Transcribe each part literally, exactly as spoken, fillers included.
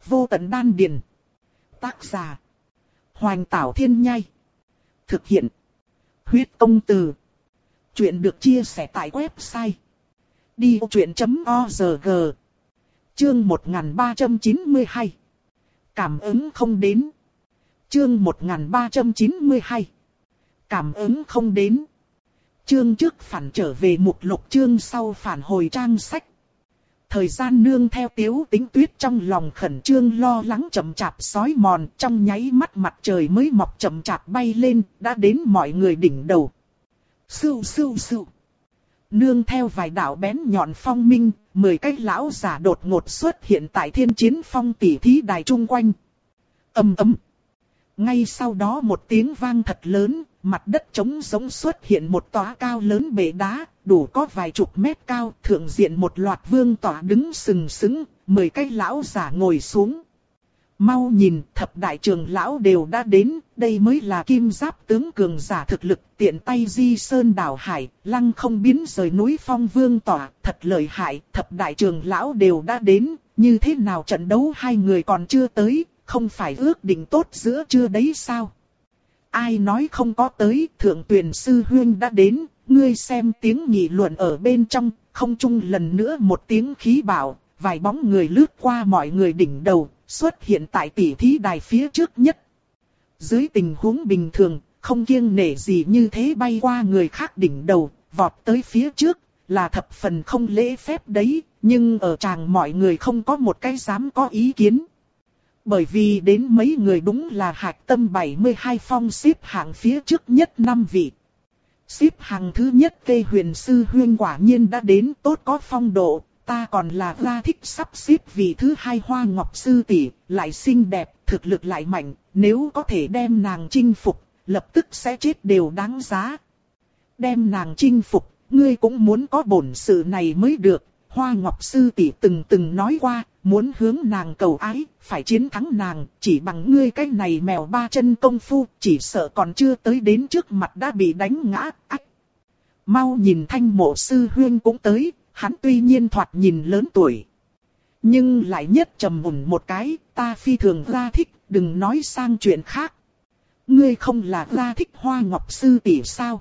Vô tận đan điền. Tác giả. Hoành Tảo Thiên Nhai. Thực hiện. Huyết Công Từ. Chuyện được chia sẻ tại website đi vô chuyện chấm org. Chương một nghìn ba trăm chín mươi hai. Cảm ứng không đến. Chương một nghìn ba trăm chín mươi hai. Cảm ứng không đến. Chương trước phản trở về mục lục, chương sau phản hồi trang sách. Thời gian nương theo Tiếu Tĩnh Tuyết trong lòng khẩn trương lo lắng chậm chạp xói mòn, trong nháy mắt mặt trời mới mọc chậm chạp bay lên, đã đến mọi người đỉnh đầu. Sưu sưu sưu. Nương theo vài đạo bén nhọn phong minh, mười cái lão giả đột ngột xuất hiện tại Thiên Chiến Phong tỉ thí đài chung quanh. Ầm ầm. Ngay sau đó một tiếng vang thật lớn, mặt đất trống rỗng xuất hiện một tòa cao lớn bệ đá, đủ có vài chục mét cao, thượng diện một loạt vương tọa đứng sừng sững, mười cái lão giả ngồi xuống. Mau nhìn, thập đại trưởng lão đều đã đến, đây mới là kim giáp tướng cường giả thực lực, tiện tay di sơn đảo hải, lăng không biến rời núi phong vương tọa, thật lợi hại, thập đại trưởng lão đều đã đến, như thế nào trận đấu hai người còn chưa tới, không phải ước định tốt giữa chưa đấy sao? Ai nói không có tới, thượng tuyển sư huynh đã đến, ngươi xem tiếng nghị luận ở bên trong, không trung lần nữa một tiếng khí bạo, vài bóng người lướt qua mọi người đỉnh đầu, xuất hiện tại tỉ thí đài phía trước nhất. Dưới tình huống bình thường, không kiêng nể gì như thế bay qua người khác đỉnh đầu, vọt tới phía trước, là thập phần không lễ phép đấy, nhưng ở tràng mọi người không có một cái dám có ý kiến. Bởi vì đến mấy người đúng là hạch tâm bảy mươi hai phong xếp hạng phía trước nhất năm vị. Xếp hạng thứ nhất cây huyền sư huyên quả nhiên đã đến, tốt có phong độ, ta còn là ra thích sắp xếp vị thứ hai Hoa Ngọc sư tỷ, lại xinh đẹp, thực lực lại mạnh, nếu có thể đem nàng chinh phục, lập tức sẽ chết đều đáng giá. Đem nàng chinh phục, ngươi cũng muốn có bổn sự này mới được. Hoa Ngọc sư tỷ từng từng nói qua, muốn hướng nàng cầu ái, phải chiến thắng nàng, chỉ bằng ngươi cái này mèo ba chân công phu, chỉ sợ còn chưa tới đến trước mặt đã bị đánh ngã. Ách! Mau nhìn Thanh Mộ sư huyên cũng tới, hắn tuy nhiên thoạt nhìn lớn tuổi, nhưng lại nhất trầm mùn một cái, ta phi thường ra thích, đừng nói sang chuyện khác. Ngươi không là ra thích Hoa Ngọc sư tỷ sao?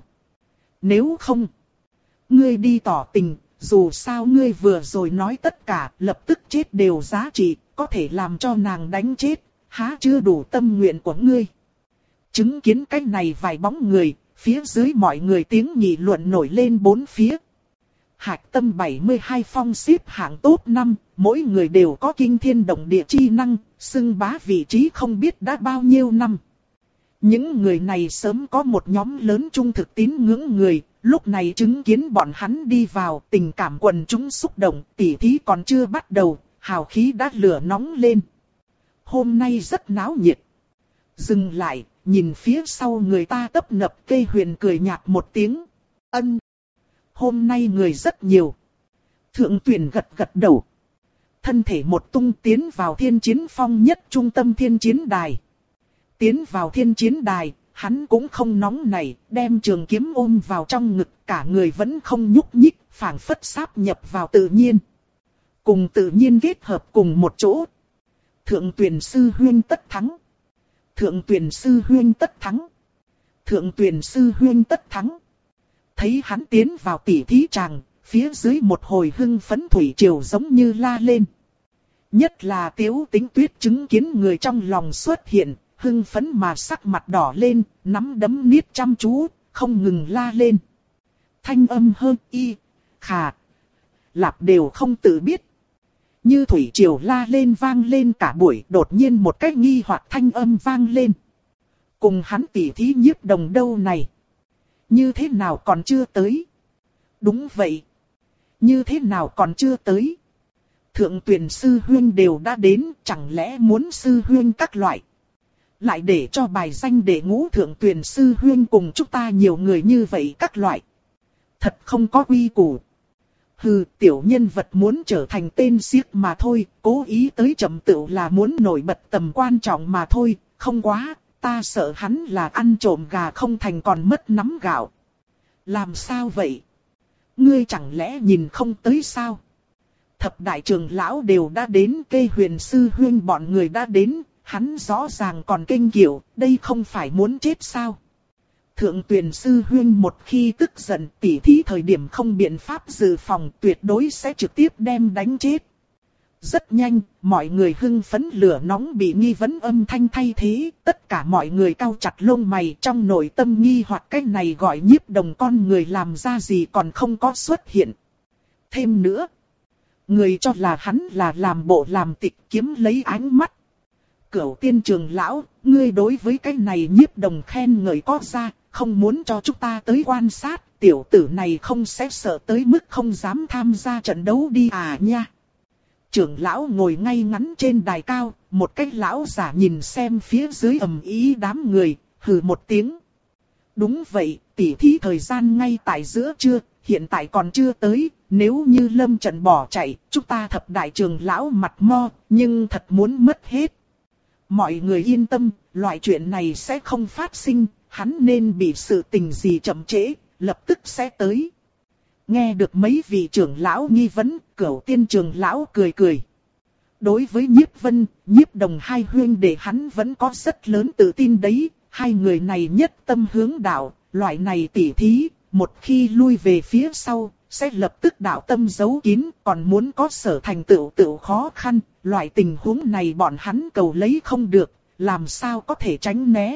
Nếu không, ngươi đi tỏ tình. Dù sao ngươi vừa rồi nói tất cả, lập tức chết đều giá trị, có thể làm cho nàng đánh chết, há chưa đủ tâm nguyện của ngươi. Chứng kiến cái này vài bóng người, phía dưới mọi người tiếng nghị luận nổi lên bốn phía. Hạch tâm bảy mươi hai phong xếp hạng top năm, mỗi người đều có kinh thiên động địa chi năng, xưng bá vị trí không biết đã bao nhiêu năm. Những người này sớm có một nhóm lớn trung thực tín ngưỡng người. Lúc này chứng kiến bọn hắn đi vào, tình cảm quần chúng xúc động, tỉ thí còn chưa bắt đầu, hào khí đã lửa nóng lên. Hôm nay rất náo nhiệt. Dừng lại, nhìn phía sau người ta tấp nập, Cây Huyền cười nhạt một tiếng. Ân. Hôm nay người rất nhiều. Thượng tuyển gật gật đầu. Thân thể một tung tiến vào Thiên Chiến Phong nhất trung tâm Thiên Chiến Đài. Tiến vào Thiên Chiến Đài. Hắn cũng không nóng nảy, đem trường kiếm ôm vào trong ngực, cả người vẫn không nhúc nhích, phảng phất sáp nhập vào tự nhiên. Cùng tự nhiên kết hợp cùng một chỗ. Thượng tuyển sư huyên tất thắng. Thượng tuyển sư huyên tất thắng. Thượng tuyển sư huyên tất thắng. Thấy hắn tiến vào tỉ thí tràng, phía dưới một hồi hưng phấn thủy triều giống như la lên. Nhất là Tiếu Tĩnh Tuyết chứng kiến người trong lòng xuất hiện. Hưng phấn mà sắc mặt đỏ lên, nắm đấm niết chăm chú, không ngừng la lên. Thanh âm hơn y, khà, lạp đều không tự biết. Như thủy triều la lên vang lên cả buổi, đột nhiên một cái nghi hoặc thanh âm vang lên. Cùng hắn tỉ thí nhiếp đồng đâu này? Như thế nào còn chưa tới? Đúng vậy. Như thế nào còn chưa tới? Thượng tuyển sư huyên đều đã đến, chẳng lẽ muốn sư huyên các loại? Lại để cho bài danh để ngũ thượng tuyển sư huyên cùng chúng ta nhiều người như vậy các loại. Thật không có quy củ. Hừ, tiểu nhân vật muốn trở thành tên siếc mà thôi, cố ý tới chậm tựu là muốn nổi bật tầm quan trọng mà thôi, không quá, ta sợ hắn là ăn trộm gà không thành còn mất nắm gạo. Làm sao vậy? Ngươi chẳng lẽ nhìn không tới sao? thập đại trưởng lão đều đã đến, Kê Huyền sư huynh bọn người đã đến, hắn rõ ràng còn kinh kiệu, đây không phải muốn chết sao? Thượng Tuyền sư huynh một khi tức giận, tỉ thí thời điểm không biện pháp dự phòng, tuyệt đối sẽ trực tiếp đem đánh chết. Rất nhanh, mọi người hưng phấn lửa nóng bị nghi vấn âm thanh thay thế, tất cả mọi người cau chặt lông mày, trong nội tâm nghi hoặc cái này gọi Nhiếp Đồng con người làm ra gì còn không có xuất hiện. Thêm nữa, người cho là hắn là làm bộ làm tịch kiếm lấy ánh mắt. Cửu Tiên Trường lão, ngươi đối với cái này Nhiếp Đồng khen ngợi có ra, không muốn cho chúng ta tới quan sát, tiểu tử này không sẽ sợ tới mức không dám tham gia trận đấu đi à nha. Trưởng lão ngồi ngay ngắn trên đài cao, một cái lão giả nhìn xem phía dưới ầm ĩ đám người, hừ một tiếng. Đúng vậy, tỉ thí thời gian ngay tại giữa trưa, hiện tại còn chưa tới, nếu như lâm trận bỏ chạy, chúng ta thập đại trưởng lão mặt mo, nhưng thật muốn mất hết. Mọi người yên tâm, loại chuyện này sẽ không phát sinh, hắn nên bị sự tình gì chậm trễ, lập tức sẽ tới. Nghe được mấy vị trưởng lão nghi vấn, Cửu Tiên trưởng lão cười cười. Đối với Nhiếp Vân, Nhiếp Đồng hai huynh đệ hắn vẫn có rất lớn tự tin đấy, hai người này nhất tâm hướng đạo, loại này tỉ thí, một khi lui về phía sau, sẽ lập tức đạo tâm giấu kín, còn muốn có sở thành tựu tựu khó khăn, loại tình huống này bọn hắn cầu lấy không được, làm sao có thể tránh né.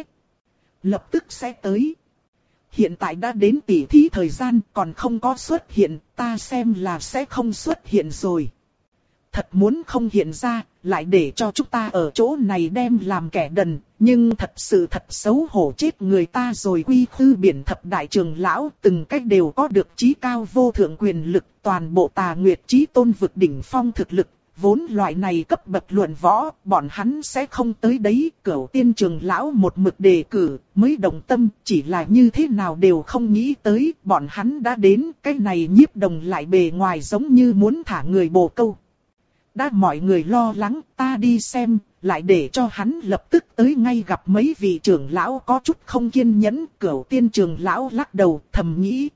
Lập tức sẽ tới. Hiện tại đã đến tỉ thí thời gian còn không có xuất hiện, ta xem là sẽ không xuất hiện rồi. Thật muốn không hiện ra, lại để cho chúng ta ở chỗ này đem làm kẻ đần, nhưng thật sự thật xấu hổ chết người ta rồi. Quy Khư Biển thập đại trưởng lão từng cách đều có được chí cao vô thượng quyền lực, toàn bộ Tà Nguyệt Chí Tôn vực đỉnh phong thực lực. Vốn loại này cấp bậc luận võ, bọn hắn sẽ không tới đấy. Cửu Tiên trưởng lão một mực đề cử, mới động tâm, chỉ là như thế nào đều không nghĩ tới, bọn hắn đã đến, cái này Nhiếp Đồng lại bề ngoài giống như muốn thả người bồ câu. Đã mọi người lo lắng, ta đi xem, lại để cho hắn lập tức tới ngay gặp mấy vị trưởng lão có chút không kiên nhẫn. Cửu Tiên trưởng lão lắc đầu thầm nghĩ.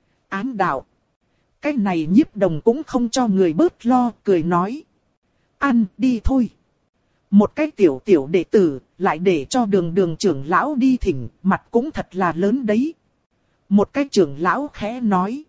Ám đạo. Cái này Nhiếp Đồng cũng không cho người bớt lo, cười nói. Ăn đi thôi. Một cái tiểu tiểu đệ tử, lại để cho đường đường trưởng lão đi thỉnh, mặt cũng thật là lớn đấy. Một cái trưởng lão khẽ nói.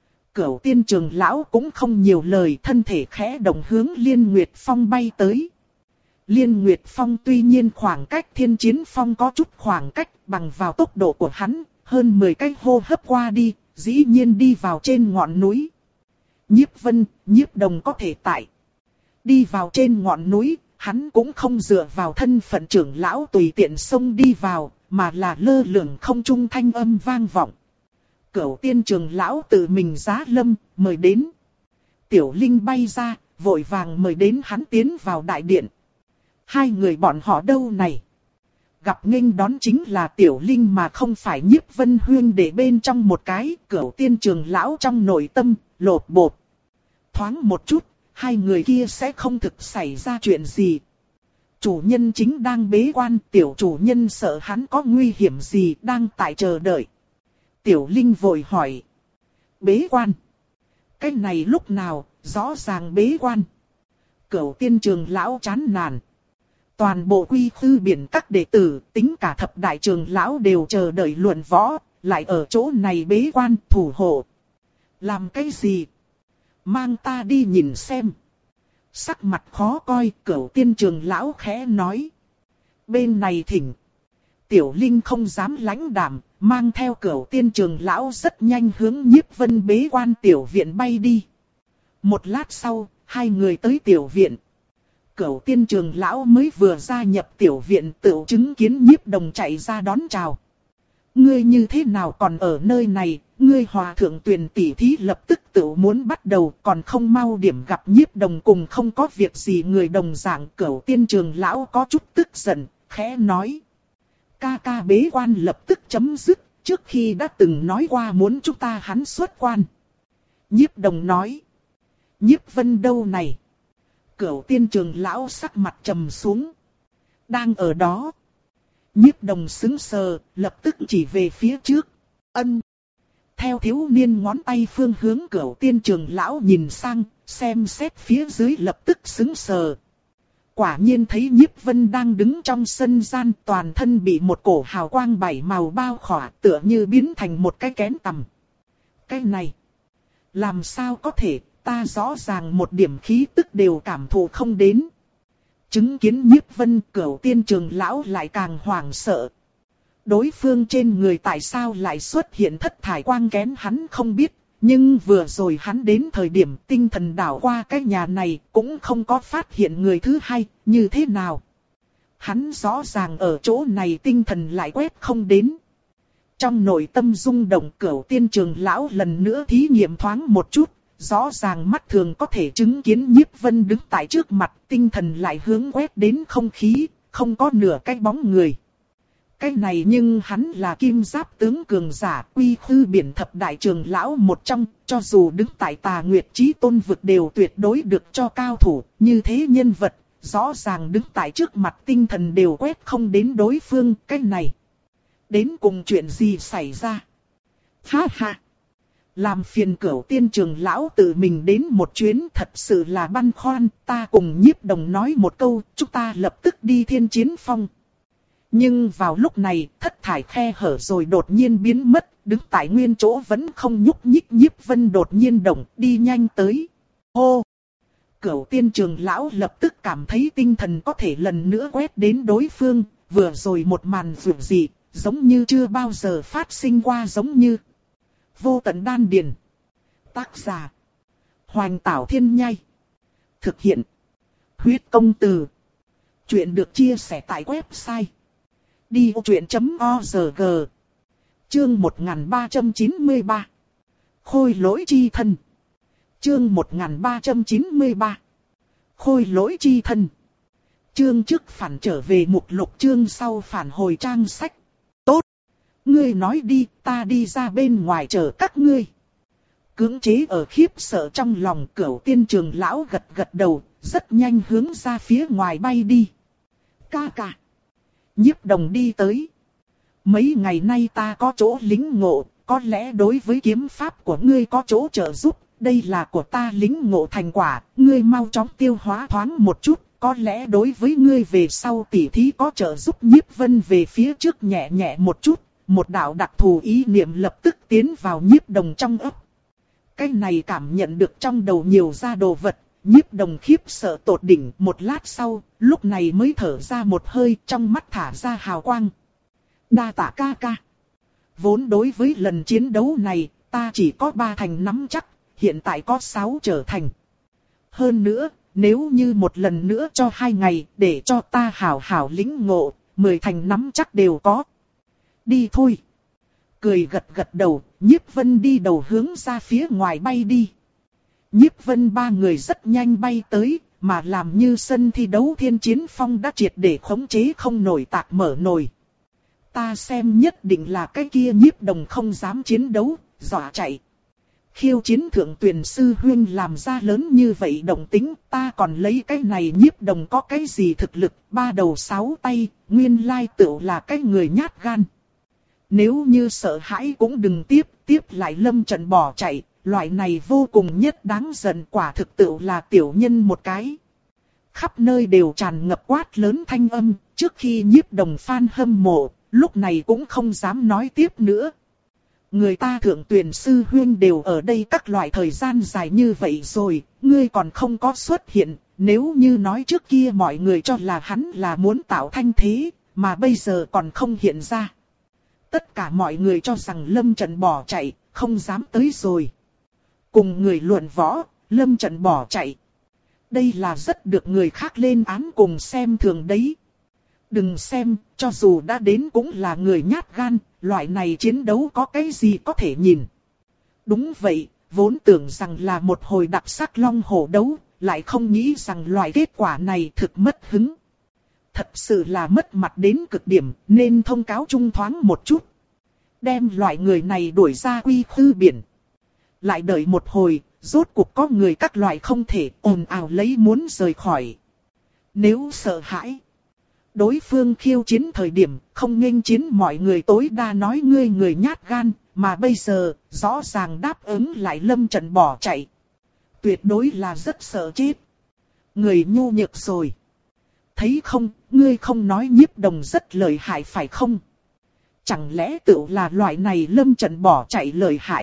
Cửu Tiên trưởng lão cũng không nhiều lời, thân thể khẽ động hướng Liên Nguyệt Phong bay tới. Liên Nguyệt Phong tuy nhiên khoảng cách Thiên Chiến Phong có chút khoảng cách, bằng vào tốc độ của hắn, hơn mười cái hô hấp qua đi, dĩ nhiên đi vào trên ngọn núi. Nhiếp Vân, Nhiếp Đồng có thể tại. Đi vào trên ngọn núi, hắn cũng không dựa vào thân phận trưởng lão tùy tiện xông đi vào, mà là lơ lửng không trung thanh âm vang vọng. Cửu Tiên trưởng lão tự mình giá lâm, mời đến. Tiểu Linh bay ra, vội vàng mời đến hắn tiến vào đại điện. Hai người bọn họ đâu này? Gặp nghênh đón chính là Tiểu Linh mà không phải Nhiếp Vân huyên để bên trong một cái. Cửu Tiên trưởng lão trong nội tâm, lột bột. Thoáng một chút, hai người kia sẽ không thực xảy ra chuyện gì. Chủ nhân chính đang bế quan, tiểu chủ nhân sợ hắn có nguy hiểm gì đang tại chờ đợi. Tiểu Linh vội hỏi. Bế quan? Cái này lúc nào, rõ ràng bế quan. Cửu Tiên trưởng lão chán nản. Toàn bộ Quy Khư Biển các đệ tử, tính cả thập đại trưởng lão đều chờ đợi luận võ, lại ở chỗ này bế quan thủ hộ. Làm cái gì? Mang ta đi nhìn xem. Sắc mặt khó coi, Cửu Tiên trưởng lão khẽ nói. Bên này thỉnh. Tiểu Linh không dám lãnh đạm, mang theo Cửu Tiên trưởng lão rất nhanh hướng Nhiếp Vân bế quan tiểu viện bay đi. Một lát sau, hai người tới tiểu viện. Cửu Tiên trưởng lão mới vừa gia nhập tiểu viện tự chứng kiến Nhiếp Đồng chạy ra đón chào. Ngươi như thế nào còn ở nơi này, ngươi Hòa Thượng Tuyền tỷ thí lập tức tự muốn bắt đầu, còn không mau điểm gặp Nhiếp Đồng cùng không có việc gì người đồng dạng. Cửu Tiên trưởng lão có chút tức giận, khẽ nói. Ca ca bế quan lập tức chấm dứt, trước khi đã từng nói qua muốn chúng ta hắn xuất quan. Nhiếp Đồng nói. Nhiếp Vân đâu này? Cửu Tiên trưởng lão sắc mặt trầm xuống. Đang ở đó. Nhiếp Đồng sững sờ, lập tức chỉ về phía trước. Ân. Theo thiếu niên ngón tay phương hướng Cửu Tiên trưởng lão nhìn sang, xem xét phía dưới lập tức sững sờ. Quả nhiên thấy Nhiếp Vân đang đứng trong sân gian, toàn thân bị một cổ hào quang bảy màu bao khỏa, tựa như biến thành một cái kén tằm. Cái này, làm sao có thể, ta rõ ràng một điểm khí tức đều cảm thụ không đến. Chứng kiến Nhiếp Vân, Cửu Tiên Trường lão lại càng hoảng sợ. Đối phương trên người tại sao lại xuất hiện thất thải quang kén hắn không biết, nhưng vừa rồi hắn đến thời điểm tinh thần đảo qua cái nhà này cũng không có phát hiện người thứ hai, như thế nào? Hắn rõ ràng ở chỗ này tinh thần lại quét không đến. Trong nội tâm rung động, Cửu Tiên Trường lão lần nữa thí nghiệm thoáng một chút, rõ ràng mắt thường có thể chứng kiến Nhiếp Vân đứng tại trước mặt, tinh thần lại hướng quét đến không khí, không có nửa cái bóng người. Cái này nhưng hắn là kim giáp tướng cường giả, quy khư biển thập đại trường lão một trong, cho dù đứng tại Tà Nguyệt Chí Tôn vực đều tuyệt đối được cho cao thủ, như thế nhân vật, rõ ràng đứng tại trước mặt tinh thần đều quét không đến đối phương, cái này. Đến cùng chuyện gì xảy ra? Ha ha! Làm phiền Cửu Tiên Trường lão tự mình đến một chuyến, thật sự là băn khoăn, ta cùng Nhiếp Đồng nói một câu, chúng ta lập tức đi Thiên Chiến Phong. Nhưng vào lúc này, thất thải khe hở rồi đột nhiên biến mất, đứng tại nguyên chỗ vẫn không nhúc nhích. Nhiếp Vân đột nhiên động, đi nhanh tới. Hô! Cửu Tiên Trường lão lập tức cảm thấy tinh thần có thể lần nữa quét đến đối phương, vừa rồi một màn dường dị, giống như chưa bao giờ phát sinh qua, giống như Vô Tận Đan Điền. Tác giả: Hoành Tảo Thiên Nhai. Thực hiện: Huyết Công Từ. Chuyện được chia sẻ tại website đi ô truyện chấm org. Chương một nghìn ba trăm chín mươi ba. Khôi lỗi chi thân. Chương một nghìn ba trăm chín mươi ba. Khôi lỗi chi thân. Chương trước phản trở về mục lục, chương sau phản hồi trang sách. Tốt! Ngươi nói đi, ta đi ra bên ngoài chờ các ngươi. Cưỡng chế ở khiếp sợ trong lòng, Cửu Tiên Trường lão gật gật đầu, rất nhanh hướng ra phía ngoài bay đi. Ca ca! Nhiếp Đồng đi tới. Mấy ngày nay ta có chỗ lĩnh ngộ, có lẽ đối với kiếm pháp của ngươi có chỗ trợ giúp, đây là của ta lĩnh ngộ thành quả, ngươi mau chóng tiêu hóa thoáng một chút, có lẽ đối với ngươi về sau tỉ thí có trợ giúp. Nhiếp Vân về phía trước nhẹ nhẹ một chút, một đạo đặc thù ý niệm lập tức tiến vào Nhiếp Đồng trong óc. Cái này cảm nhận được trong đầu nhiều ra đồ vật. Nhiếp Đồng khiếp sợ tột đỉnh, một lát sau, lúc này mới thở ra một hơi, trong mắt thả ra hào quang. Đa tạ ca ca. Vốn đối với lần chiến đấu này, ta chỉ có ba thành nắm chắc, hiện tại có sáu trở thành. Hơn nữa, nếu như một lần nữa cho hai ngày, để cho ta hảo hảo lĩnh ngộ, mười thành nắm chắc đều có. Đi thôi. Cười gật gật đầu, Nhiếp Vân đi đầu hướng ra phía ngoài bay đi. Nhiếp Vân ba người rất nhanh bay tới, mà làm như sân thi đấu Thiên Chiến Phong đã triệt để khống chế không nổi, tạc mở nổi. Ta xem nhất định là cái kia Nhiếp Đồng không dám chiến đấu, dọa chạy. Khiêu chiến thượng tuyển sư huynh làm ra lớn như vậy động tính, ta còn lấy cái này Nhiếp Đồng có cái gì thực lực, ba đầu sáu tay, nguyên lai tựu là cái người nhát gan. Nếu như sợ hãi cũng đừng tiếp, tiếp lại lâm trận bỏ chạy. Loại này vô cùng nhất đáng giận, quả thực tựu là tiểu nhân một cái. Khắp nơi đều tràn ngập quát lớn thanh âm, trước khi Nhiếp Đồng fan hâm mộ, lúc này cũng không dám nói tiếp nữa. Người ta thượng tuyển sư huynh đều ở đây các loại thời gian dài như vậy rồi, ngươi còn không có xuất hiện, nếu như nói trước kia mọi người cho là hắn là muốn tạo thanh thế, mà bây giờ còn không hiện ra. Tất cả mọi người cho rằng lâm trận bỏ chạy, không dám tới rồi. Cùng người luận võ, lâm trận bỏ chạy. Đây là rất được người khác lên án cùng xem thường đấy. Đừng xem, cho dù đã đến cũng là người nhát gan, loại này chiến đấu có cái gì có thể nhìn. Đúng vậy, vốn tưởng rằng là một hồi đặc sắc long hổ đấu, lại không nghĩ rằng loại kết quả này thực mất hứng. Thật sự là mất mặt đến cực điểm, nên thông cáo trung thoáng một chút. Đem loại người này đuổi ra quy khư biển. Lại đợi một hồi, rốt cuộc có người các loại không thể ồn ào lấy muốn rời khỏi. Nếu sợ hãi, đối phương khiêu chiến thời điểm không nghênh chiến, mọi người tối đa nói ngươi người nhát gan, mà bây giờ rõ ràng đáp ứng lại lâm trận bỏ chạy. Tuyệt đối là rất sợ chết. Người nhu nhược rồi. Thấy không, ngươi không nói Nhiếp Đồng rất lợi hại phải không? Chẳng lẽ tự là loại này lâm trận bỏ chạy lợi hại?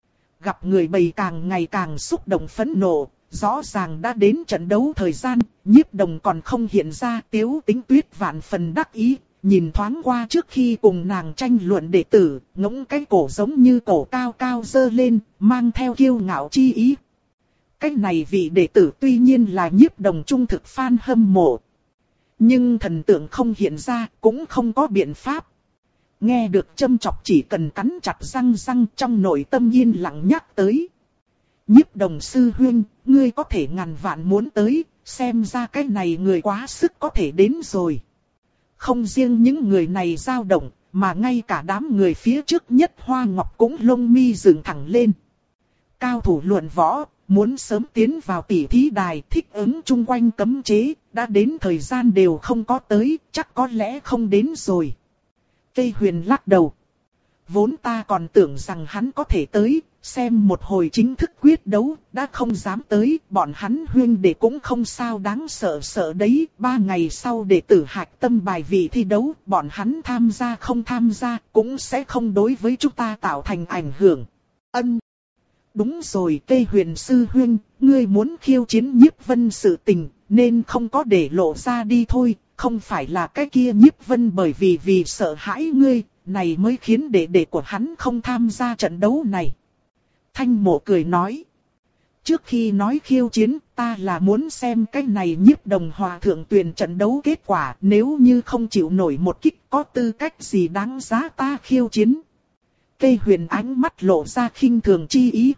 Gặp người bầy càng ngày càng xúc động phẫn nộ, rõ ràng đã đến trận đấu thời gian, Nhiếp Đồng còn không hiện ra. Tiếu Tĩnh Tuyết vạn phần đắc ý, nhìn thoáng qua trước khi cùng nàng tranh luận đệ tử, ngỗng cái cổ giống như cổ cao cao dơ lên, mang theo kiêu ngạo chi ý. Cái này vị đệ tử tuy nhiên là Nhiếp Đồng trung thực fan hâm mộ. Nhưng thần tượng không hiện ra, cũng không có biện pháp. Nghe được châm chọc chỉ cần cắn chặt răng răng, trong nội tâm yên lặng nhắc tới. Nhiếp Đồng sư huynh, ngươi có thể ngàn vạn muốn tới, xem ra cái này người quá sức có thể đến rồi. Không riêng những người này dao động, mà ngay cả đám người phía trước nhất Hoa Ngọc cũng lông mi dựng thẳng lên. Cao thủ luận võ, muốn sớm tiến vào tỷ thí đài thích ứng chung quanh cấm chế, đã đến thời gian đều không có tới, chắc có lẽ không đến rồi. Cây Huyền lắc đầu. Vốn ta còn tưởng rằng hắn có thể tới, xem một hồi chính thức quyết đấu, đã không dám tới, bọn hắn huyên đệ cũng không sao đáng sợ sợ đấy. Ba ngày sau đệ tử hạch tâm bài vị thi đấu, bọn hắn tham gia không tham gia, cũng sẽ không đối với chúng ta tạo thành ảnh hưởng. Ân. Đúng rồi, Cây Huyền sư huynh, ngươi muốn khiêu chiến Nhiếp Vân sự tình, nên không có để lộ ra đi thôi, không phải là cái kia Nhiếp Vân bởi vì vì sợ hãi ngươi, này mới khiến đệ đệ của hắn không tham gia trận đấu này. Thanh Mộ cười nói. Trước khi nói khiêu chiến, ta là muốn xem cái này Nhiếp Đồng hòa thượng tuyển trận đấu kết quả, nếu như không chịu nổi một kích có tư cách gì đáng giá ta khiêu chiến. Cây Huyền ánh mắt lộ ra khinh thường chi ý.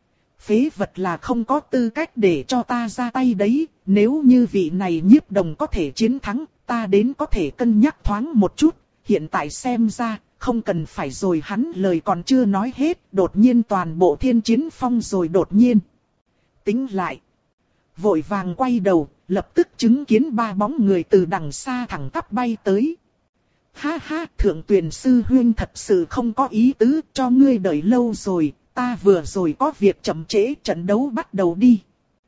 Phế vật là không có tư cách để cho ta ra tay đấy, nếu như vị này Nhiếp Đồng có thể chiến thắng, ta đến có thể cân nhắc thoáng một chút, hiện tại xem ra, không cần phải rồi. Hắn lời còn chưa nói hết, đột nhiên toàn bộ thiên chiến phong rồi đột nhiên. Tính lại. Vội vàng quay đầu, lập tức chứng kiến ba bóng người từ đằng xa thẳng tắp bay tới. Ha ha, Thượng Tuyền sư huynh thật sự không có ý tứ, cho ngươi đợi lâu rồi, ta vừa rồi có việc chậm trễ, trận đấu bắt đầu đi.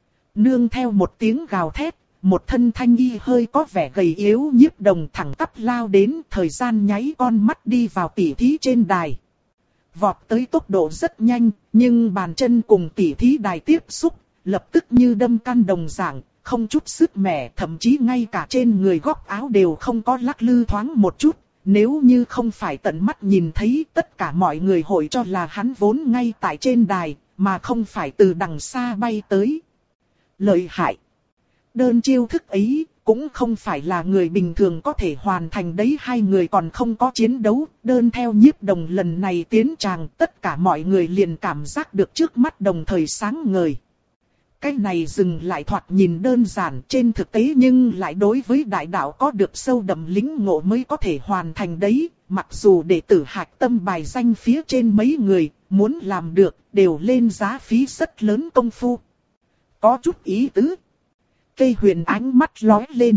Nương theo một tiếng gào thét, một thân thanh y hơi có vẻ gầy yếu Nhiếp Đồng thẳng tắp lao đến, thời gian nháy con mắt đi vào tỉ thí trên đài. Vọt tới tốc độ rất nhanh, nhưng bàn chân cùng tỉ thí đài tiếp xúc, lập tức như đâm căn đồng dạng, không chút sức mẻ, thậm chí ngay cả trên người góc áo đều không có lắc lư thoáng một chút. Nếu như không phải tận mắt nhìn thấy, tất cả mọi người hội cho là hắn vốn ngay tại trên đài, mà không phải từ đằng xa bay tới. Lợi hại. Đơn chiêu thức ấy, cũng không phải là người bình thường có thể hoàn thành đấy. Hai người còn không có chiến đấu, đơn theo Nhiếp Đồng lần này tiến tràng, tất cả mọi người liền cảm giác được trước mắt đồng thời sáng ngời. Cái này dừng lại thoạt nhìn đơn giản, trên thực tế nhưng lại đối với đại đạo có được sâu đậm lĩnh ngộ mới có thể hoàn thành đấy. Mặc dù đệ tử hạch tâm bài danh phía trên mấy người, muốn làm được, đều lên giá phí rất lớn công phu. Có chút ý tứ. Cây Huyền ánh mắt lóe lên.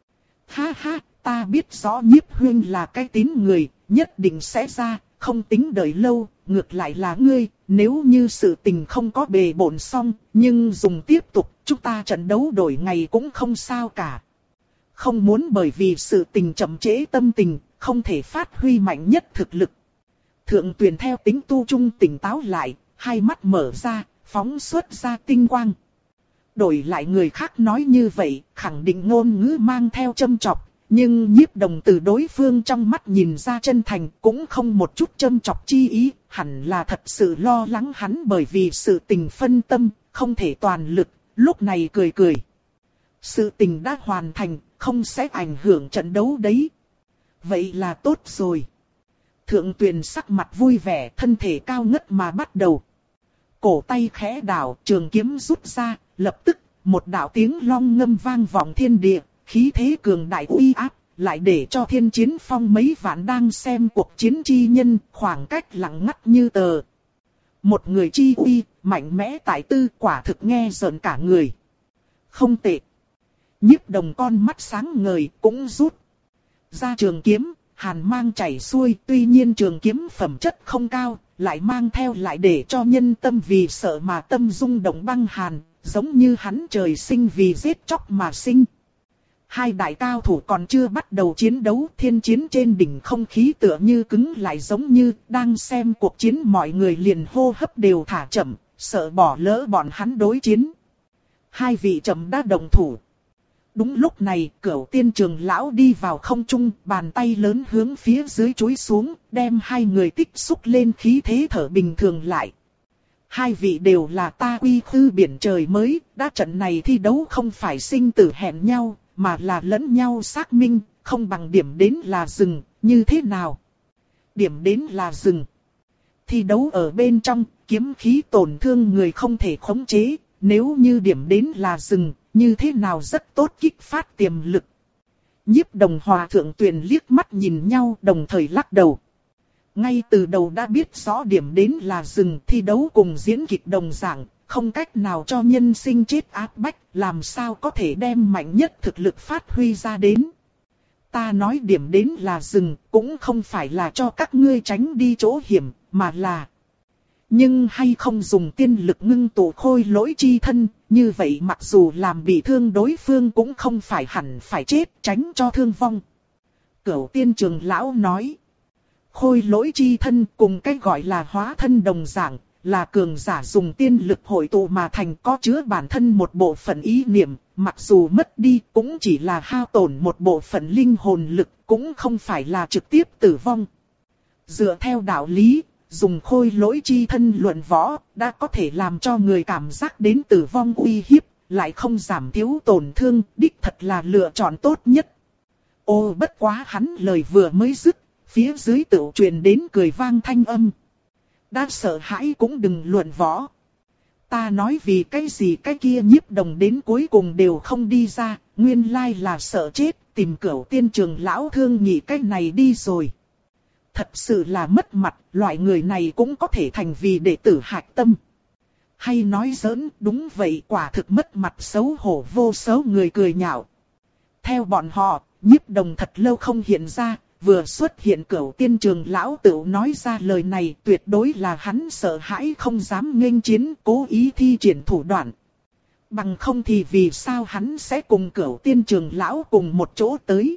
Ha ha, ta biết rõ Nhiếp huynh là cái tín người, nhất định sẽ ra, không tính đợi lâu. Ngược lại là ngươi, nếu như sự tình không có bề bộn xong, nhưng dùng tiếp tục, chúng ta trận đấu đổi ngày cũng không sao cả. Không muốn bởi vì sự tình chậm trễ tâm tình, không thể phát huy mạnh nhất thực lực. Thượng Tuyền theo tính tu trung tỉnh táo lại, hai mắt mở ra, phóng xuất ra tinh quang. Đổi lại người khác nói như vậy, khẳng định ngôn ngữ mang theo châm chọc. Nhưng Nhiếp Đồng từ đối phương trong mắt nhìn ra chân thành, cũng không một chút châm chọc chi ý, hẳn là thật sự lo lắng hắn bởi vì sự tình phân tâm, không thể toàn lực, lúc này cười cười. Sự tình đã hoàn thành, không sẽ ảnh hưởng trận đấu đấy. Vậy là tốt rồi. Thượng Tuyền sắc mặt vui vẻ, thân thể cao ngất mà bắt đầu. Cổ tay khẽ đảo, trường kiếm rút ra, lập tức, một đạo tiếng long ngâm vang vọng thiên địa. Khí thế cường đại uy áp, lại để cho thiên chiến phong mấy vạn đang xem cuộc chiến chi nhân, khoảng cách lặng ngắt như tờ. Một người chi uy, mạnh mẽ tại tư, quả thực nghe rợn cả người. Không tệ. Nhiếp Đồng con mắt sáng ngời, cũng rút ra trường kiếm, hàn mang chảy xuôi, tuy nhiên trường kiếm phẩm chất không cao, lại mang theo lại để cho nhân tâm vì sợ mà tâm rung động băng hàn, giống như hắn trời sinh vì giết chóc mà sinh. Hai đại cao thủ còn chưa bắt đầu chiến đấu, thiên chiến trên đỉnh không khí tựa như cứng lại, giống như đang xem cuộc chiến mọi người liền hô hấp đều thả chậm, sợ bỏ lỡ bọn hắn đối chiến. Hai vị chậm đã đồng thủ. Đúng lúc này, Cửu Tiên Trường lão đi vào không trung, bàn tay lớn hướng phía dưới chúi xuống, đem hai người tích xúc lên khí thế thở bình thường lại. Hai vị đều là ta quy khư biển trời mới, đã trận này thi đấu không phải sinh tử hẹn nhau, mà là lẫn nhau xác minh, không bằng điểm đến là dừng, như thế nào? Điểm đến là dừng. Thi đấu ở bên trong, kiếm khí tổn thương người không thể khống chế, nếu như điểm đến là dừng, như thế nào rất tốt kích phát tiềm lực. Nhiếp Đồng Hòa Thượng Tuyền liếc mắt nhìn nhau, đồng thời lắc đầu. Ngay từ đầu đã biết rõ điểm đến là dừng, thi đấu cùng diễn kịch đồng dạng, không cách nào cho nhân sinh chết áp bách, làm sao có thể đem mạnh nhất thực lực phát huy ra đến. Ta nói điểm đến là dừng, cũng không phải là cho các ngươi tránh đi chỗ hiểm, mà là... Nhưng hay không dùng tiên lực ngưng tụ khôi lỗi chi thân, như vậy mặc dù làm bị thương đối phương cũng không phải hẳn phải chết, tránh cho thương vong. Cửu Tiên Trường lão nói, khôi lỗi chi thân cùng cái gọi là hóa thân đồng dạng, là cường giả dùng tiên lực hội tụ mà thành, có chứa bản thân một bộ phận ý niệm, mặc dù mất đi cũng chỉ là hao tổn một bộ phận linh hồn lực, cũng không phải là trực tiếp tử vong. Dựa theo đạo lý, dùng khôi lỗi chi thân luận võ, đã có thể làm cho người cảm giác đến tử vong uy hiếp, lại không giảm thiếu tổn thương, đích thật là lựa chọn tốt nhất. Ô bất quá hắn lời vừa mới dứt, phía dưới tự truyền đến cười vang thanh âm. Đã sợ hãi cũng đừng luận võ. Ta nói vì cái gì cái kia Nhiếp Đồng đến cuối cùng đều không đi ra, nguyên lai là sợ chết, tìm Cửu Tiên Trường lão thương nghị cái này đi rồi. Thật sự là mất mặt, loại người này cũng có thể thành vì đệ tử hạch tâm. Hay nói giỡn, đúng vậy, quả thực mất mặt xấu hổ, vô số người cười nhạo. Theo bọn họ, Nhiếp Đồng thật lâu không hiện ra, vừa xuất hiện Cửu Tiên Trường lão tự nói ra lời này, tuyệt đối là hắn sợ hãi không dám nghênh chiến, cố ý thi triển thủ đoạn. Bằng không thì vì sao hắn sẽ cùng Cửu Tiên Trường lão cùng một chỗ tới.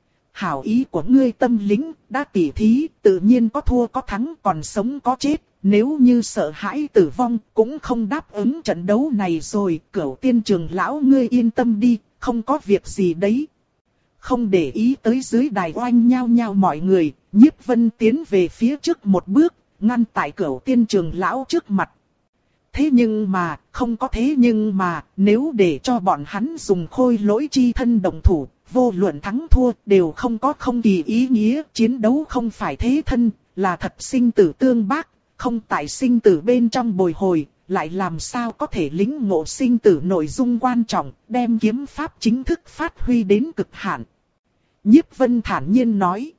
Hảo ý của ngươi tâm lính, đã tỉ thí, tự nhiên có thua có thắng, còn sống có chết. Nếu như sợ hãi tử vong, cũng không đáp ứng trận đấu này rồi. Cửu Tiên Trường lão ngươi yên tâm đi, không có việc gì đấy. Không để ý tới dưới đài oanh nhao nhao mọi người, Nhiếp Vân tiến về phía trước một bước, ngăn tại Cửu Tiên Trường lão trước mặt. Thế nhưng mà, không có thế nhưng mà, nếu để cho bọn hắn dùng khôi lỗi chi thân đồng thủ, vô luận thắng thua đều không có không kỳ ý nghĩa, chiến đấu không phải thế thân, là thật sinh tử tương bác, không tại sinh tử bên trong bồi hồi, lại làm sao có thể lĩnh ngộ sinh tử nội dung quan trọng, đem kiếm pháp chính thức phát huy đến cực hạn. Nhiếp Vân thản nhiên nói.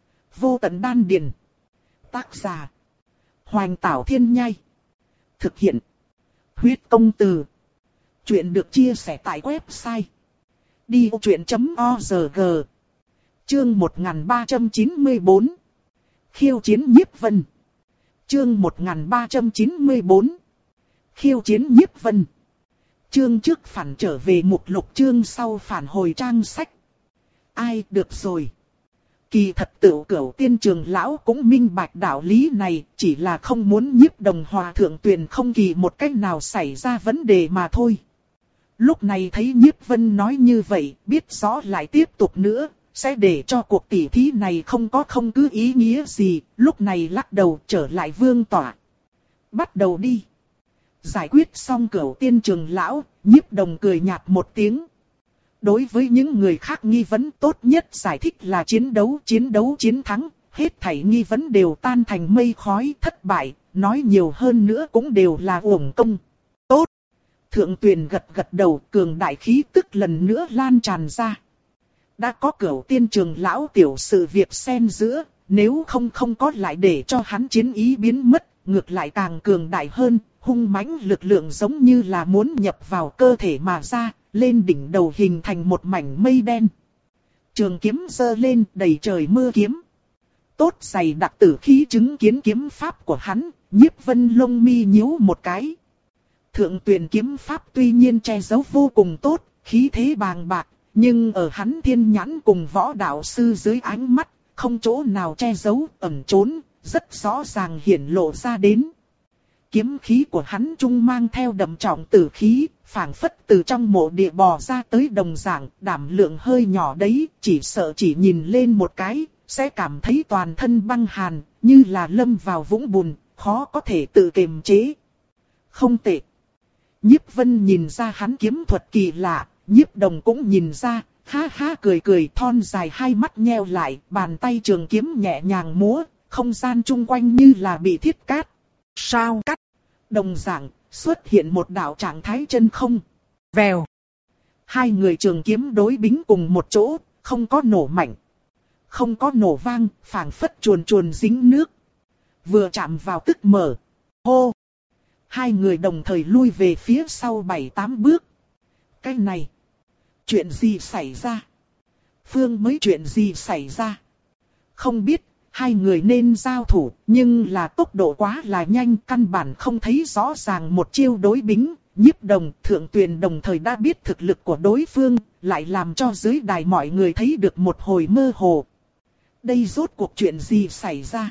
Vô Tận Đan Điền. Tác giả. Hoành Tảo Thiên Nhai. Thực hiện. Huyết Công Từ. Chuyện được chia sẻ tại website đi ô chuyện chấm org. Chương một nghìn ba trăm chín mươi bốn. Khiêu chiến Nhiếp Vân. Chương một nghìn ba trăm chín mươi bốn. Khiêu chiến Nhiếp Vân. Chương trước phản trở về mục lục, chương sau phản hồi trang sách. Ai được rồi. Kỳ thật tự Cửu Tiên Trường lão cũng minh bạch đạo lý này, chỉ là không muốn Nhiếp Đồng Hòa Thượng Tuyền không kỳ một cách nào xảy ra vấn đề mà thôi. Lúc này thấy Nhiếp Vân nói như vậy, biết rõ lại tiếp tục nữa, sẽ để cho cuộc tỉ thí này không có không cứ ý nghĩa gì, lúc này lắc đầu trở lại vương tọa. Bắt đầu đi. Giải quyết xong Cửu Tiên Trường lão, Nhiếp Đồng cười nhạt một tiếng. Đối với những người khác nghi vấn tốt nhất giải thích là chiến đấu, chiến đấu chiến thắng, hết thảy nghi vấn đều tan thành mây khói, thất bại, nói nhiều hơn nữa cũng đều là uổng công. Tốt. Thượng Tuyền gật gật đầu, cường đại khí tức lần nữa lan tràn ra. Đã có Cửu Tiên Trường lão tiểu sự việc xen giữa, nếu không không có lại để cho hắn chiến ý biến mất, ngược lại càng cường đại hơn, hung mãnh lực lượng giống như là muốn nhập vào cơ thể mà ra, lên đỉnh đầu hình thành một mảnh mây đen. Trường kiếm giơ lên, đầy trời mưa kiếm. Tốt dày đặc tử khí chứng kiến kiếm pháp của hắn, Nhiếp Vân lông mi nhíu một cái. Thượng Tuyền kiếm pháp tuy nhiên che giấu vô cùng tốt, khí thế bàng bạc, nhưng ở hắn thiên nhãn cùng võ đạo sư dưới ánh mắt, không chỗ nào che giấu, ẩn trốn, rất rõ ràng hiển lộ ra đến. Kiếm khí của hắn trung mang theo đậm trọng tử khí, phảng phất từ trong mộ địa bò ra tới đồng dạng, đảm lượng hơi nhỏ đấy, chỉ sợ chỉ nhìn lên một cái, sẽ cảm thấy toàn thân băng hàn, như là lâm vào vũng bùn, khó có thể tự kiềm chế. Không tệ. Nhiếp Vân nhìn ra hắn kiếm thuật kỳ lạ, Nhiếp Đồng cũng nhìn ra, ha ha cười cười, thon dài hai mắt nheo lại, bàn tay trường kiếm nhẹ nhàng múa, không gian chung quanh như là bị thiết cát. Sao cắt? Đồng dạng, xuất hiện một đạo trạng thái chân không. Vèo. Hai người trường kiếm đối bính cùng một chỗ, không có nổ mạnh. Không có nổ vang, phảng phất chuồn chuồn dính nước. Vừa chạm vào tức mở. Hô. Hai người đồng thời lui về phía sau bảy tám bước. Cái này. Chuyện gì xảy ra? Phương mới chuyện gì xảy ra? Không biết. Hai người nên giao thủ, nhưng là tốc độ quá là nhanh, căn bản không thấy rõ ràng một chiêu đối bính. Nhiếp Đồng, Thượng Tuyền đồng thời đã biết thực lực của đối phương, lại làm cho dưới đài mọi người thấy được một hồi mơ hồ. Đây rốt cuộc chuyện gì xảy ra?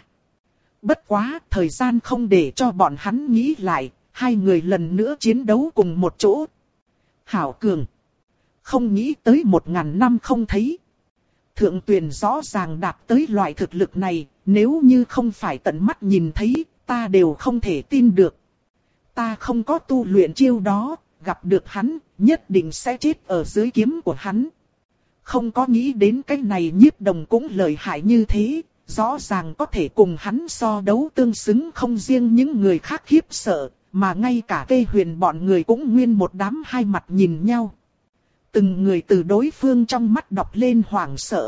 Bất quá, thời gian không để cho bọn hắn nghĩ lại, hai người lần nữa chiến đấu cùng một chỗ. Hảo cường! Không nghĩ tới một ngàn năm không thấy. Thượng Tuyền rõ ràng đạt tới loại thực lực này, nếu như không phải tận mắt nhìn thấy, ta đều không thể tin được. Ta không có tu luyện chiêu đó, gặp được hắn, nhất định sẽ chết ở dưới kiếm của hắn. Không có nghĩ đến cái này Nhiếp Đồng cũng lợi hại như thế, rõ ràng có thể cùng hắn so đấu tương xứng, không riêng những người khác khiếp sợ, mà ngay cả Cây Huyền bọn người cũng nguyên một đám hai mặt nhìn nhau. Từng người từ đối phương trong mắt đọc lên hoảng sợ.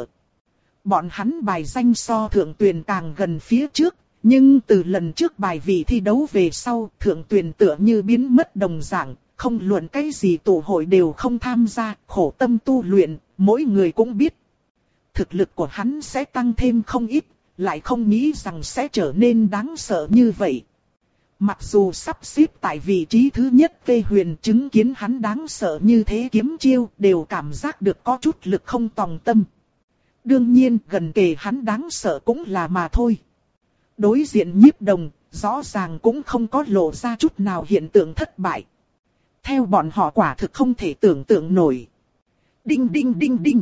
Bọn hắn bài danh so Thượng Tuyền càng gần phía trước, nhưng từ lần trước bài vị thi đấu về sau, Thượng Tuyền tựa như biến mất đồng dạng, không luận cái gì tụ hội đều không tham gia, khổ tâm tu luyện, mỗi người cũng biết. Thực lực của hắn sẽ tăng thêm không ít, lại không nghĩ rằng sẽ trở nên đáng sợ như vậy. Mặc dù sắp xếp tại vị trí thứ nhất, Cây Huyền chứng kiến hắn đáng sợ như thế kiếm chiêu, đều cảm giác được có chút lực không tòng tâm. Đương nhiên, gần kề hắn đáng sợ cũng là mà thôi. Đối diện Nhiếp Đồng, rõ ràng cũng không có lộ ra chút nào hiện tượng thất bại. Theo bọn họ quả thực không thể tưởng tượng nổi. Đinh đinh đinh đinh.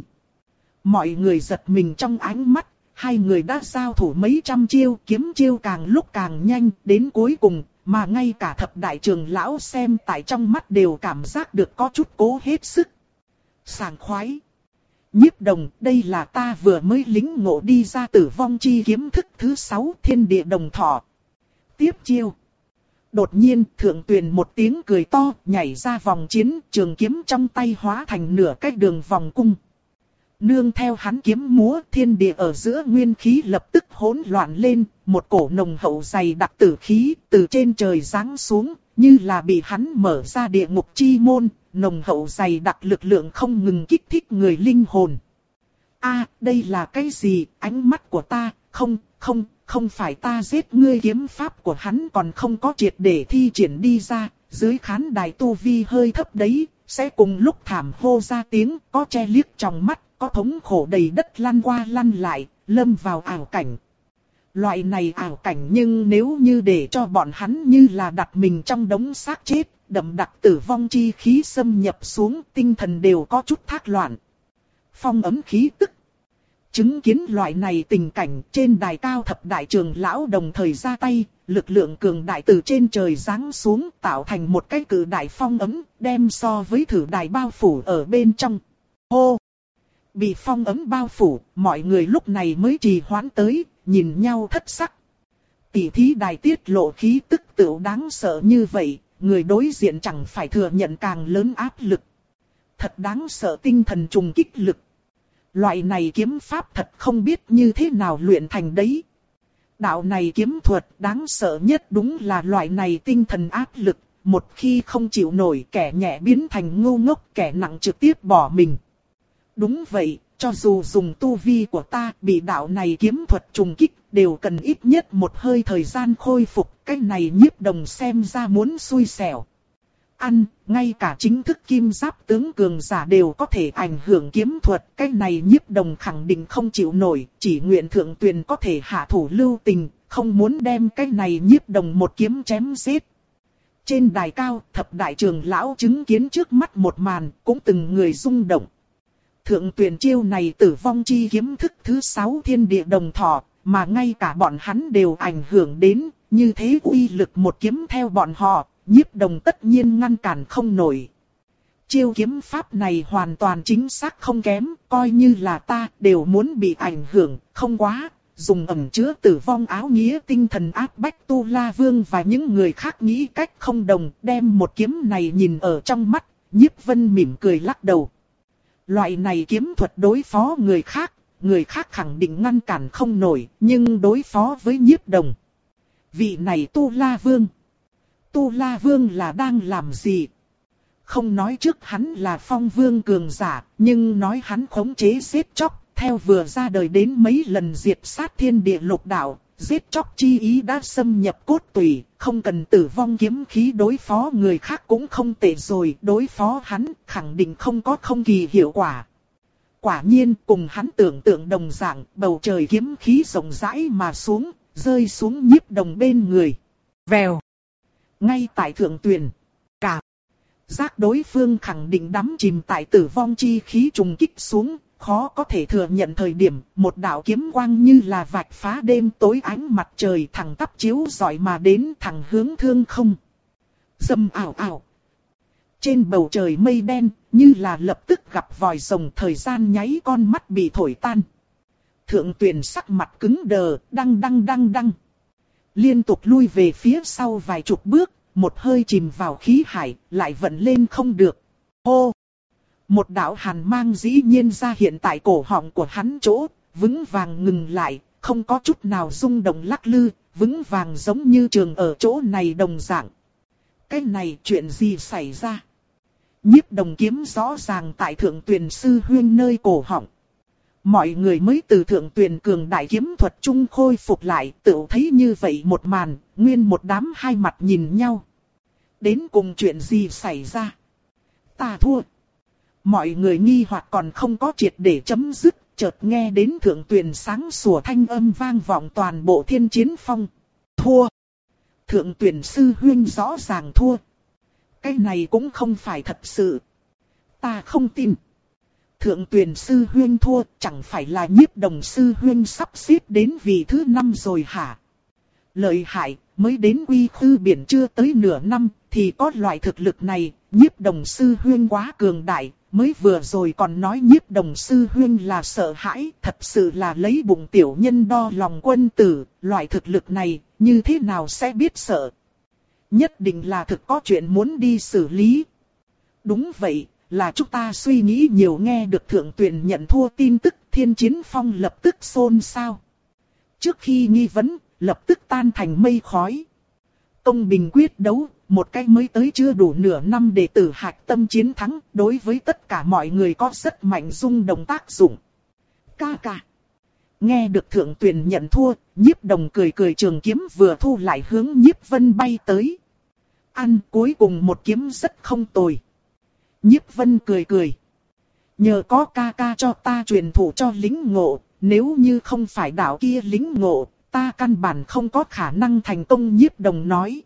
Mọi người giật mình trong ánh mắt. Hai người đã giao thủ mấy trăm chiêu, kiếm chiêu càng lúc càng nhanh, đến cuối cùng, mà ngay cả thập đại trưởng lão xem tại trong mắt đều cảm giác được có chút cố hết sức. Sảng khoái. Nhiếp Đồng, đây là ta vừa mới lính ngộ đi ra Tử Vong Chi kiếm thức thứ sáu, Thiên Địa Đồng Thọ. Tiếp chiêu. Đột nhiên, Thượng Tuyền một tiếng cười to, nhảy ra vòng chiến, trường kiếm trong tay hóa thành nửa cái đường vòng cung. Nương theo hắn kiếm múa, thiên địa ở giữa nguyên khí lập tức hỗn loạn lên, một cổ nồng hậu dày đặc tử khí từ trên trời giáng xuống, như là bị hắn mở ra địa ngục chi môn, nồng hậu dày đặc lực lượng không ngừng kích thích người linh hồn. A, đây là cái gì? Ánh mắt của ta, không, không, không phải ta giết ngươi. Kiếm pháp của hắn còn không có triệt để thi triển đi ra, dưới khán đài tu vi hơi thấp đấy, sẽ cùng lúc thảm hô ra tiếng, có che liếc trong mắt, có thống khổ đầy đất lăn qua lăn lại, lâm vào ảo cảnh. Loại này ảo cảnh nhưng nếu như để cho bọn hắn như là đặt mình trong đống xác chết, đậm đặc tử vong chi khí xâm nhập xuống, tinh thần đều có chút thác loạn. Phong ấm khí tức. Chứng kiến loại này tình cảnh, trên đài cao thập đại trưởng lão đồng thời ra tay, lực lượng cường đại từ trên trời giáng xuống, tạo thành một cái cự đại phong ấm, đem so với thử đài bao phủ ở bên trong. Hô! Bị phong ấm bao phủ, mọi người lúc này mới trì hoãn tới, nhìn nhau thất sắc. Tỷ thí đài tiết lộ khí tức tựu đáng sợ như vậy, người đối diện chẳng phải thừa nhận càng lớn áp lực. Thật đáng sợ tinh thần trùng kích lực. Loại này kiếm pháp thật không biết như thế nào luyện thành đấy. Đạo này kiếm thuật đáng sợ nhất đúng là loại này tinh thần áp lực. Một khi không chịu nổi, kẻ nhẹ biến thành ngu ngốc, kẻ nặng trực tiếp bỏ mình. Đúng vậy, cho dù dùng tu vi của ta bị đạo này kiếm thuật trùng kích, đều cần ít nhất một hơi thời gian khôi phục. Cái này Nhiếp Đồng xem ra muốn xui xẻo. Ăn, ngay cả chính thức kim giáp tướng cường giả đều có thể ảnh hưởng kiếm thuật. Cái này Nhiếp Đồng khẳng định không chịu nổi, chỉ nguyện Thượng Tuyền có thể hạ thủ lưu tình, không muốn đem cái này Nhiếp Đồng một kiếm chém giết. Trên đài cao, thập đại trưởng lão chứng kiến trước mắt một màn, cũng từng người rung động. Thượng Tuyền chiêu này tử vong chi kiếm thức thứ sáu thiên địa đồng thọ, mà ngay cả bọn hắn đều ảnh hưởng đến, như thế uy lực một kiếm theo bọn họ, Nhiếp Đồng tất nhiên ngăn cản không nổi. Chiêu kiếm pháp này hoàn toàn chính xác không kém, coi như là ta đều muốn bị ảnh hưởng, không quá, dùng ẩn chứa tử vong áo nghĩa tinh thần áp bách Tu La Vương và những người khác nghĩ cách không đồng, đem một kiếm này nhìn ở trong mắt, Nhiếp Vân mỉm cười lắc đầu. Loại này kiếm thuật đối phó người khác, người khác khẳng định ngăn cản không nổi, nhưng đối phó với Nhiếp Đồng. Vị này Tu La Vương. Tu La Vương là đang làm gì? Không nói trước hắn là Phong Vương cường giả, nhưng nói hắn khống chế giết chóc, theo vừa ra đời đến mấy lần diệt sát thiên địa lục đạo, giết chóc chi ý đã xâm nhập cốt tủy, không cần tử vong kiếm khí đối phó người khác cũng không tệ rồi, đối phó hắn khẳng định không có không kỳ hiệu quả. Quả nhiên cùng hắn tưởng tượng đồng dạng, bầu trời kiếm khí rộng rãi mà xuống, rơi xuống Nhiếp Đồng bên người. Vèo. Ngay tại Thượng Tuyền, cả giác đối phương khẳng định đắm chìm tại tử vong chi khí trùng kích xuống, khó có thể thừa nhận thời điểm một đạo kiếm quang như là vạch phá đêm tối ánh mặt trời thẳng tắp chiếu rọi mà đến thẳng hướng thương không. Dầm ảo ảo. Trên bầu trời mây đen như là lập tức gặp vòi rồng, thời gian nháy con mắt bị thổi tan. Thượng Tuyền sắc mặt cứng đờ, đăng đăng đăng đăng. Liên tục lui về phía sau vài chục bước, một hơi chìm vào khí hải, lại vận lên không được. Hô! Một đạo hàn mang dĩ nhiên ra hiện tại cổ họng của hắn chỗ, vững vàng ngừng lại, không có chút nào rung động lắc lư, vững vàng giống như trường ở chỗ này đồng dạng. Cái này chuyện gì xảy ra? Nhiếp Đồng kiếm rõ ràng tại Thượng Tuyền sư huynh nơi cổ họng. Mọi người mới từ Thượng Tuyền cường đại kiếm thuật trung khôi phục lại, tự thấy như vậy một màn, nguyên một đám hai mặt nhìn nhau. Đến cùng chuyện gì xảy ra? Ta thua. Mọi người nghi hoặc còn không có triệt để chấm dứt, chợt nghe đến Thượng Tuyền sáng sủa thanh âm vang vọng toàn bộ Thiên Chiến Phong. Thua. Thượng Tuyền sư huynh rõ ràng thua. Cái này cũng không phải thật sự. Ta không tin. Thượng Tuyền sư huynh thua, chẳng phải là Nhiếp Đồng sư huynh sắp xếp đến vị thứ năm rồi hả? Lợi hại, mới đến Quy Khư Biển chưa tới nửa năm, thì có loại thực lực này, Nhiếp Đồng sư huynh quá cường đại, mới vừa rồi còn nói Nhiếp Đồng sư huynh là sợ hãi, thật sự là lấy bụng tiểu nhân đo lòng quân tử, loại thực lực này, như thế nào sẽ biết sợ? Nhất định là thực có chuyện muốn đi xử lý. Đúng vậy. Là chúng ta suy nghĩ nhiều. Nghe được Thượng Tuyền nhận thua tin tức, Thiên Chiến Phong lập tức xôn xao. Trước khi nghi vấn, lập tức tan thành mây khói. Công bình quyết đấu, một cái mới tới chưa đủ nửa năm đệ tử Hạch Tâm chiến thắng, đối với tất cả mọi người có rất mạnh rung động tác dụng. Ca ca. Nghe được Thượng Tuyền nhận thua, Nhiếp Đồng cười cười, trường kiếm vừa thu lại hướng Nhiếp Vân bay tới. Ăn, cuối cùng một kiếm rất không tồi. Nhiếp Vân cười cười. Nhờ có ca ca cho ta truyền thụ cho lính ngộ, nếu như không phải đạo kia lính ngộ, ta căn bản không có khả năng thành công. Nhiếp Đồng nói.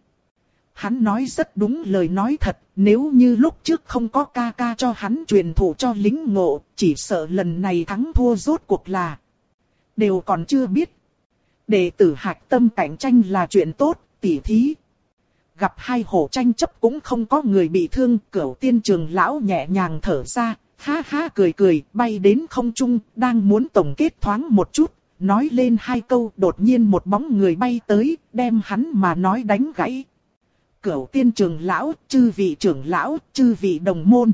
Hắn nói rất đúng lời nói thật, nếu như lúc trước không có ca ca cho hắn truyền thụ cho lính ngộ, chỉ sợ lần này thắng thua rốt cuộc là đều còn chưa biết. Đệ tử Hạch Tâm cạnh tranh là chuyện tốt, tỉ thí. Gặp hai hổ tranh chấp cũng không có người bị thương, Cửu Tiên trưởng lão nhẹ nhàng thở ra, ha ha cười cười, bay đến không trung, đang muốn tổng kết thoáng một chút, nói lên hai câu, đột nhiên một bóng người bay tới, đem hắn mà nói đánh gãy. Cửu Tiên trưởng lão, chư vị trưởng lão, chư vị đồng môn.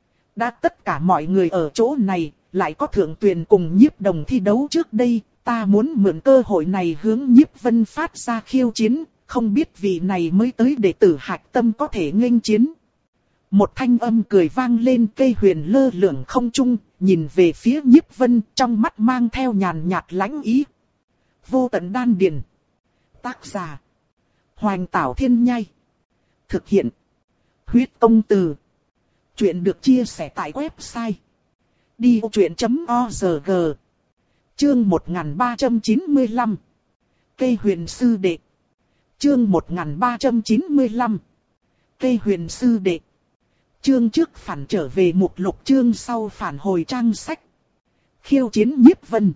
Đã tất cả mọi người ở chỗ này, lại có Thượng Tuyền cùng Nhiếp Đồng thi đấu trước đây, ta muốn mượn cơ hội này hướng Nhiếp Vân phát ra khiêu chiến. Không biết vị này mới tới đệ tử Hạch Tâm có thể nghênh chiến. Một thanh âm cười vang lên, cây huyền lơ lửng không trung, nhìn về phía Nhiếp Vân, trong mắt mang theo nhàn nhạt lãnh ý. Vô Tận Đan Điền. Tác giả: Hoành Tảo Thiên Nhai. Thực hiện: Huyết công từ. Chuyện được chia sẻ tại website đi ô chuyện chấm org. Chương một nghìn ba trăm chín mươi lăm. Cây huyền sư đệ. Chương một nghìn ba trăm chín mươi lăm. Cây huyền sư đệ. Chương trước phản trở về mục lục, chương sau phản hồi trang sách. Khiêu chiến Nhiếp Vân.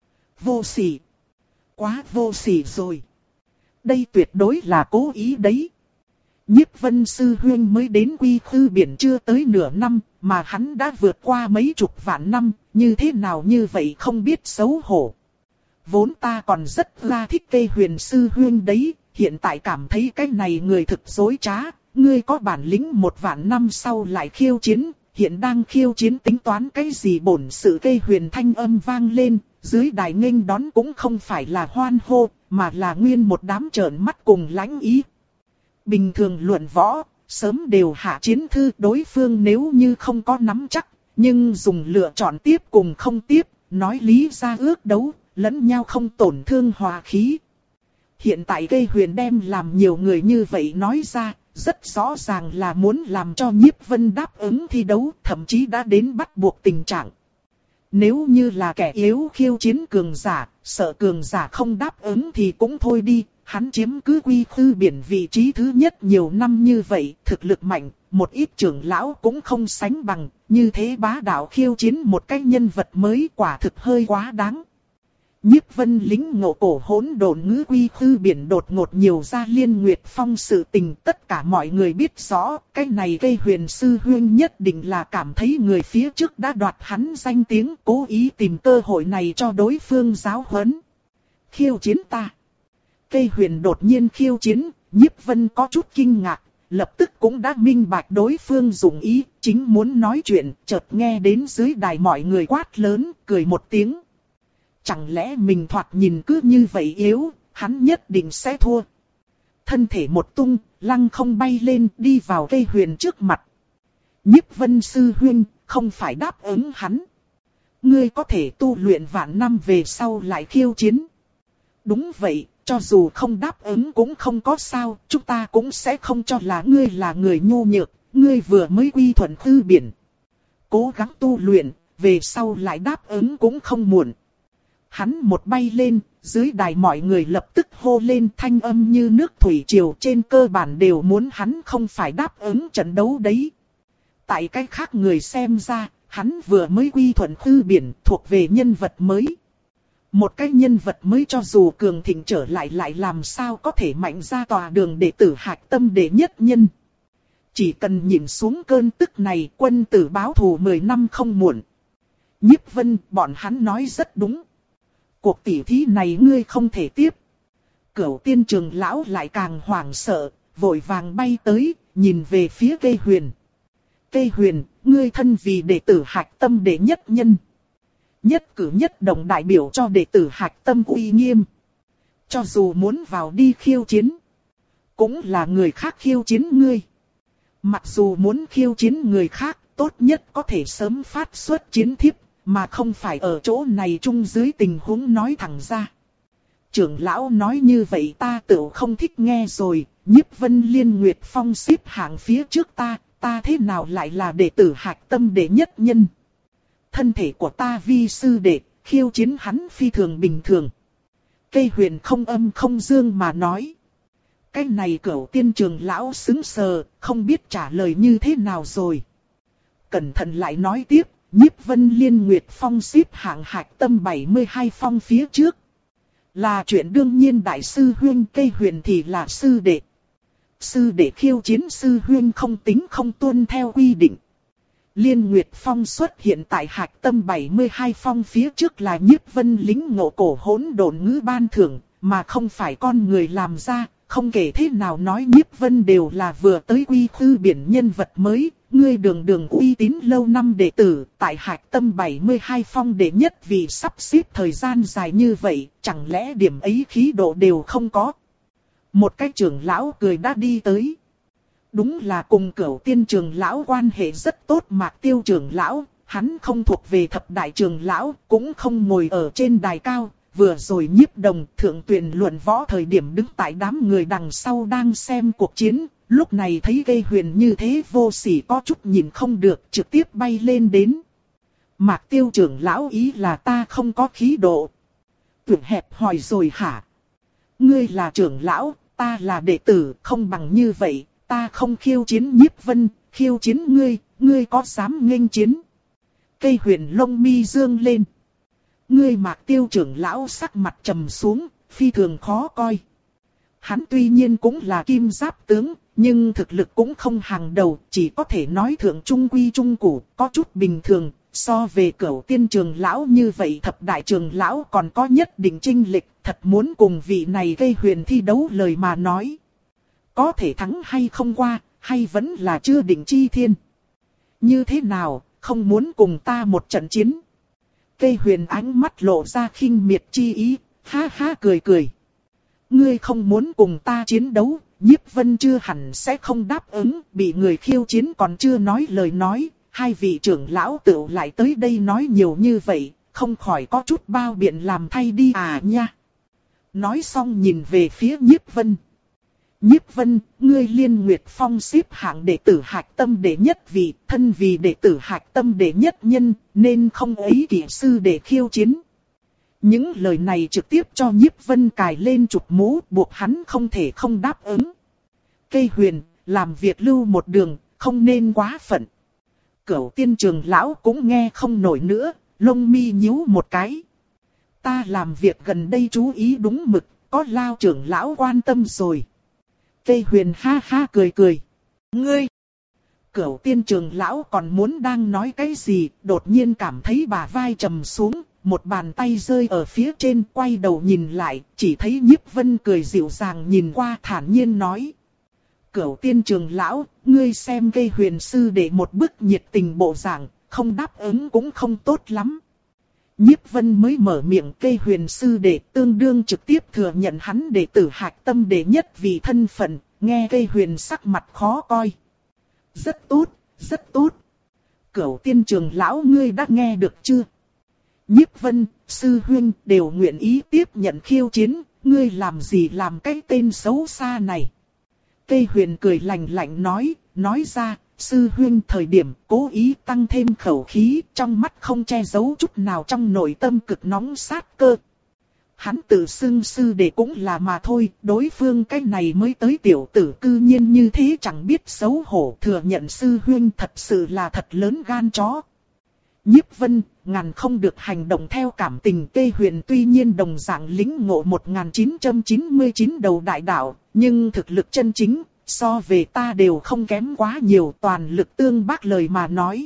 Vô sỉ. Quá vô sỉ rồi. Đây tuyệt đối là cố ý đấy. Nhiếp Vân sư huynh mới đến Quy Khư Biển chưa tới nửa năm, mà hắn đã vượt qua mấy chục vạn năm, như thế nào như vậy không biết xấu hổ. Vốn ta còn rất là thích cây huyền sư huynh đấy, hiện tại cảm thấy cái này người thực dối trá. Ngươi có bản lĩnh một vạn năm sau lại khiêu chiến, hiện đang khiêu chiến tính toán cái gì? Bổn sự cây huyền thanh âm vang lên, dưới đài nghênh đón cũng không phải là hoan hô, mà là nguyên một đám trợn mắt cùng lãnh ý. Bình thường luận võ, sớm đều hạ chiến thư, đối phương nếu như không có nắm chắc, nhưng dùng lựa chọn tiếp cùng không tiếp, nói lý ra ước đấu, lẫn nhau không tổn thương hòa khí. Hiện tại cây huyền đem làm nhiều người như vậy nói ra, rất rõ ràng là muốn làm cho Nhiếp Vân đáp ứng thi đấu, thậm chí đã đến bắt buộc tình trạng. Nếu như là kẻ yếu khiêu chiến cường giả, sợ cường giả không đáp ứng thì cũng thôi đi, hắn chiếm cứ Quy Khư Biển vị trí thứ nhất nhiều năm như vậy, thực lực mạnh, một ít trưởng lão cũng không sánh bằng, như thế bá đạo khiêu chiến một cái nhân vật mới quả thực hơi quá đáng. Nhiếp Vân lính ngộ cổ hỗn độn ngữ Quy Khư Biển đột ngột nhiều ra Liên Nguyệt Phong sự tình, tất cả mọi người biết rõ, cái này cây huyền sư huynh nhất định là cảm thấy người phía trước đã đoạt hắn danh tiếng, cố ý tìm cơ hội này cho đối phương giáo huấn. Khiêu chiến ta. Cây huyền đột nhiên khiêu chiến, Nhiếp Vân có chút kinh ngạc, lập tức cũng đã minh bạch đối phương dụng ý, chính muốn nói chuyện, chợt nghe đến dưới đài mọi người quát lớn, cười một tiếng. Chẳng lẽ mình thoạt nhìn cứ như vậy yếu, hắn nhất định sẽ thua. Thân thể một tung, lăng không bay lên đi vào cây huyền trước mặt. Nhiếp Vân sư huynh, không phải đáp ứng hắn. Ngươi có thể tu luyện vạn năm về sau lại khiêu chiến. Đúng vậy, cho dù không đáp ứng cũng không có sao, chúng ta cũng sẽ không cho là ngươi là người nhu nhược, ngươi vừa mới quy thuận Khư Biển. Cố gắng tu luyện, về sau lại đáp ứng cũng không muộn. Hắn một bay lên, dưới đài mọi người lập tức hô lên, thanh âm như nước thủy triều, trên cơ bản đều muốn hắn không phải đáp ứng trận đấu đấy. Tại cách khác người xem ra, hắn vừa mới quy thuận Khư Biển, thuộc về nhân vật mới. Một cái nhân vật mới cho dù cường thịnh trở lại lại làm sao có thể mạnh ra tòa đường đệ tử hạch tâm đệ nhất nhân. Chỉ cần nhìn xuống cơn tức này, quân tử báo thù mười năm không muộn. Nhiếp Vân, bọn hắn nói rất đúng. Cuộc tỉ thí này ngươi không thể tiếp. Cửu Tiên trưởng lão lại càng hoảng sợ, vội vàng bay tới, nhìn về phía cây huyền. Cây huyền, ngươi thân vì đệ tử hạch tâm đệ nhất nhân. Nhất cử nhất động đại biểu cho đệ tử hạch tâm uy nghiêm. Cho dù muốn vào đi khiêu chiến, cũng là người khác khiêu chiến ngươi. Mặc dù muốn khiêu chiến người khác, tốt nhất có thể sớm phát xuất chiến thiếp, mà không phải ở chỗ này chung dưới tình huống nói thẳng ra. Trưởng lão nói như vậy ta tự không thích nghe rồi, Nhiếp Vân Liên Nguyệt Phong xếp hạng phía trước ta, ta thế nào lại là đệ tử hạch tâm đệ nhất nhân. Thân thể của ta vi sư đệ, khiêu chiến hắn phi thường bình thường. Cây huyền không âm không dương mà nói. Cái này Cửu Tiên trưởng lão sững sờ, không biết trả lời như thế nào rồi. Cẩn thận lại nói tiếp, Nhiếp Vân Liên Nguyệt Phong xếp hạng hạch tâm bảy mươi hai phong phía trước. Là chuyện đương nhiên, đại sư huynh cây huyền thì là sư đệ. Sư đệ khiêu chiến sư huynh không tính không tuân theo quy định. Liên Nguyệt Phong xuất hiện tại hạch tâm bảy mươi hai phong phía trước là Nhiếp Vân lính ngộ cổ hỗn độn ngữ ban thưởng, mà không phải con người làm ra. Không kể thế nào nói Nhiếp Vân đều là vừa tới Quy Khư Biển nhân vật mới, ngươi đường đường uy tín lâu năm đệ tử, tại hạch tâm bảy mươi hai phong đệ nhất vì sắp xếp thời gian dài như vậy, chẳng lẽ điểm ấy khí độ đều không có. Một cái trưởng lão cười đã đi tới. Đúng là cùng Cửu Tiên trưởng lão quan hệ rất tốt. Mạc Tiêu trưởng lão, hắn không thuộc về thập đại trưởng lão, cũng không ngồi ở trên đài cao. Vừa rồi Nhiếp Đồng thượng tuyển luận võ thời điểm đứng tại đám người đằng sau đang xem cuộc chiến, Lúc này thấy cây huyền như thế vô sỉ có chút nhìn không được, trực tiếp bay lên đến. Mạc Tiêu trưởng lão ý là ta không có khí độ. Tưởng hẹp hỏi rồi hả? Ngươi là trưởng lão, ta là đệ tử, không bằng như vậy, ta không khiêu chiến Nhiếp Vân, khiêu chiến ngươi, ngươi có dám nghênh chiến? Cây huyền lông mi dương lên. Ngươi Mạc Tiêu trưởng lão sắc mặt trầm xuống, phi thường khó coi. Hắn tuy nhiên cũng là kim giáp tướng, nhưng thực lực cũng không hàng đầu, chỉ có thể nói thượng trung quy trung củ, có chút bình thường. So về Cửu Tiên trưởng lão như vậy thập đại trưởng lão còn có nhất định chênh lệch, thật muốn cùng vị này cây huyền thi đấu lời mà nói. Có thể thắng hay không qua, hay vẫn là chưa định chi thiên. Như thế nào, không muốn cùng ta một trận chiến? Cây huyền ánh mắt lộ ra khinh miệt chi ý, ha ha cười cười. Ngươi không muốn cùng ta chiến đấu, Nhiếp Vân chưa hẳn sẽ không đáp ứng, bị người khiêu chiến còn chưa nói lời nói. Hai vị trưởng lão tựu lại tới đây nói nhiều như vậy, không khỏi có chút bao biện làm thay đi à nha. Nói xong nhìn về phía Nhiếp Vân. Nhiếp Vân, ngươi Liên Nguyệt Phong xếp hạng đệ tử hạch tâm đệ nhất vị, thân vì đệ tử hạch tâm đệ nhất nhân, nên không ấy kỹ sư để khiêu chiến. Những lời này trực tiếp cho Nhiếp Vân cài lên chụp mũ, buộc hắn không thể không đáp ứng. Cây huyền, làm việc lưu một đường, không nên quá phận. Cửu Tiên trưởng lão cũng nghe không nổi nữa, lông mi nhíu một cái. Ta làm việc gần đây chú ý đúng mực, có Lao trưởng lão quan tâm rồi. Cây huyền ha ha cười cười. Ngươi! Cửu Tiên trưởng lão còn muốn đang nói cái gì, đột nhiên cảm thấy bả vai trầm xuống, một bàn tay rơi ở phía trên, quay đầu nhìn lại, chỉ thấy Nhiếp Vân cười dịu dàng nhìn qua thản nhiên nói. Cửu Tiên trưởng lão, ngươi xem cây huyền sư để một bức nhiệt tình bộ dạng, không đáp ứng cũng không tốt lắm. Nhiếp Vân mới mở miệng, cây huyền sư đệ tương đương trực tiếp thừa nhận hắn đệ tử hạch tâm đệ nhất vì thân phận, nghe cây huyền sắc mặt khó coi. Rất tốt, rất tốt. Cửu Tiên trưởng lão ngươi đã nghe được chưa? Nhiếp Vân, sư huynh đều nguyện ý tiếp nhận khiêu chiến, ngươi làm gì làm cái tên xấu xa này? Cây huyền cười lạnh lạnh nói, nói ra, sư huynh thời điểm cố ý tăng thêm khẩu khí, trong mắt không che giấu chút nào trong nội tâm cực nóng sát cơ. Hắn tự xưng sư đệ cũng là mà thôi, đối phương cái này mới tới tiểu tử cư nhiên như thế chẳng biết xấu hổ, thừa nhận sư huynh thật sự là thật lớn gan chó. Nhiếp Vân, ngàn không được hành động theo cảm tình. Cây huyền tuy nhiên đồng dạng lĩnh ngộ một nghìn chín trăm chín mươi chín đầu đại đạo, nhưng thực lực chân chính, so về ta đều không kém quá nhiều, toàn lực tương bác lời mà nói.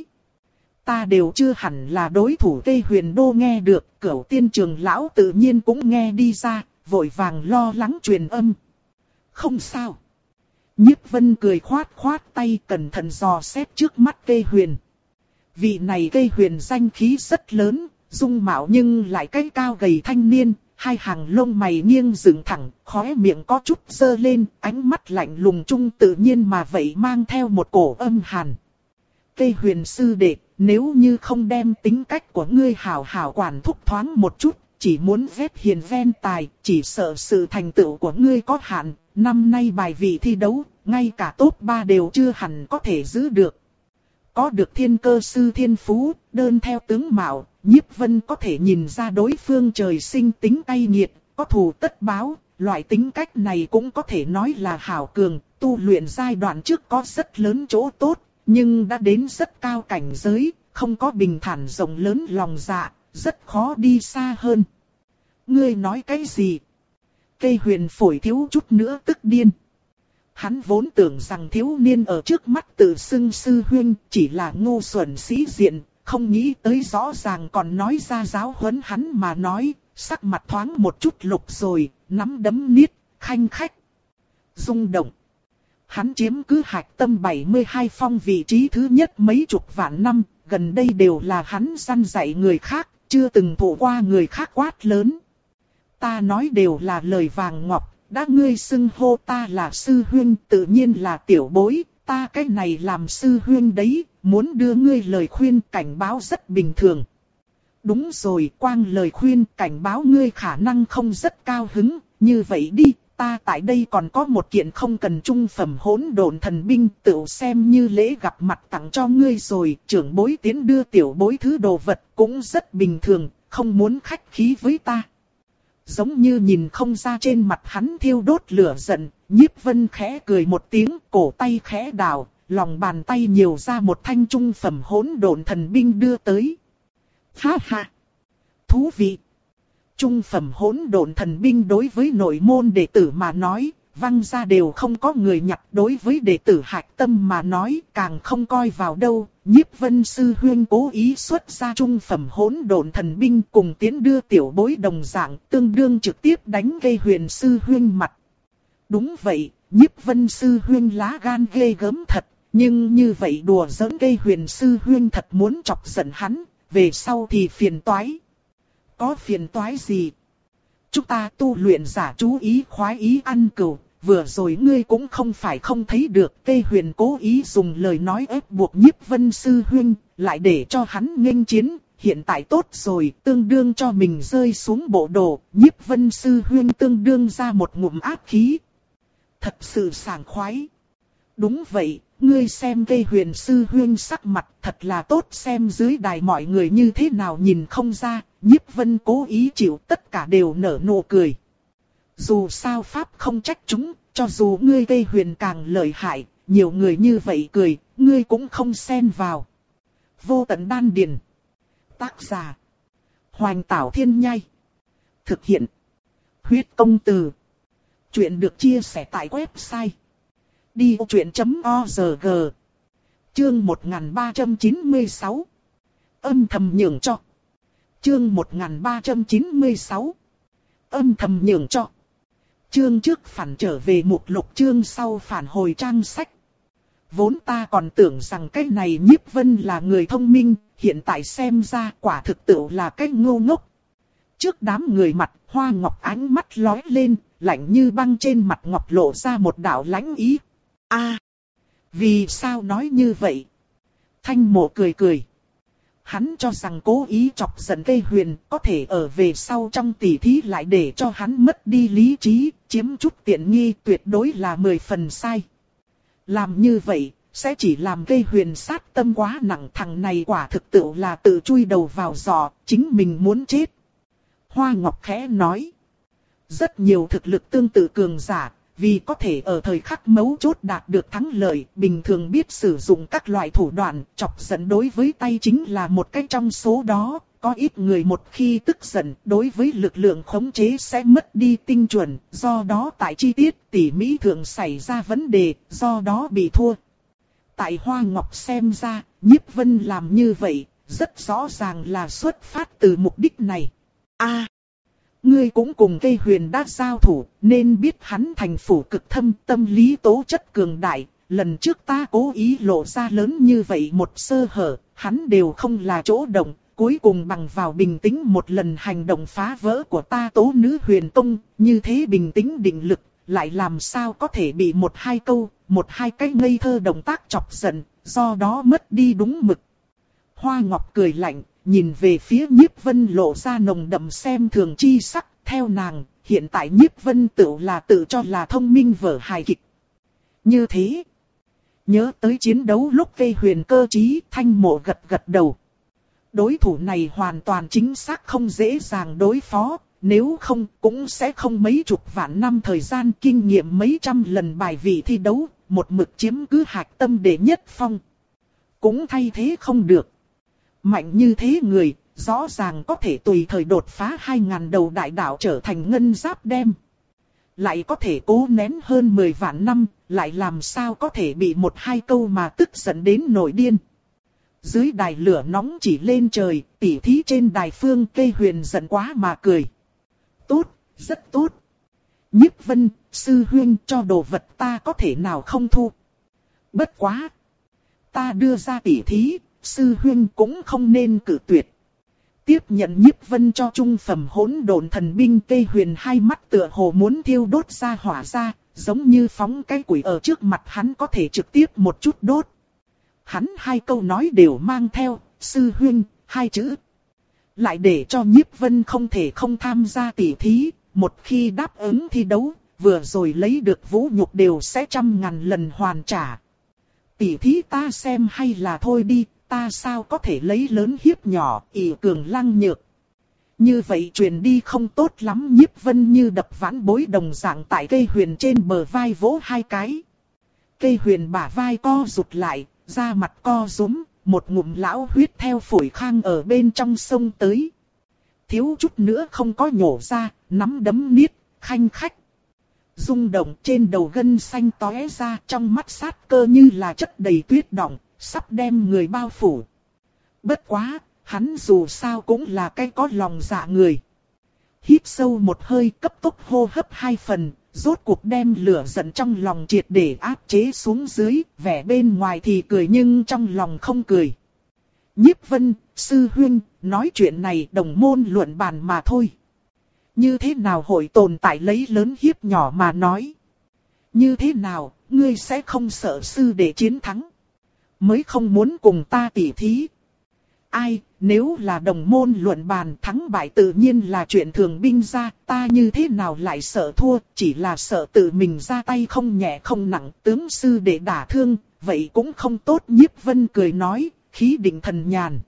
Ta đều chưa hẳn là đối thủ. Cây huyền đô nghe được, Cửu Tiên trưởng lão tự nhiên cũng nghe đi ra, vội vàng lo lắng truyền âm. Không sao. Nhiếp Vân cười khoát khoát tay cẩn thận dò xét trước mắt cây huyền. Vị này cây huyền danh khí rất lớn, dung mạo nhưng lại cái cao gầy thanh niên, hai hàng lông mày nghiêng dựng thẳng, khóe miệng có chút dơ lên, ánh mắt lạnh lùng trung tự nhiên mà vậy mang theo một cổ âm hàn. Cây huyền sư đệ, nếu như không đem tính cách của ngươi hảo hảo quản thúc thoáng một chút, chỉ muốn vét hiền ven tài, chỉ sợ sự thành tựu của ngươi có hạn, năm nay bài vị thi đấu, ngay cả top ba đều chưa hẳn có thể giữ được. Có được thiên cơ sư thiên phú, đơn theo tướng mạo, Nhiếp Vân có thể nhìn ra đối phương trời sinh tính cay nghiệt, có thù tất báo, loại tính cách này cũng có thể nói là hảo cường, tu luyện giai đoạn trước có rất lớn chỗ tốt, nhưng đã đến rất cao cảnh giới, không có bình thản rộng lớn lòng dạ, rất khó đi xa hơn. Ngươi nói cái gì? Cây huyền phổi thiếu chút nữa tức điên. Hắn vốn tưởng rằng thiếu niên ở trước mắt tự xưng sư huynh chỉ là ngu xuẩn sĩ diện, không nghĩ tới rõ ràng còn nói ra giáo huấn hắn mà nói, sắc mặt thoáng một chút lục rồi, nắm đấm niết, khanh khách. Rung động. Hắn chiếm cứ hạch tâm bảy mươi hai phong vị trí thứ nhất mấy chục vạn năm, gần đây đều là hắn săn dạy người khác, chưa từng thụ qua người khác quát lớn. Ta nói đều là lời vàng ngọc. Đã ngươi xưng hô ta là sư huynh, tự nhiên là tiểu bối, ta cái này làm sư huynh đấy, muốn đưa ngươi lời khuyên cảnh báo rất bình thường. Đúng rồi, quang lời khuyên cảnh báo ngươi khả năng không rất cao hứng, như vậy đi, ta tại đây còn có một kiện không cần trung phẩm hỗn độn thần binh, tự xem như lễ gặp mặt tặng cho ngươi rồi. Trưởng bối tiến đưa tiểu bối thứ đồ vật cũng rất bình thường, không muốn khách khí với ta. Giống như nhìn không ra trên mặt hắn thiêu đốt lửa giận, Nhiếp Vân khẽ cười một tiếng, cổ tay khẽ đảo, lòng bàn tay nhiều ra một thanh trung phẩm hỗn độn thần binh đưa tới. Ha ha! Thú vị! Trung phẩm hỗn độn thần binh đối với nội môn đệ tử mà nói, văng ra đều không có người nhặt, đối với đệ tử hạch tâm mà nói, càng không coi vào đâu. Nhiếp Vân sư huynh cố ý xuất ra trung phẩm hỗn độn thần binh cùng tiến đưa tiểu bối đồng dạng, tương đương trực tiếp đánh gây huyền sư huynh mặt. Đúng vậy, Nhiếp Vân sư huynh lá gan ghê gớm thật, nhưng như vậy đùa giỡn gây huyền sư huynh thật muốn chọc giận hắn, về sau thì phiền toái. Có phiền toái gì? Chúng ta tu luyện giả chú ý khoái ý ăn cừu, vừa rồi ngươi cũng không phải không thấy được. Tê Huyền cố ý dùng lời nói ép buộc Nhiếp Vân sư huynh, lại để cho hắn nghênh chiến. Hiện tại tốt rồi, tương đương cho mình rơi xuống bộ đồ. Nhiếp Vân sư huynh tương đương ra một ngụm ác khí. Thật sự sảng khoái. Đúng vậy, ngươi xem Tê Huyền sư huynh sắc mặt thật là tốt, xem dưới đài mọi người như thế nào nhìn không ra. Nhiếp Vân cố ý chịu, tất cả đều nở nụ cười. Dù sao pháp không trách chúng, cho dù ngươi Tê Huyền càng lợi hại, nhiều người như vậy cười, ngươi cũng không xen vào. Vô tận đan điền. Tác giả: Hoành Tảo Thiên Nhai. Thực hiện: Huyết Công Từ. Chuyện được chia sẻ tại website đi vô chuyện chấm org. Chương một nghìn ba trăm chín mươi sáu. Âm thầm nhường cho. Chương một nghìn ba trăm chín mươi sáu. Âm thầm nhường cho. Chương trước phản trở về mục lục, chương sau phản hồi trang sách. Vốn ta còn tưởng rằng cái này Nhiếp Vân là người thông minh, hiện tại xem ra quả thực tự là cái ngu ngốc. Trước đám người mặt, Hoa Ngọc ánh mắt lóe lên, lạnh như băng trên mặt ngọc lộ ra một đạo lãnh ý. A, à, vì sao nói như vậy? Thanh Mộ cười cười. Hắn cho rằng cố ý chọc giận Tê Huyền có thể ở về sau trong tỉ thí lại để cho hắn mất đi lý trí, chiếm chút tiện nghi, tuyệt đối là mười phần sai. Làm như vậy, sẽ chỉ làm Tê Huyền sát tâm quá nặng, thằng này quả thực tự là tự chui đầu vào giò, chính mình muốn chết. Hoa Ngọc khẽ nói. Rất nhiều thực lực tương tự cường giả, vì có thể ở thời khắc mấu chốt đạt được thắng lợi, bình thường biết sử dụng các loại thủ đoạn, chọc giận đối với tay chính là một cái trong số đó. Có ít người một khi tức giận, đối với lực lượng khống chế sẽ mất đi tinh chuẩn, do đó tại chi tiết tỉ mỹ thường xảy ra vấn đề, do đó bị thua. Tại Hoa Ngọc xem ra, Nhiếp Vân làm như vậy, rất rõ ràng là xuất phát từ mục đích này. A, à, ngươi cũng cùng Tê Huyền đã giao thủ, nên biết hắn thành phủ cực thâm, tâm lý tố chất cường đại. Lần trước ta cố ý lộ ra lớn như vậy một sơ hở, hắn đều không là chỗ động, cuối cùng bằng vào bình tĩnh một lần hành động phá vỡ của ta Tố Nữ Huyền Tông, như thế bình tĩnh định lực, lại làm sao có thể bị một hai câu, một hai cái ngây thơ động tác chọc giận, do đó mất đi đúng mực. Hoa Ngọc cười lạnh, nhìn về phía Nhiếp Vân lộ ra nồng đậm xem thường chi sắc, theo nàng, hiện tại Nhiếp Vân tự là tự cho là thông minh vở hài kịch. Như thế, nhớ tới chiến đấu lúc Tê Huyền cơ trí, Thanh Mộ gật gật đầu. Đối thủ này hoàn toàn chính xác không dễ dàng đối phó, nếu không cũng sẽ không mấy chục vạn năm thời gian kinh nghiệm mấy trăm lần bài vị thi đấu, một mực chiếm cứ hạch tâm đệ nhất phong. Cũng thay thế không được. Mạnh như thế người, rõ ràng có thể tùy thời đột phá hai ngàn đầu đại đạo trở thành ngân giáp đem. Lại có thể cố nén hơn mười vạn năm, lại làm sao có thể bị một hai câu mà tức giận đến nổi điên. Dưới đài lửa nóng chỉ lên trời, tỉ thí trên đài phương Tê Huyền giận quá mà cười. Tốt, rất tốt. Nhiếp Vân, sư huynh cho đồ vật ta có thể nào không thu. Bất quá. Ta đưa ra tỉ thí, sư huynh cũng không nên cự tuyệt. Tiếp nhận Nhiếp Vân cho trung phẩm hỗn độn thần binh, Tê Huyền hai mắt tựa hồ muốn thiêu đốt ra hỏa ra, giống như phóng cái củi ở trước mặt hắn có thể trực tiếp một chút đốt. Hắn hai câu nói đều mang theo, sư huynh, hai chữ. Lại để cho Nhiếp Vân không thể không tham gia tỉ thí, một khi đáp ứng thi đấu, vừa rồi lấy được vũ nhục đều sẽ trăm ngàn lần hoàn trả. Tỷ thí ta xem hay là thôi đi, ta sao có thể lấy lớn hiếp nhỏ, ỷ cường lăng nhược. Như vậy truyền đi không tốt lắm. Nhiếp Vân như đập vãn bối đồng dạng tại cây huyền trên bờ vai vỗ hai cái. Cây huyền bả vai co rụt lại, da mặt co rúm, một ngụm lão huyết theo phổi khang ở bên trong sông tới. Thiếu chút nữa không có nhổ ra, nắm đấm niết, khanh khách. Rung động trên đầu gân xanh tóe ra, trong mắt sát cơ như là chất đầy tuyết đọng, sắp đem người bao phủ. Bất quá, hắn dù sao cũng là cái có lòng dạ người. Hít sâu một hơi, cấp tốc hô hấp hai phần, rốt cuộc đem lửa giận trong lòng triệt để áp chế xuống dưới, vẻ bên ngoài thì cười nhưng trong lòng không cười. Nhiếp Vân, sư huynh, nói chuyện này đồng môn luận bàn mà thôi. Như thế nào hội tồn tại lấy lớn hiếp nhỏ mà nói? Như thế nào, ngươi sẽ không sợ sư để chiến thắng? Mới không muốn cùng ta tỉ thí. Ai, nếu là đồng môn luận bàn thắng bại tự nhiên là chuyện thường binh ra, ta như thế nào lại sợ thua, chỉ là sợ tự mình ra tay không nhẹ không nặng, tướng sư để đả thương, vậy cũng không tốt. Nhiếp Vân cười nói, khí định thần nhàn.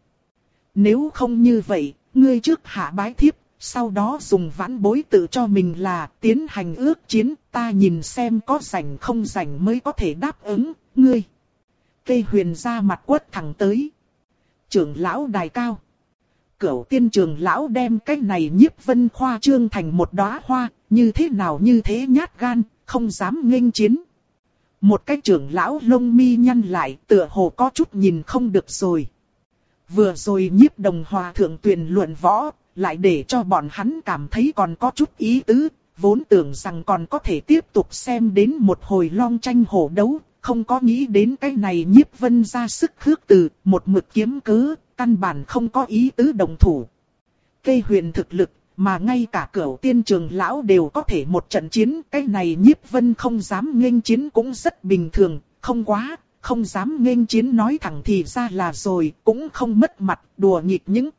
Nếu không như vậy, ngươi trước hạ bái thiếp, sau đó dùng vãn bối tự cho mình là tiến hành ước chiến, ta nhìn xem có rảnh không rảnh mới có thể đáp ứng, ngươi. Cây huyền ra mặt quất thẳng tới. Trưởng lão đài cao. Cửu tiên trưởng lão đem cái này Nhiếp Vân khoa trương thành một đóa hoa, như thế nào như thế nhát gan, không dám nghênh chiến. Một cái trưởng lão lông mi nhăn lại, tựa hồ có chút nhìn không được rồi. Vừa rồi Nhiếp Đồng Hòa thượng tuyển luận võ, lại để cho bọn hắn cảm thấy còn có chút ý tứ, vốn tưởng rằng còn có thể tiếp tục xem đến một hồi long tranh hổ đấu, không có nghĩ đến cái này Nhiếp Vân ra sức khước từ, một mực kiếm cớ, căn bản không có ý tứ đồng thủ. Cây huyền thực lực, mà ngay cả cửu tiên trường lão đều có thể một trận chiến, cái này Nhiếp Vân không dám nghênh chiến cũng rất bình thường, không quá, không dám nghênh chiến nói thẳng thì ra là rồi, cũng không mất mặt, đùa nghịch những.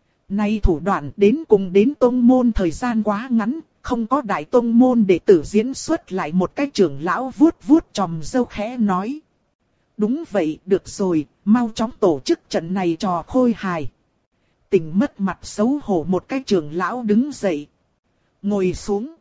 Nay thủ đoạn đến cùng đến tông môn thời gian quá ngắn, không có đại tông môn đệ tử diễn xuất lại một cái trưởng lão vuốt vuốt chòm râu khẽ nói. Đúng vậy, được rồi, mau chóng tổ chức trận này trò khôi hài. Tình mất mặt xấu hổ một cái trưởng lão đứng dậy. Ngồi xuống.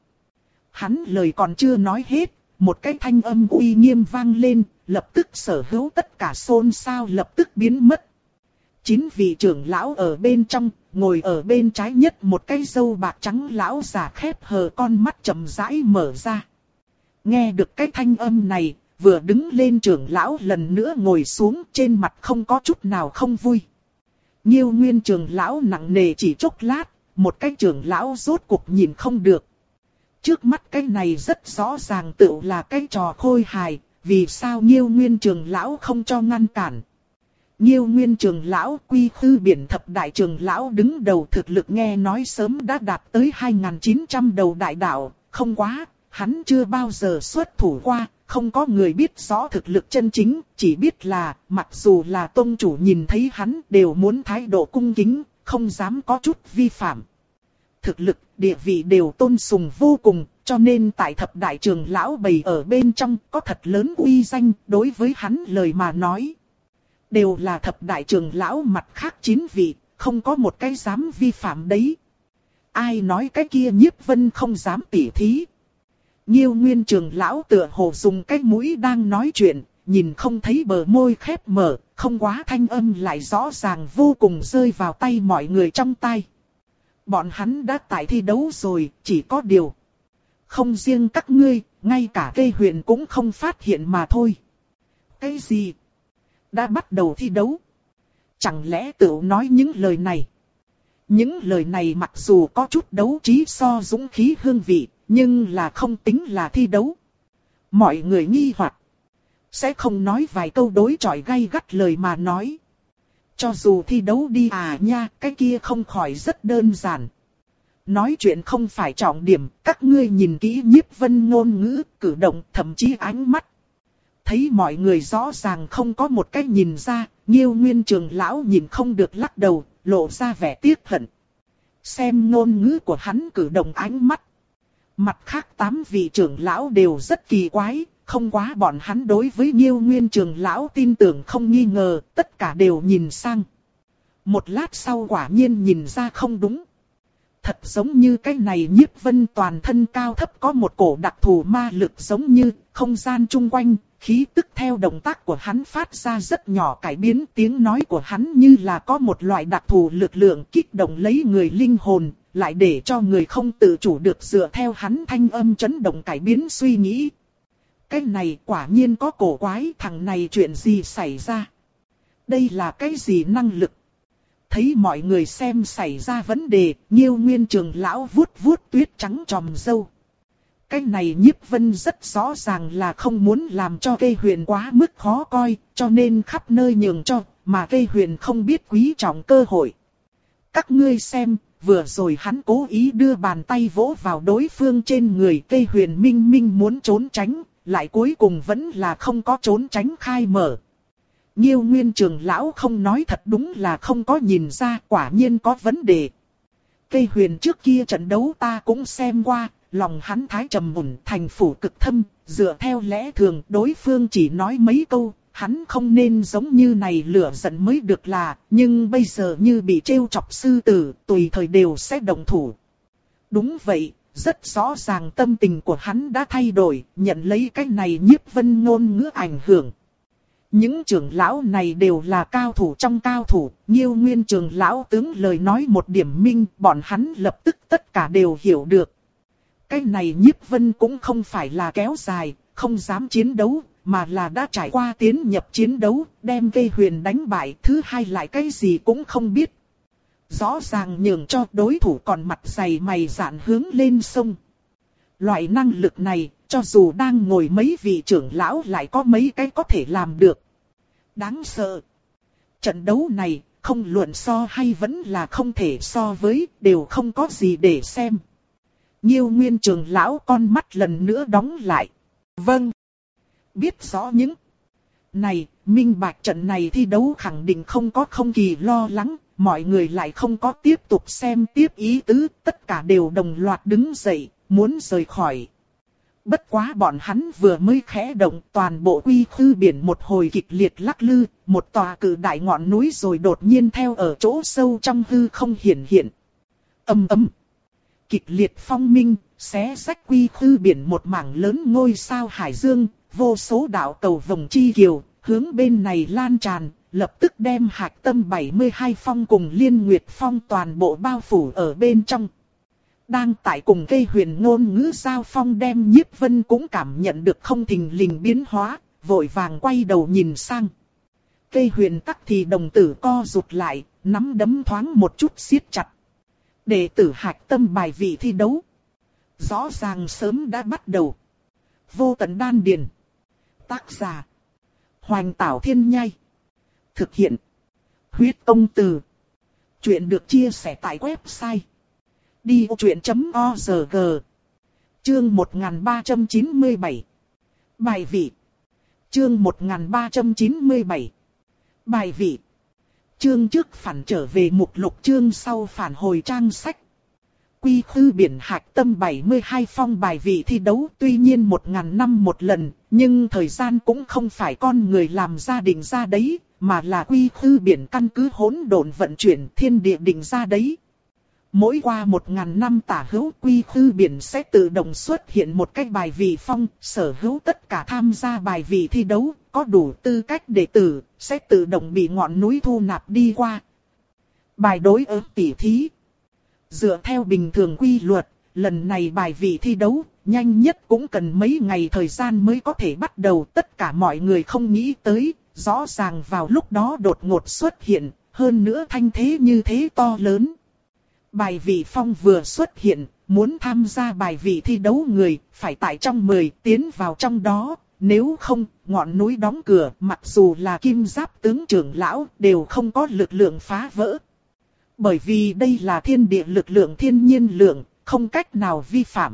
Hắn lời còn chưa nói hết, một cái thanh âm uy nghiêm vang lên, lập tức sở hữu tất cả xôn xao lập tức biến mất. Chín vị trưởng lão ở bên trong, ngồi ở bên trái nhất một cái râu bạc trắng lão già khép hờ con mắt chậm rãi mở ra. Nghe được cái thanh âm này, vừa đứng lên trưởng lão lần nữa ngồi xuống, trên mặt không có chút nào không vui. Nhiêu nguyên trưởng lão nặng nề chỉ chốc lát, một cái trưởng lão rốt cuộc nhìn không được. Trước mắt cái này rất rõ ràng tựu là cái trò khôi hài, vì sao Nhiêu nguyên trưởng lão không cho ngăn cản. Nhiêu nguyên trưởng lão quy khư biển thập đại trưởng lão đứng đầu thực lực nghe nói sớm đã đạt tới hai nghìn chín trăm đầu đại đạo, không quá, hắn chưa bao giờ xuất thủ qua, không có người biết rõ thực lực chân chính, chỉ biết là, mặc dù là tông chủ nhìn thấy hắn đều muốn thái độ cung kính, không dám có chút vi phạm. Thực lực, địa vị đều tôn sùng vô cùng, cho nên tại thập đại trưởng lão bày ở bên trong có thật lớn uy danh, đối với hắn lời mà nói. Đều là thập đại trưởng lão mặt khác chín vị, không có một cái dám vi phạm đấy. Ai nói cái kia Nhiếp Vân không dám tỉ thí. Nhiêu nguyên trưởng lão tựa hồ dùng cái mũi đang nói chuyện, nhìn không thấy bờ môi khép mở, không quá thanh âm lại rõ ràng vô cùng rơi vào tay mọi người trong tai. Bọn hắn đã tại thi đấu rồi, chỉ có điều. Không riêng các ngươi, ngay cả cây huyền cũng không phát hiện mà thôi. Cái gì? Đã bắt đầu thi đấu? Chẳng lẽ tự nói những lời này? Những lời này mặc dù có chút đấu trí so dũng khí hương vị, nhưng là không tính là thi đấu. Mọi người nghi hoặc, sẽ không nói vài câu đối chọi gay gắt lời mà nói. Cho dù thi đấu đi à nha, cái kia không khỏi rất đơn giản. Nói chuyện không phải trọng điểm, các ngươi nhìn kỹ Nhiếp Vân ngôn ngữ, cử động, thậm chí ánh mắt. Thấy mọi người rõ ràng không có một cách nhìn ra, Nhiêu nguyên trưởng lão nhìn không được lắc đầu, lộ ra vẻ tiếc hận. Xem ngôn ngữ của hắn cử động ánh mắt. Mặt khác tám vị trưởng lão đều rất kỳ quái, không quá bọn hắn đối với Nhiêu Nguyên trưởng lão tin tưởng không nghi ngờ, tất cả đều nhìn sang. Một lát sau quả nhiên nhìn ra không đúng. Thật giống như cái này Nhiếp Vân toàn thân cao thấp có một cổ đặc thù ma lực giống như không gian chung quanh, khí tức theo động tác của hắn phát ra rất nhỏ cải biến, tiếng nói của hắn như là có một loại đặc thù lực lượng kích động lấy người linh hồn, lại để cho người không tự chủ được dựa theo hắn thanh âm chấn động cải biến suy nghĩ. Cái này quả nhiên có cổ quái, thằng này chuyện gì xảy ra? Đây là cái gì năng lực? Thấy mọi người xem xảy ra vấn đề, Nhiêu Nguyên trưởng lão vuốt vuốt tuyết trắng tròm râu. Cái này Nhiếp Vân rất rõ ràng là không muốn làm cho Cây Huyền quá mức khó coi, cho nên khắp nơi nhường cho, mà Cây Huyền không biết quý trọng cơ hội. Các ngươi xem, vừa rồi hắn cố ý đưa bàn tay vỗ vào đối phương trên người, Cây Huyền minh minh muốn trốn tránh, lại cuối cùng vẫn là không có trốn tránh khai mở. Nhiêu Nguyên trưởng lão không nói thật đúng là không có nhìn ra, quả nhiên có vấn đề. Cây Huyền trước kia trận đấu ta cũng xem qua, lòng hắn thái trầm mùn, thành phủ cực thâm, dựa theo lẽ thường đối phương chỉ nói mấy câu, hắn không nên giống như này lửa giận mới được là, nhưng bây giờ như bị trêu chọc sư tử, tùy thời đều sẽ động thủ. Đúng vậy, rất rõ ràng tâm tình của hắn đã thay đổi, nhận lấy cái này Nhiếp Vân ngôn ngữ ảnh hưởng. Những trưởng lão này đều là cao thủ trong cao thủ, Nhiêu Nguyên trưởng lão tướng lời nói một điểm minh, bọn hắn lập tức tất cả đều hiểu được. Cái này Nhiếp Vân cũng không phải là kéo dài, không dám chiến đấu, mà là đã trải qua tiến nhập chiến đấu, đem Cây Huyền đánh bại, thứ hai lại cái gì cũng không biết. Rõ ràng nhường cho đối thủ còn mặt dày mày dạn hướng lên sông. Loại năng lực này, cho dù đang ngồi mấy vị trưởng lão lại có mấy cái có thể làm được. Đáng sợ. Trận đấu này, không luận so hay vẫn là không thể so với, đều không có gì để xem. Nhiêu Nguyên trưởng lão con mắt lần nữa đóng lại. Vâng. Biết rõ những này, minh bạch trận này thi đấu khẳng định không có không kỳ lo lắng, mọi người lại không có tiếp tục xem tiếp ý tứ, tất cả đều đồng loạt đứng dậy, muốn rời khỏi. Bất quá bọn hắn vừa mới khẽ động, toàn bộ quy khư biển một hồi kịch liệt lắc lư, một tòa cự đại ngọn núi rồi đột nhiên theo ở chỗ sâu trong hư không hiển hiện. Ầm ầm. Kịch liệt phong minh, xé rách quy khư biển một mảng lớn ngôi sao hải dương, vô số đạo cầu vồng chi kiều, hướng bên này lan tràn, lập tức đem hạch tâm bảy mươi hai phong cùng liên nguyệt phong toàn bộ bao phủ ở bên trong. Đang tại cùng Cây Huyền ngôn ngữ giao phong đem Nhiếp Vân cũng cảm nhận được không thình lình biến hóa, vội vàng quay đầu nhìn sang. Cây Huyền tắc thì đồng tử co rụt lại, nắm đấm thoáng một chút siết chặt. Đệ tử hạch tâm bài vị thi đấu. Rõ ràng sớm đã bắt đầu. Vô tận đan điền. Tác giả. Hoành Tảo Thiên Nhai. Thực hiện. Huyết Tông Từ. Chuyện được chia sẻ tại website. đi ô chuyện chấm o rờ giê. Chương một nghìn ba trăm chín mươi bảy. Bài vị. Chương một nghìn ba trăm chín mươi bảy. Bài vị. Chương trước phản trở về mục lục, chương sau phản hồi trang sách. Quy khư biển hạch tâm bảy mươi hai phong bài vị thi đấu tuy nhiên một ngàn năm một lần, nhưng thời gian cũng không phải con người làm ra định ra đấy, mà là quy khư biển căn cứ hỗn độn vận chuyển thiên địa định ra đấy. Mỗi qua một ngàn năm tả hữu, quy khư biển sẽ tự động xuất hiện một cái bài vị phong, sở hữu tất cả tham gia bài vị thi đấu, có đủ tư cách đệ tử, sẽ tự động bị ngọn núi thu nạp đi qua. Bài đối ứng tỉ thí. Dựa theo bình thường quy luật, lần này bài vị thi đấu, nhanh nhất cũng cần mấy ngày thời gian mới có thể bắt đầu. Tất cả mọi người không nghĩ tới, rõ ràng vào lúc đó đột ngột xuất hiện, hơn nữa thanh thế như thế to lớn. Bài vị phong vừa xuất hiện, muốn tham gia bài vị thi đấu người, phải tại trong mười tiến vào trong đó, nếu không, ngọn núi đóng cửa, mặc dù là kim giáp tướng trưởng lão, đều không có lực lượng phá vỡ. Bởi vì đây là thiên địa lực lượng thiên nhiên lượng, không cách nào vi phạm.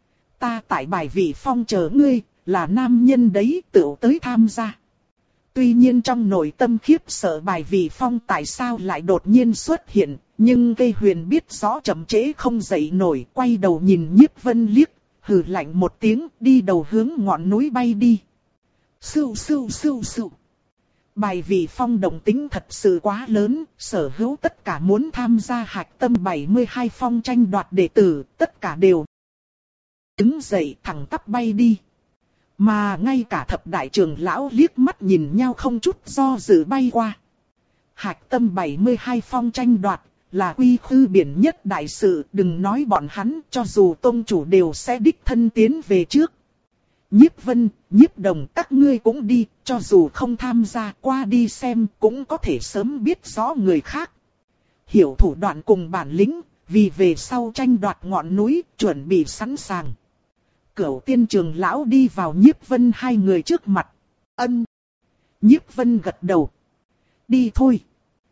Ta tại bài vị phong chờ ngươi, là nam nhân đấy, tự tới tham gia. Tuy nhiên trong nội tâm khiếp sợ bài vị phong tại sao lại đột nhiên xuất hiện, nhưng Cây Huyền biết rõ chậm trễ không dậy nổi, quay đầu nhìn Nhiếp Vân liếc, hừ lạnh một tiếng, đi đầu hướng ngọn núi bay đi. Sưu sưu sưu sưu. Bài vị phong động tính thật sự quá lớn, sở hữu tất cả muốn tham gia hạch tâm bảy mươi hai phong tranh đoạt đệ tử, tất cả đều đứng dậy thẳng tắp bay đi. Mà ngay cả thập đại trưởng lão liếc mắt nhìn nhau không chút do dự bay qua. Hạch tâm bảy mươi hai phong tranh đoạt là quy khư biển nhất đại sự, đừng nói bọn hắn, cho dù tông chủ đều sẽ đích thân tiến về trước. Nhiếp Vân, Nhiếp Đồng các ngươi cũng đi, cho dù không tham gia qua đi xem cũng có thể sớm biết rõ người khác. Hiểu thủ đoạn cùng bản lĩnh, vì về sau tranh đoạt ngọn núi, chuẩn bị sẵn sàng. Cửu Tiên Trường lão đi vào Nhiếp Vân hai người trước mặt. Ân. Nhiếp Vân gật đầu. Đi thôi.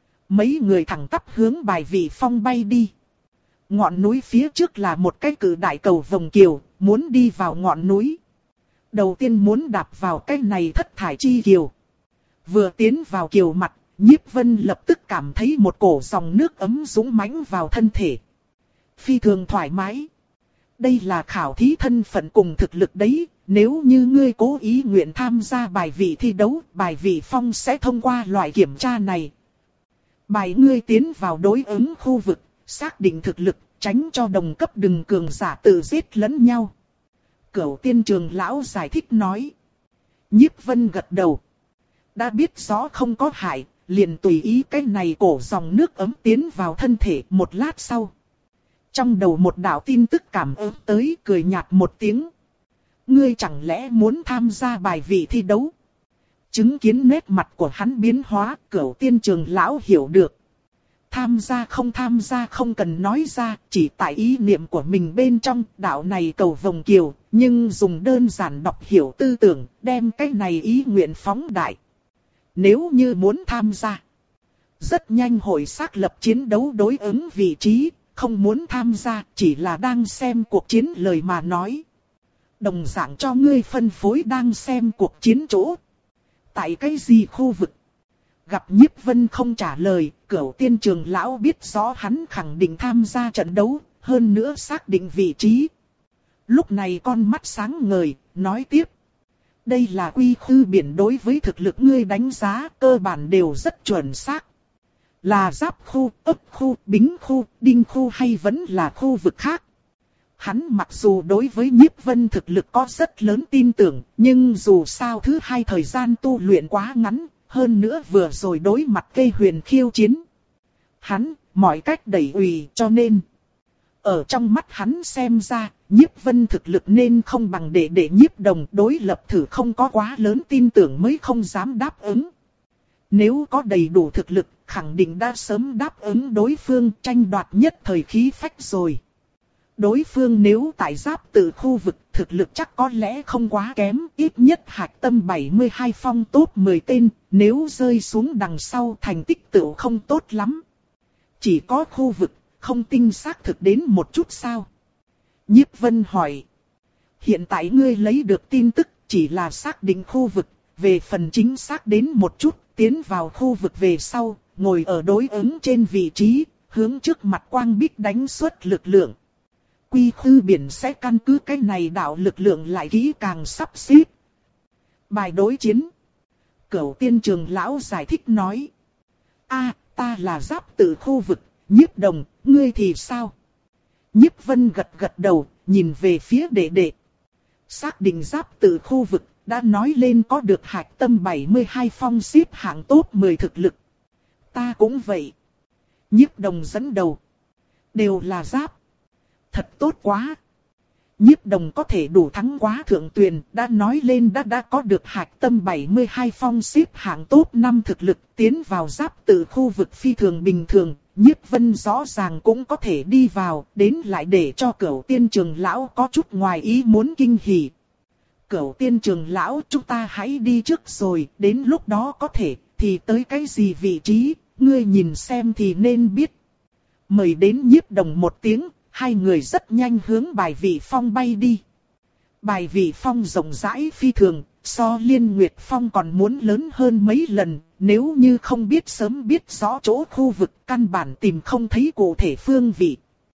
Mấy người thẳng tắp hướng bài vị phong bay đi. Ngọn núi phía trước là một cái cự đại cầu vồng kiều, muốn đi vào ngọn núi. Đầu tiên muốn đạp vào cái này thất thải chi kiều. Vừa tiến vào kiều mặt, Nhiếp Vân lập tức cảm thấy một cổ dòng nước ấm dũng mãnh vào thân thể. Phi thường thoải mái. Đây là khảo thí thân phận cùng thực lực đấy, nếu như ngươi cố ý nguyện tham gia bài vị thi đấu, bài vị phong sẽ thông qua loại kiểm tra này. Bài ngươi tiến vào đối ứng khu vực, xác định thực lực, tránh cho đồng cấp đừng cường giả tự giết lẫn nhau. Cửu Tiên Trường lão giải thích nói. Nhiếp Vân gật đầu. Đã biết rõ không có hại, liền tùy ý cái này cổ dòng nước ấm tiến vào thân thể. Một lát sau, trong đầu một đạo tin tức cảm ứng tới, cười nhạt một tiếng. Ngươi chẳng lẽ muốn tham gia bài vị thi đấu? Chứng kiến nét mặt của hắn biến hóa, Cửu Tiên Trường lão hiểu được. Tham gia không tham gia không cần nói ra, chỉ tại ý niệm của mình bên trong đạo này cầu vồng kiều, nhưng dùng đơn giản đọc hiểu tư tưởng, đem cái này ý nguyện phóng đại. Nếu như muốn tham gia, rất nhanh hội xác lập chiến đấu đối ứng vị trí, không muốn tham gia chỉ là đang xem cuộc chiến lời mà nói. Đồng dạng cho ngươi phân phối đang xem cuộc chiến chỗ. Tại cái gì khu vực? Gặp Nhiếp Vân không trả lời, Cửu Tiên Trường lão biết rõ hắn khẳng định tham gia trận đấu, hơn nữa xác định vị trí. Lúc này con mắt sáng ngời, nói tiếp. Đây là quy khư biển, đối với thực lực ngươi đánh giá cơ bản đều rất chuẩn xác. Là giáp khu, ấp khu, bính khu, đinh khu hay vẫn là khu vực khác. Hắn mặc dù đối với Nhiếp Vân thực lực có rất lớn tin tưởng, nhưng dù sao thứ hai thời gian tu luyện quá ngắn, hơn nữa vừa rồi đối mặt cây huyền khiêu chiến. Hắn, mọi cách đẩy ủy cho nên. Ở trong mắt hắn xem ra, Nhiếp Vân thực lực nên không bằng đệ đệ Nhiếp Đồng, đối lập thử không có quá lớn tin tưởng mới không dám đáp ứng. Nếu có đầy đủ thực lực, khẳng định đã sớm đáp ứng đối phương, tranh đoạt nhất thời khí phách rồi. Đối phương nếu tại giáp tự khu vực, thực lực chắc có lẽ không quá kém, ít nhất hạch tâm bảy mươi hai phong top mười tên, nếu rơi xuống đằng sau thành tích tựu không tốt lắm. Chỉ có khu vực, không tinh xác thực đến một chút sao? Nhiếp Vân hỏi. Hiện tại ngươi lấy được tin tức chỉ là xác định khu vực, về phần chính xác đến một chút, tiến vào khu vực về sau, ngồi ở đối ứng trên vị trí, hướng trước mặt quang bích đánh xuất lực lượng. Quy khư biển sẽ căn cứ cái này đạo lực lượng lại kỹ càng sắp xếp. Bài đối chiến. Cửu Tiên Trường lão giải thích nói. A, ta là giáp tự khu vực, Nhiếp Đồng, ngươi thì sao? Nhiếp Vân gật gật đầu, nhìn về phía đệ đệ. Xác định giáp tự khu vực, đã nói lên có được hạch tâm bảy mươi hai phong xếp hạng top mười thực lực. Ta cũng vậy. Nhiếp Đồng dẫn đầu. Đều là giáp. Thật tốt quá. Nhiếp Đồng có thể đủ thắng quá Thượng Tuyền, đã nói lên đã đã có được hạch tâm bảy mươi hai phong xếp hạng top năm thực lực, tiến vào giáp tự khu vực phi thường bình thường. Nhiếp Vân rõ ràng cũng có thể đi vào, đến lại để cho Cửu Tiên Trường lão có chút ngoài ý muốn kinh hỉ. Cửu Tiên Trường lão, chúng ta hãy đi trước rồi, đến lúc đó có thể, thì tới cái gì vị trí, ngươi nhìn xem thì nên biết. Mời đến Nhiếp Đồng một tiếng, hai người rất nhanh hướng bài vị phong bay đi. Bài vị phong rộng rãi phi thường, so Liên Nguyệt Phong còn muốn lớn hơn mấy lần, nếu như không biết sớm biết rõ chỗ khu vực căn bản tìm không thấy cụ thể phương vị.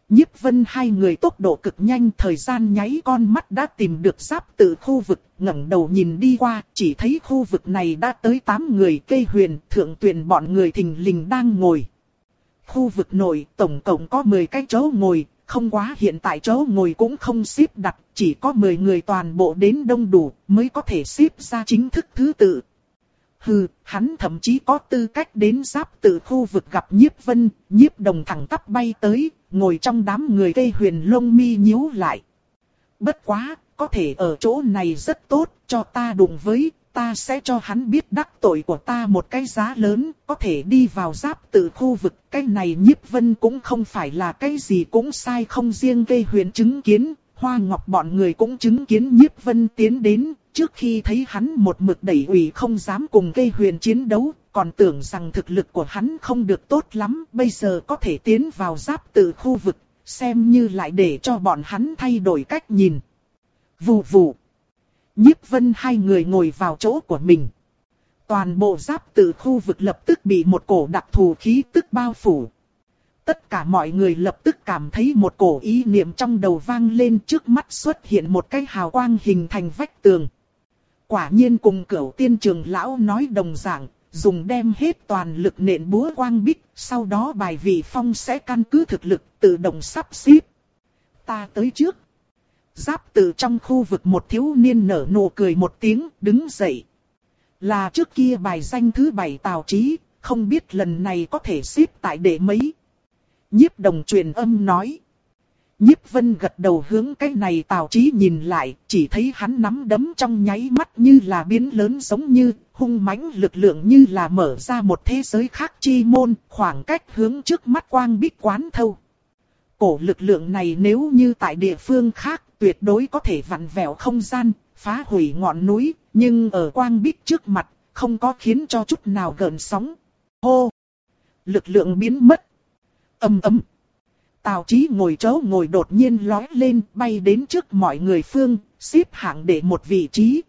Nhiếp Vân hai người tốc độ cực nhanh, thời gian nháy con mắt đã tìm được giáp tự khu vực, ngẩng đầu nhìn đi qua, chỉ thấy khu vực này đã tới tám người. Cây Huyền, Thượng Tuyền bọn người thình lình đang ngồi. Khu vực nội tổng cộng có mười cái chỗ ngồi, không quá hiện tại chỗ ngồi cũng không xếp đặt, chỉ có mười người toàn bộ đến đông đủ mới có thể xếp ra chính thức thứ tự. Hừ, hắn thậm chí có tư cách đến giáp tự khu vực gặp Nhiếp Vân. Nhiếp Đồng thẳng tắp bay tới, ngồi trong đám người. Cây Huyền lông mi nhíu lại. Bất quá, có thể ở chỗ này rất tốt, cho ta đụng với, ta sẽ cho hắn biết đắc tội của ta một cái giá lớn, có thể đi vào giáp tự khu vực. Cái này Nhiếp Vân cũng không phải là cái gì cũng sai, không riêng Cây Huyền chứng kiến, Hoa Ngọc bọn người cũng chứng kiến Nhiếp Vân tiến đến. Trước khi thấy hắn một mực đẩy ủy không dám cùng Cây Huyền chiến đấu, còn tưởng rằng thực lực của hắn không được tốt lắm, bây giờ có thể tiến vào giáp tự khu vực, xem như lại để cho bọn hắn thay đổi cách nhìn. Vù vù. Nhiếp Vân hai người ngồi vào chỗ của mình. Toàn bộ giáp tự khu vực lập tức bị một cổ đặc thù khí tức bao phủ. Tất cả mọi người lập tức cảm thấy một cổ ý niệm trong đầu vang lên, trước mắt xuất hiện một cái hào quang hình thành vách tường. Quả nhiên cùng Cửu Tiên trưởng lão nói đồng dạng, dùng đem hết toàn lực nện búa quang bích, sau đó bài vị phong sẽ căn cứ thực lực tự động sắp xếp. Ta tới trước. Giáp tự trong khu vực một thiếu niên nở nụ cười một tiếng, đứng dậy. Là trước kia bài danh thứ bảy Tào Chí, không biết lần này có thể xếp tại đệ mấy. Nhiếp Đồng truyền âm nói. Nhiếp Vân gật đầu hướng cái này Tào Chí nhìn lại, chỉ thấy hắn nắm đấm trong nháy mắt như là biến lớn, giống như hung mãnh lực lượng như là mở ra một thế giới khác chi môn, khoảng cách hướng trước mắt quang bích quán thâu. Cổ lực lượng này nếu như tại địa phương khác, tuyệt đối có thể vặn vẹo không gian, phá hủy ngọn núi, nhưng ở quang bích trước mặt, không có khiến cho chút nào gợn sóng. Hô! Lực lượng biến mất. Ầm ầm. Tào Chí ngồi chỗ ngồi đột nhiên lói lên, bay đến trước mọi người phương, xếp hạng để một vị trí.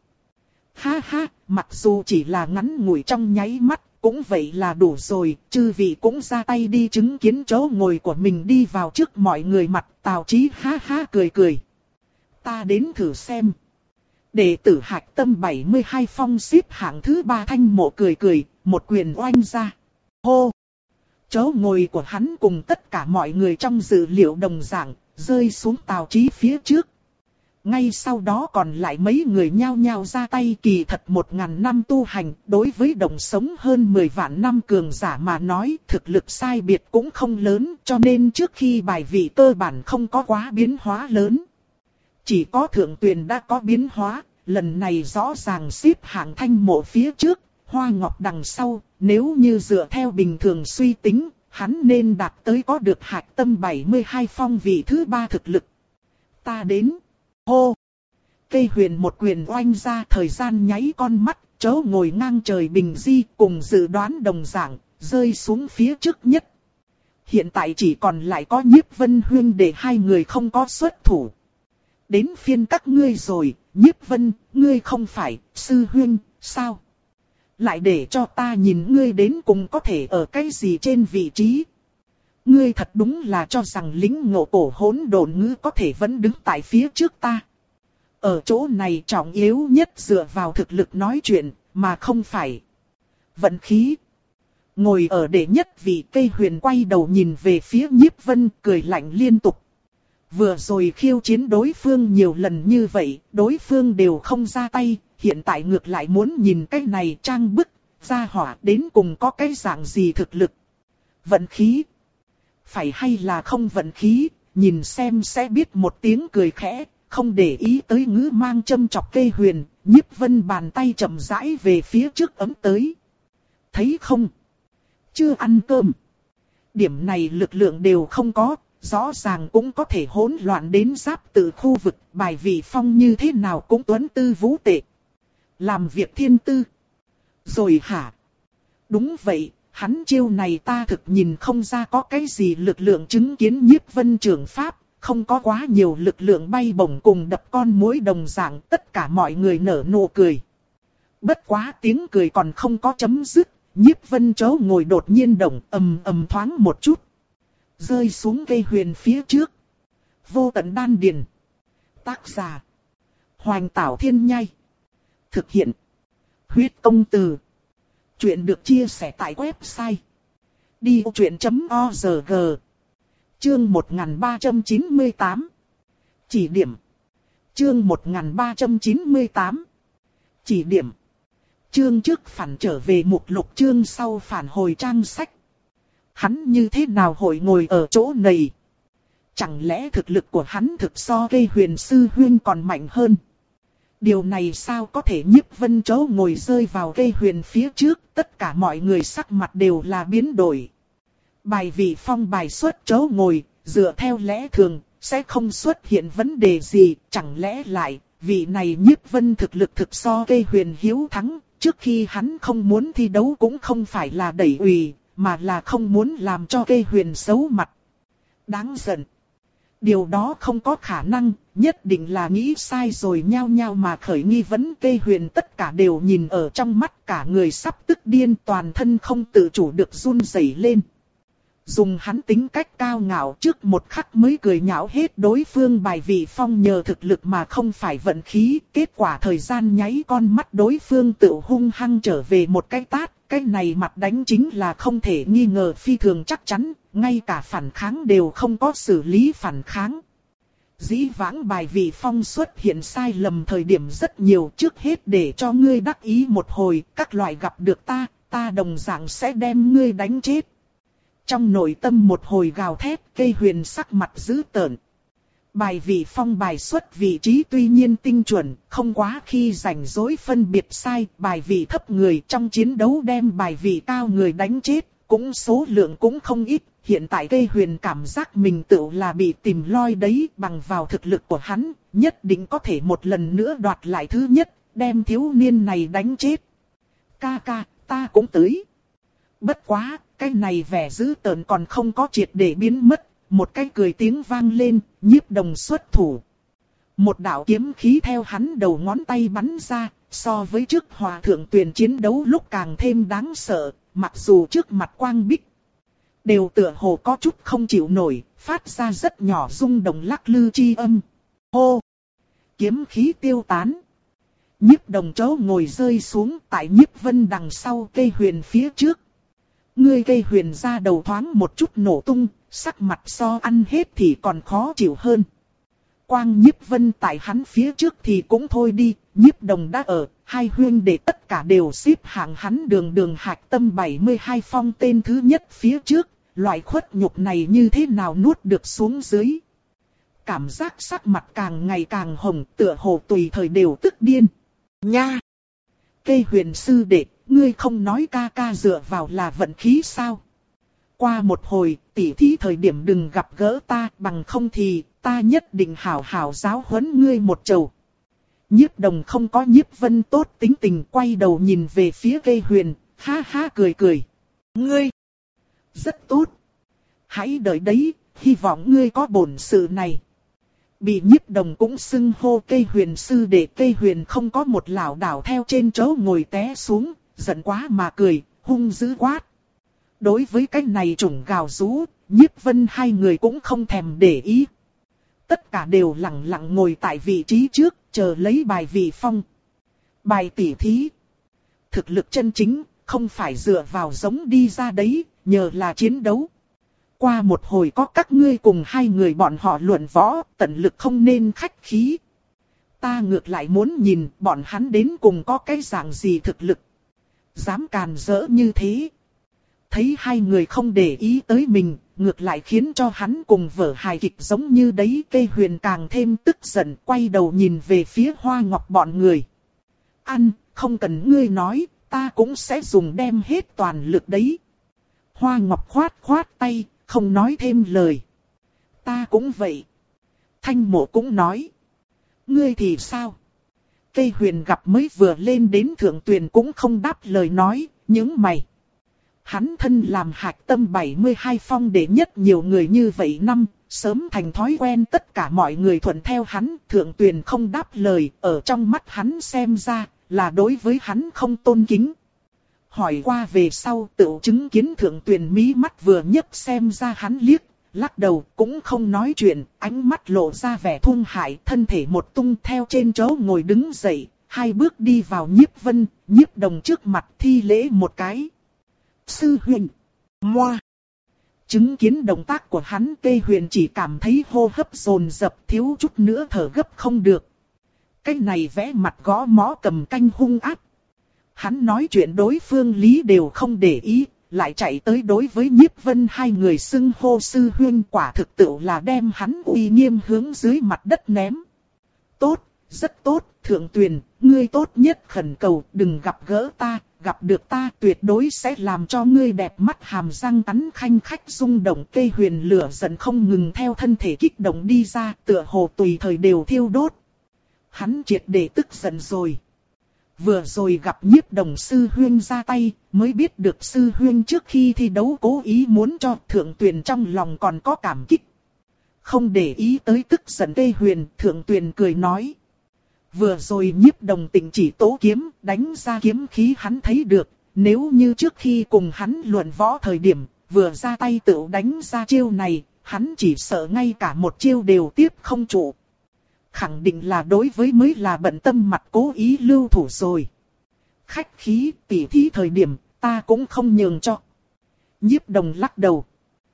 Ha ha, mặc dù chỉ là ngắn ngủi trong nháy mắt, cũng vậy là đủ rồi, chư vị cũng ra tay đi chứng kiến chỗ ngồi của mình đi vào trước mọi người mặt. Tào Chí ha ha cười cười. Ta đến thử xem. Đệ tử Hạch Tâm bảy mươi hai phong xếp hạng thứ ba Thanh Mộ cười cười, một quyền oanh ra. Hô! Chỗ ngồi của hắn cùng tất cả mọi người trong dự liệu đồng dạng, rơi xuống Tào Chí phía trước. Ngay sau đó còn lại mấy người nhao nhao ra tay. Kỳ thật một ngàn năm tu hành, đối với đồng sống hơn mười vạn năm cường giả mà nói, thực lực sai biệt cũng không lớn, cho nên trước khi bài vị cơ bản không có quá biến hóa lớn. Chỉ có Thượng Tuyền đã có biến hóa, lần này rõ ràng xếp hạng Thanh Mộ phía trước, Hoa Ngọc đằng sau. Nếu như dựa theo bình thường suy tính, hắn nên đạt tới có được Hạch Tâm bảy mươi hai phong vị thứ ba thực lực. Ta đến. Hô! Cây Huyền một quyền oanh ra, thời gian nháy con mắt, chỗ ngồi ngang trời bình di cùng dự đoán đồng dạng, rơi xuống phía trước nhất. Hiện tại chỉ còn lại có Nhiếp Vân huynh để hai người không có xuất thủ. Đến phiên các ngươi rồi, Nhiếp Vân, ngươi không phải sư huynh, sao? Lại để cho ta nhìn ngươi đến cùng có thể ở cái gì trên vị trí. Ngươi thật đúng là cho rằng lính ngộ cổ hỗn độn ngữ có thể vẫn đứng tại phía trước ta. Ở chỗ này trọng yếu nhất dựa vào thực lực nói chuyện, mà không phải vận khí. Ngồi ở đệ nhất vị Cây Huyền quay đầu nhìn về phía Nhiếp Vân, cười lạnh liên tục. Vừa rồi khiêu chiến đối phương nhiều lần như vậy, đối phương đều không ra tay. Hiện tại ngược lại muốn nhìn cái này trang bức, gia hỏa đến cùng có cái dạng gì thực lực. Vận khí. Phải hay là không vận khí, nhìn xem sẽ biết. Một tiếng cười khẽ, không để ý tới ngữ mang châm chọc Cây Huyền, Nhiếp Vân bàn tay chậm rãi về phía trước ấm tới. Thấy không? Chưa ăn cơm. Điểm này lực lượng đều không có, rõ ràng cũng có thể hỗn loạn đến giáp tự khu vực, bài vị phong như thế nào cũng tuấn tư vũ tệ. Làm việc thiên tư. Rồi hả? Đúng vậy, hắn chiêu này ta thực nhìn không ra có cái gì lực lượng. Chứng kiến Nhiếp Vân trưởng pháp, không có quá nhiều lực lượng bay bổng cùng đập con muỗi đồng dạng, tất cả mọi người nở nụ cười. Bất quá tiếng cười còn không có chấm dứt, Nhiếp Vân chỗ ngồi đột nhiên động, ầm ầm thoáng một chút. Rơi xuống cây huyền phía trước. Vô tận đan điền. Tác giả. Hoành Tảo Thiên Nhai. Thực hiện. Huyết Công Từ. Chuyện được chia sẻ tại website đi ô chuyện chấm org. Chương một nghìn ba trăm chín mươi tám. Chỉ điểm. Chương một nghìn ba trăm chín mươi tám. Chỉ điểm. Chương trước phản trở về mục lục, chương sau phản hồi trang sách. Hắn như thế nào hội ngồi ở chỗ này? Chẳng lẽ thực lực của hắn thực so cây huyền sư huyên còn mạnh hơn? Điều này sao có thể? Nhiếp Vân Châu ngồi rơi vào cây huyền phía trước, tất cả mọi người sắc mặt đều là biến đổi. Bài vị phong bài xuất Châu ngồi, dựa theo lẽ thường, sẽ không xuất hiện vấn đề gì, chẳng lẽ lại, vị này Nhiếp Vân thực lực thực so cây huyền hiếu thắng, trước khi hắn không muốn thi đấu cũng không phải là đẩy ủy, mà là không muốn làm cho cây huyền xấu mặt. Đáng giận. Điều đó không có khả năng, nhất định là nghĩ sai rồi, nhao nhao mà khởi nghi vấn. Cây huyền tất cả đều nhìn ở trong mắt, cả người sắp tức điên, toàn thân không tự chủ được run rẩy lên. Dùng hắn tính cách cao ngạo, trước một khắc mới cười nhạo hết đối phương bài vị phong nhờ thực lực mà không phải vận khí. Kết quả thời gian nháy con mắt đối phương tự hung hăng trở về một cái tát. Cái này mặt đánh chính là không thể nghi ngờ, phi thường chắc chắn, ngay cả phản kháng đều không có xử lý phản kháng. Dĩ vãng bài vị phong xuất hiện sai lầm thời điểm rất nhiều, trước hết để cho ngươi đắc ý một hồi, các loại gặp được ta, ta đồng dạng sẽ đem ngươi đánh chết. Trong nội tâm một hồi gào thét, cây huyền sắc mặt dữ tợn. Bài vị phong bài xuất vị trí tuy nhiên tinh chuẩn, không quá khi rảnh rỗi phân biệt sai, bài vị thấp người trong chiến đấu đem bài vị cao người đánh chết, cũng số lượng cũng không ít. Hiện tại cây huyền cảm giác mình tự là bị tìm loi đấy, bằng vào thực lực của hắn, nhất định có thể một lần nữa đoạt lại thứ nhất, đem thiếu niên này đánh chết. Ca ca, ta cũng tới. Bất quá, cái này vẻ dữ tợn còn không có triệt để biến mất. Một cái cười tiếng vang lên, Nhiếp Đồng xuất thủ. Một đạo kiếm khí theo hắn đầu ngón tay bắn ra, so với trước Hòa Thượng Tuyền chiến đấu lúc càng thêm đáng sợ, mặc dù trước mặt quang bích đều tựa hồ có chút không chịu nổi, phát ra rất nhỏ rung động lắc lư chi âm. Hô! Kiếm khí tiêu tán. Nhiếp Đồng Châu ngồi rơi xuống tại Nhiếp Vân đằng sau cây huyền phía trước. Ngươi cây huyền ra đầu thoáng một chút nổ tung, sắc mặt so ăn hết thì còn khó chịu hơn. Quang Nhiếp Vân tại hắn phía trước thì cũng thôi đi, Nhiếp Đồng đã ở, hai huyên đệ tất cả đều xếp hạng hắn đường đường hạch tâm bảy mươi hai phong tên thứ nhất phía trước, loại khuất nhục này như thế nào nuốt được xuống dưới. Cảm giác sắc mặt càng ngày càng hồng, tựa hồ tùy thời đều tức điên. Nha! Cây huyền sư đệ, ngươi không nói ca ca dựa vào là vận khí sao? Qua một hồi, tỉ thí thời điểm đừng gặp gỡ ta, bằng không thì ta nhất định hảo hảo giáo huấn ngươi một trầu. Nhiếp Đồng không có Nhiếp Vân tốt tính tình, quay đầu nhìn về phía cây huyền, ha ha cười cười. Ngươi! Rất tốt! Hãy đợi đấy, hy vọng ngươi có bổn sự này. Bị Nhiếp Đồng cũng xưng hô cây huyền sư để cây huyền không có một lảo đảo theo trên chỗ ngồi té xuống, giận quá mà cười, hung dữ quát. Đối với cái này chủng gào rú, Nhiếp Vân hai người cũng không thèm để ý. Tất cả đều lặng lặng ngồi tại vị trí trước, chờ lấy bài vị phong. Bài tỉ thí. Thực lực chân chính, không phải dựa vào giống đi ra đấy, nhờ là chiến đấu. Qua một hồi có các ngươi cùng hai người bọn họ luận võ, tận lực không nên khách khí. Ta ngược lại muốn nhìn bọn hắn đến cùng có cái dạng gì thực lực. Dám càn rỡ như thế. Thấy hai người không để ý tới mình, ngược lại khiến cho hắn cùng vở hài kịch giống như đấy. Cây huyền càng thêm tức giận, quay đầu nhìn về phía Hoa Ngọc bọn người. Ăn, không cần ngươi nói, ta cũng sẽ dùng đem hết toàn lực đấy. Hoa Ngọc khoát khoát tay, không nói thêm lời. Ta cũng vậy. Thanh Mộ cũng nói. Ngươi thì sao? Cây huyền gặp mới vừa lên đến Thượng Tuyền cũng không đáp lời nói, những mày. Hắn thân làm hạch tâm bảy mươi hai phong đệ nhất nhiều người như vậy năm, sớm thành thói quen tất cả mọi người thuận theo hắn. Thượng Tuyền không đáp lời, ở trong mắt hắn xem ra là đối với hắn không tôn kính. Hỏi qua về sau tự chứng kiến Thượng Tuyền mí mắt vừa nhấc xem ra hắn liếc, lắc đầu cũng không nói chuyện, ánh mắt lộ ra vẻ thung hại, thân thể một tung theo trên chỗ ngồi đứng dậy, hai bước đi vào Nhiếp Vân, Nhiếp Đồng trước mặt thi lễ một cái. Sư huynh, moa. Chứng kiến động tác của hắn, Tê Huyền chỉ cảm thấy hô hấp dồn dập, thiếu chút nữa thở gấp không được. Cái này vẽ mặt gõ mõ cầm canh hung ác. Hắn nói chuyện đối phương lý đều không để ý, lại chạy tới đối với Nhiếp Vân hai người xưng hô sư huynh, quả thực tự là đem hắn uy nghiêm hướng dưới mặt đất ném. Tốt, rất tốt, Thượng Tuyền, ngươi tốt nhất khẩn cầu đừng gặp gỡ ta, gặp được ta tuyệt đối sẽ làm cho ngươi đẹp mắt hàm răng cắn khanh khách rung động. Tê Huyền lửa giận không ngừng theo thân thể kích động đi ra, tựa hồ tùy thời đều thiêu đốt. Hắn triệt để tức giận rồi. Vừa rồi gặp Nhiếp Đồng sư huynh ra tay, mới biết được sư huynh trước khi thi đấu cố ý muốn cho Thượng Tuyền trong lòng còn có cảm kích. Không để ý tới tức giận Tê Huyền, Thượng Tuyền cười nói. Vừa rồi Nhiếp Đồng tình chỉ tố kiếm, đánh ra kiếm khí hắn thấy được, nếu như trước khi cùng hắn luận võ thời điểm, vừa ra tay tự đánh ra chiêu này, hắn chỉ sợ ngay cả một chiêu đều tiếp không trụ. Khẳng định là đối với mới là bận tâm mặt cố ý lưu thủ rồi. Khách khí tỉ thí thời điểm, ta cũng không nhường cho. Nhiếp Đồng lắc đầu.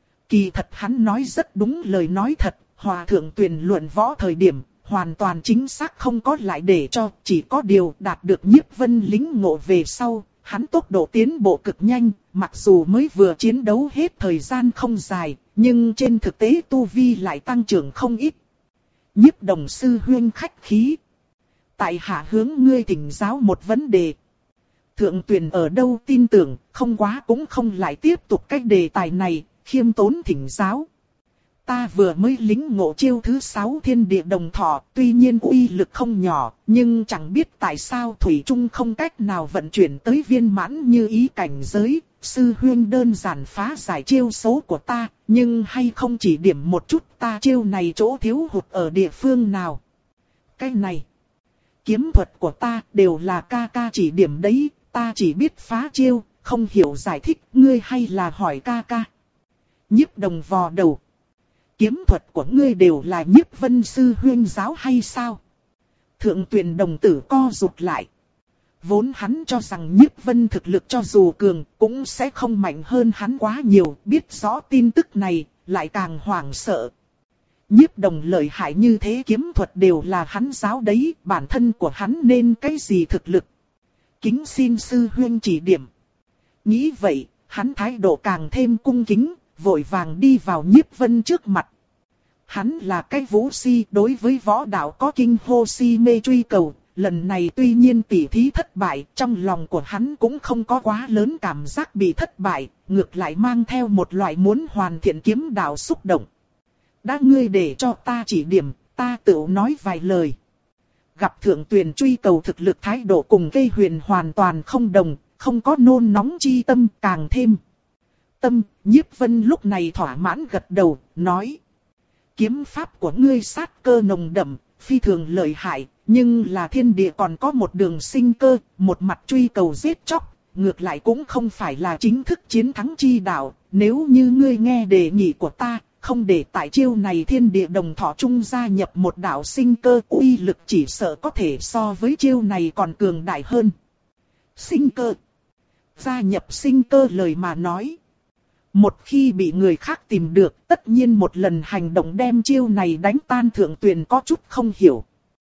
Kỳ thật hắn nói rất đúng lời nói thật, Hòa Thượng Tuyền luận võ thời điểm, hoàn toàn chính xác không có lại để cho, chỉ có điều đạt được Nhiếp Vân lính ngộ về sau, hắn tốc độ tiến bộ cực nhanh, mặc dù mới vừa chiến đấu hết thời gian không dài, nhưng trên thực tế tu vi lại tăng trưởng không ít. Nhiếp Đồng sư huynh khách khí. Tại hạ hướng ngươi thỉnh giáo một vấn đề. Thượng Tuyền ở đâu tin tưởng, không quá cũng không lại tiếp tục cái đề tài này, khiêm tốn thỉnh giáo. Ta vừa mới lính ngộ chiêu thứ sáu Thiên Địa Đồng Thọ, tuy nhiên uy lực không nhỏ, nhưng chẳng biết tại sao Thủy Trung không cách nào vận chuyển tới viên mãn như ý cảnh giới. Sư huynh đơn giản phá giải chiêu số của ta, nhưng hay không chỉ điểm một chút ta chiêu này chỗ thiếu hụt ở địa phương nào. Cái này, kiếm thuật của ta đều là ca ca chỉ điểm đấy, ta chỉ biết phá chiêu, không hiểu giải thích, ngươi hay là hỏi ca ca. Nhiếp Đồng vò đầu. Kiếm thuật của ngươi đều là Nhiếp Vân sư huynh giáo hay sao? Thượng Tuyền đồng tử co rụt lại. Vốn hắn cho rằng Nhiếp Vân thực lực cho dù cường cũng sẽ không mạnh hơn hắn quá nhiều, biết rõ tin tức này, lại càng hoảng sợ. Nhiếp Đồng lợi hại như thế, kiếm thuật đều là hắn giáo đấy, bản thân của hắn nên cái gì thực lực? Kính xin sư huynh chỉ điểm. Nghĩ vậy, hắn thái độ càng thêm cung kính, vội vàng đi vào Nhiếp Vân trước mặt. Hắn là cái vũ si, đối với võ đạo có kinh hô si mê truy cầu. Lần này tuy nhiên tỉ thí thất bại, trong lòng của hắn cũng không có quá lớn cảm giác bị thất bại, ngược lại mang theo một loại muốn hoàn thiện kiếm đạo xúc động. Đã ngươi để cho ta chỉ điểm, ta tự nói vài lời. Gặp Thượng Tuyền truy cầu thực lực thái độ cùng Cây Huyền hoàn toàn không đồng, không có nôn nóng chi tâm, càng thêm tâm. Nhiếp Vân lúc này thỏa mãn gật đầu, nói. Kiếm pháp của ngươi sát cơ nồng đậm, phi thường lợi hại, nhưng là thiên địa còn có một đường sinh cơ, một mặt truy cầu giết chóc, ngược lại cũng không phải là chính thức chiến thắng chi đạo. Nếu như ngươi nghe đề nghị của ta, không để tại chiêu này Thiên Địa Đồng Thọ trung gia nhập một đạo sinh cơ, uy lực chỉ sợ có thể so với chiêu này còn cường đại hơn. Sinh cơ. Gia nhập sinh cơ lời mà nói. Một khi bị người khác tìm được, tất nhiên một lần hành động đem chiêu này đánh tan. Thượng Tuyền có chút không hiểu.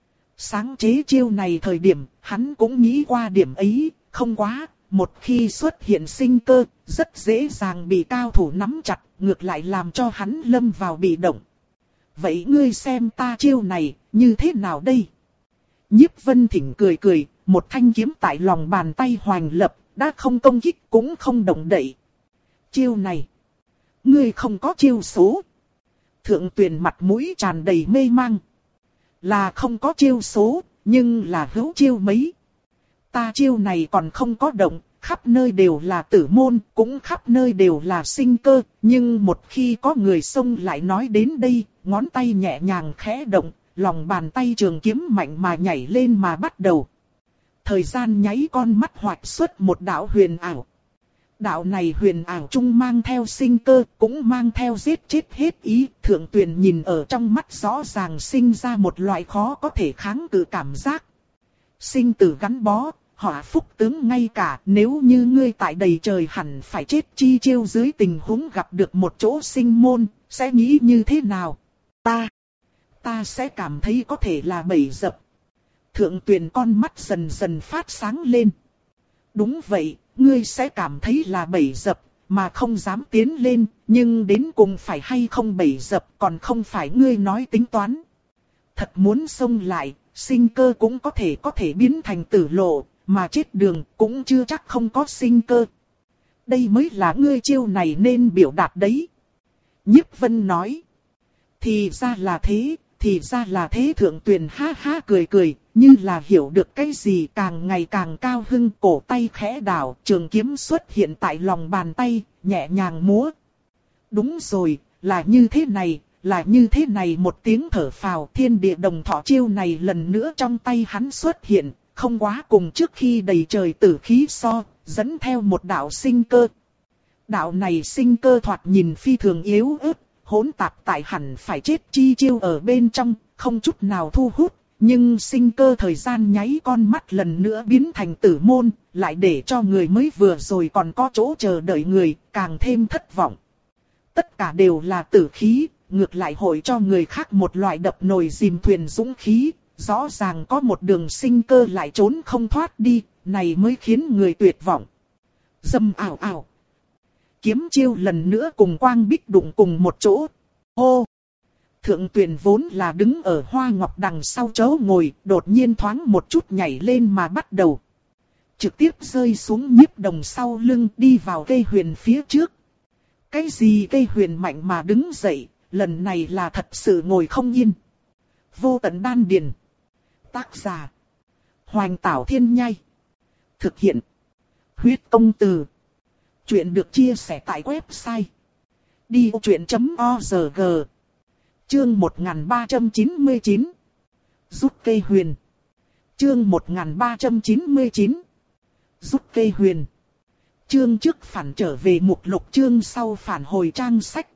Sáng chế chiêu này thời điểm, hắn cũng nghĩ qua điểm ấy, không quá, một khi xuất hiện sinh cơ, rất dễ dàng bị cao thủ nắm chặt, ngược lại làm cho hắn lâm vào bị động. Vậy ngươi xem ta chiêu này, như thế nào đây? Nhiếp Vân Thỉnh cười cười, một thanh kiếm tại lòng bàn tay hoành lập, đã không công kích cũng không động đậy. Chiêu này, ngươi không có chiêu số. Thượng Tuyền mặt mũi tràn đầy mê mang. Là không có chiêu số, nhưng là hữu chiêu mấy. Ta chiêu này còn không có động, khắp nơi đều là tử môn, cũng khắp nơi đều là sinh cơ. Nhưng một khi có người xông lại nói đến đây, ngón tay nhẹ nhàng khẽ động, lòng bàn tay trường kiếm mạnh mà nhảy lên mà bắt đầu. Thời gian nháy con mắt hoạch xuất một đạo huyền ảo. Đạo này huyền ảo chung mang theo sinh cơ, cũng mang theo giết chết hết ý. Thượng Tuyền nhìn ở trong mắt rõ ràng sinh ra một loại khó có thể kháng cự cảm giác. Sinh tử gắn bó, họa phúc tướng ngay cả, nếu như ngươi tại đầy trời hẳn phải chết chi chiêu dưới tình huống gặp được một chỗ sinh môn, sẽ nghĩ như thế nào? Ta, ta sẽ cảm thấy có thể là bẫy dập. Thượng Tuyền con mắt dần dần phát sáng lên. Đúng vậy, ngươi sẽ cảm thấy là bẫy dập, mà không dám tiến lên, nhưng đến cùng phải hay không bẫy dập còn không phải ngươi nói tính toán. Thật muốn xông lại, sinh cơ cũng có thể có thể biến thành tử lộ, mà chết đường cũng chưa chắc không có sinh cơ. Đây mới là ngươi chiêu này nên biểu đạt đấy. Nhiếp Vân nói. Thì ra là thế, thì ra là thế. Thượng Tuyền ha ha cười cười, như là hiểu được cái gì, càng ngày càng cao hưng, cổ tay khẽ đảo, trường kiếm xuất hiện tại lòng bàn tay, nhẹ nhàng múa. Đúng rồi, là như thế này, là như thế này. Một tiếng thở phào, thiên địa đồng thọ chiêu này lần nữa trong tay hắn xuất hiện, không quá cùng trước khi đầy trời tử khí so, dẫn theo một đạo sinh cơ. Đạo này sinh cơ thoạt nhìn phi thường yếu ớt, hỗn tạp tại hẳn phải chết chi chiêu ở bên trong, không chút nào thu hút. Nhưng sinh cơ thời gian nháy con mắt lần nữa biến thành tử môn, lại để cho người mới vừa rồi còn có chỗ chờ đợi người, càng thêm thất vọng. Tất cả đều là tử khí, ngược lại hội cho người khác một loại đập nồi dìm thuyền dũng khí. Rõ ràng có một đường sinh cơ lại trốn không thoát đi, này mới khiến người tuyệt vọng. Dầm ảo ảo. Kiếm chiêu lần nữa cùng Quang Bích đụng cùng một chỗ. Hô! Thượng Tuyền vốn là đứng ở hoa ngọc đằng sau chỗ ngồi, đột nhiên thoáng một chút nhảy lên mà bắt đầu. Trực tiếp rơi xuống Nhiếp Đồng sau lưng, đi vào cây huyền phía trước. Cái gì cây huyền mạnh mà đứng dậy, lần này là thật sự ngồi không yên. Vô Tận Đan Điền. Tác giả: Hoành Tảo Thiên Nhai. Thực hiện: Huyết Công Từ. Chuyện được chia sẻ tại website đi ô chuyện chấm org. Chương một nghìn ba trăm chín mươi chín. Rút cây huyền. Chương một nghìn ba trăm chín mươi chín. Rút cây huyền. Chương trước phản trở về mục lục, chương sau phản hồi trang sách.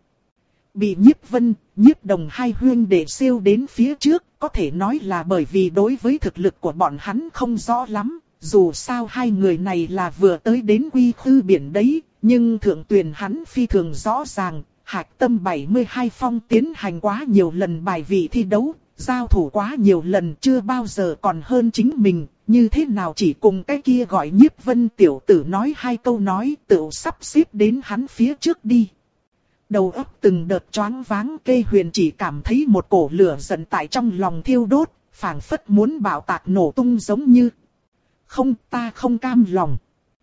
Bị Nhiếp Vân, Nhiếp Đồng hai huynh đệ siêu đến phía trước, có thể nói là bởi vì đối với thực lực của bọn hắn không rõ lắm. Dù sao hai người này là vừa tới đến Quy Khư Biển đấy, nhưng Thượng Tuyền hắn phi thường rõ ràng. Hạc Tâm bảy mươi hai Phong tiến hành quá nhiều lần bài vị thi đấu, giao thủ quá nhiều lần, chưa bao giờ còn hơn chính mình, như thế nào chỉ cùng cái kia gọi Nhiếp Vân tiểu tử nói hai câu nói, tự sắp xếp đến hắn phía trước đi. Đầu óc từng đợt choáng váng, Cây Huyền chỉ cảm thấy một cổ lửa giận tại trong lòng thiêu đốt, phảng phất muốn bạo tạc nổ tung giống như. Không, ta không cam lòng.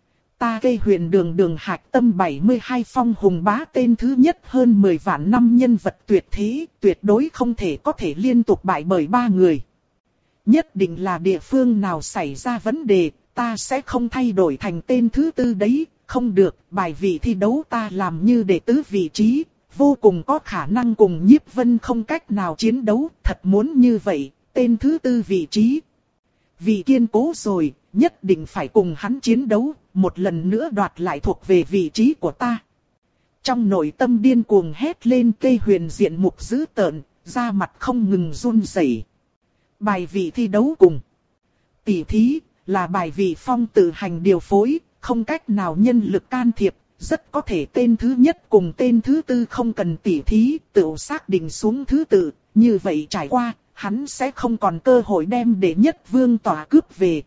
Ta Cây Huyền đường đường Hạc Tâm bảy mươi hai Phong hùng bá tên thứ nhất hơn mười vạn năm nhân vật tuyệt thế, tuyệt đối không thể có thể liên tục bại bởi ba người. Nhất định là địa phương nào xảy ra vấn đề, ta sẽ không thay đổi thành tên thứ tư đấy, không được, bài vị thi đấu ta làm như đệ tứ vị trí, vô cùng có khả năng cùng Nhiếp Vân không cách nào chiến đấu, thật muốn như vậy, tên thứ tư vị trí. Vị kiên cố rồi, nhất định phải cùng hắn chiến đấu, một lần nữa đoạt lại thuộc về vị trí của ta. Trong nội tâm điên cuồng hét lên, Cây Huyền diện mục dữ tợn, da mặt không ngừng run rẩy. Bài vị thi đấu cùng tỷ thí là bài vị phong tự hành điều phối, không cách nào nhân lực can thiệp, rất có thể tên thứ nhất cùng tên thứ tư không cần tỷ thí, tự xác định xuống thứ tự, như vậy trải qua, hắn sẽ không còn cơ hội đem đệ nhất vương tỏa cướp về.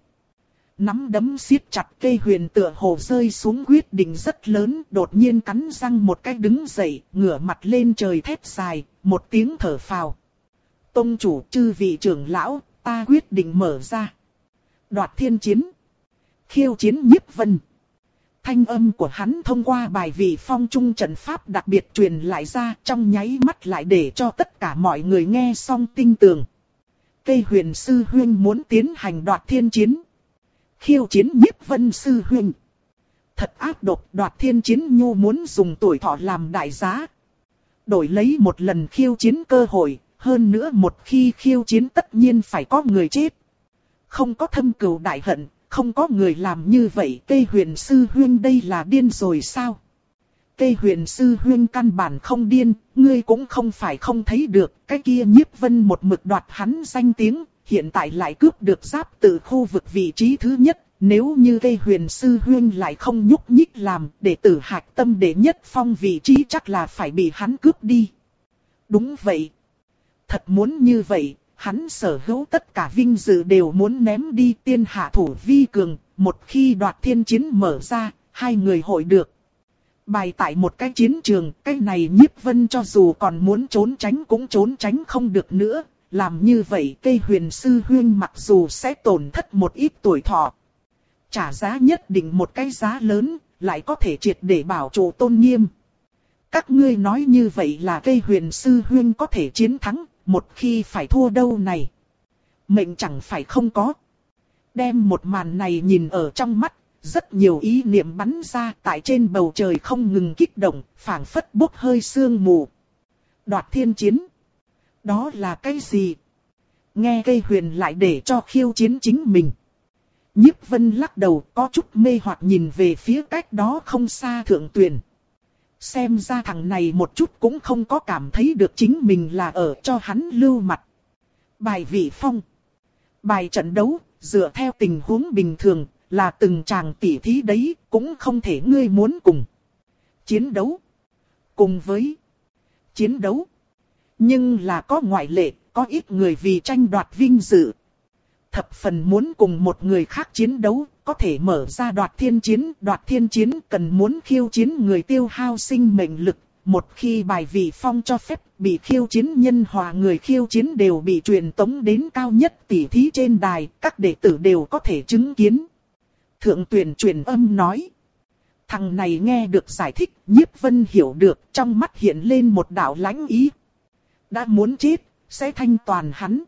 Nắm đấm siết chặt, Cây Huyền tựa hồ rơi xuống quyết định rất lớn, đột nhiên cắn răng một cái đứng dậy, ngửa mặt lên trời thét dài, một tiếng thở phào. Tông chủ, chư vị trưởng lão, ta quyết định mở ra. Đoạt thiên chiến. Khiêu chiến Nhiếp Vân. Thanh âm của hắn thông qua bài vị phong trung trận pháp đặc biệt truyền lại ra, trong nháy mắt lại để cho tất cả mọi người nghe xong tinh tường. Cây Huyền sư huynh muốn tiến hành đoạt thiên chiến. Khiêu chiến Nhiếp Vân sư huynh. Thật ác độc, đoạt thiên chiến nhu muốn dùng tuổi thọ làm đại giá. Đổi lấy một lần khiêu chiến cơ hội, hơn nữa một khi khiêu chiến tất nhiên phải có người chết. Không có thâm cừu đại hận, không có người làm như vậy, Cây Huyền sư huynh đây là điên rồi sao? Cây Huyền sư huynh căn bản không điên, ngươi cũng không phải không thấy được, cái kia Nhiếp Vân một mực đoạt hắn danh tiếng, hiện tại lại cướp được giáp tự khu vực vị trí thứ nhất, nếu như Cây Huyền sư huynh lại không nhúc nhích làm, đệ tử Hạch Tâm đệ nhất phong vị trí chắc là phải bị hắn cướp đi. Đúng vậy. Thật muốn như vậy, hắn sở hữu tất cả vinh dự đều muốn ném đi, tiên hạ thủ vi cường, một khi đoạt thiên chiến mở ra, hai người hội được. Bài tại một cái chiến trường, cái này Nhiếp Vân cho dù còn muốn trốn tránh cũng trốn tránh không được nữa, làm như vậy Cây Huyền sư huynh mặc dù sẽ tổn thất một ít tuổi thọ. Trả giá nhất định một cái giá lớn, lại có thể triệt để bảo trụ tôn nghiêm. Các ngươi nói như vậy là Cây Huyền sư huynh có thể chiến thắng, một khi phải thua đâu này. Mệnh chẳng phải không có. Đem một màn này nhìn ở trong mắt, rất nhiều ý niệm bắn ra tại trên bầu trời không ngừng kích động, phảng phất bốc hơi sương mù. Đoạt thiên chiến. Đó là cái gì? Nghe Cây Huyền lại để cho khiêu chiến chính mình. Nhiếp Vân lắc đầu có chút mê hoặc nhìn về phía cách đó không xa Thượng Tuyền. Xem ra thằng này một chút cũng không có cảm thấy được chính mình là ở cho hắn lưu mặt. Bài vị phong. Bài trận đấu, dựa theo tình huống bình thường, là từng chàng tỉ thí đấy, cũng không thể ngươi muốn cùng. Chiến đấu. Cùng với chiến đấu. Nhưng là có ngoại lệ, có ít người vì tranh đoạt vinh dự. Thập phần muốn cùng một người khác chiến đấu, có thể mở ra đoạt thiên chiến. Đoạt thiên chiến cần muốn khiêu chiến người tiêu hao sinh mệnh lực. Một khi bài vị phong cho phép, bị khiêu chiến nhân hòa người khiêu chiến đều bị truyền tống đến cao nhất tỷ thí trên đài, các đệ tử đều có thể chứng kiến. Thượng Tuyền truyền âm nói. Thằng này nghe được giải thích, Nhiếp Vân hiểu được, trong mắt hiện lên một đạo lãnh ý. Đã muốn chết, sẽ thanh toàn hắn.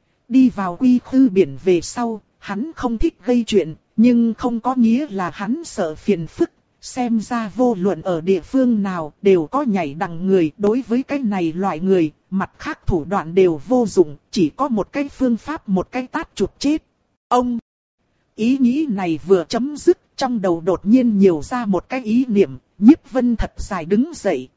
Đi vào quy khư biển về sau, hắn không thích gây chuyện, nhưng không có nghĩa là hắn sợ phiền phức. Xem ra vô luận ở địa phương nào đều có nhảy đằng người, đối với cái này loại người, mặt khác thủ đoạn đều vô dụng, chỉ có một cái phương pháp, một cái tát chụp chết. Ông! Ý nghĩ này vừa chấm dứt, trong đầu đột nhiên nhiều ra một cái ý niệm, Nhiếp Vân thật dài đứng dậy.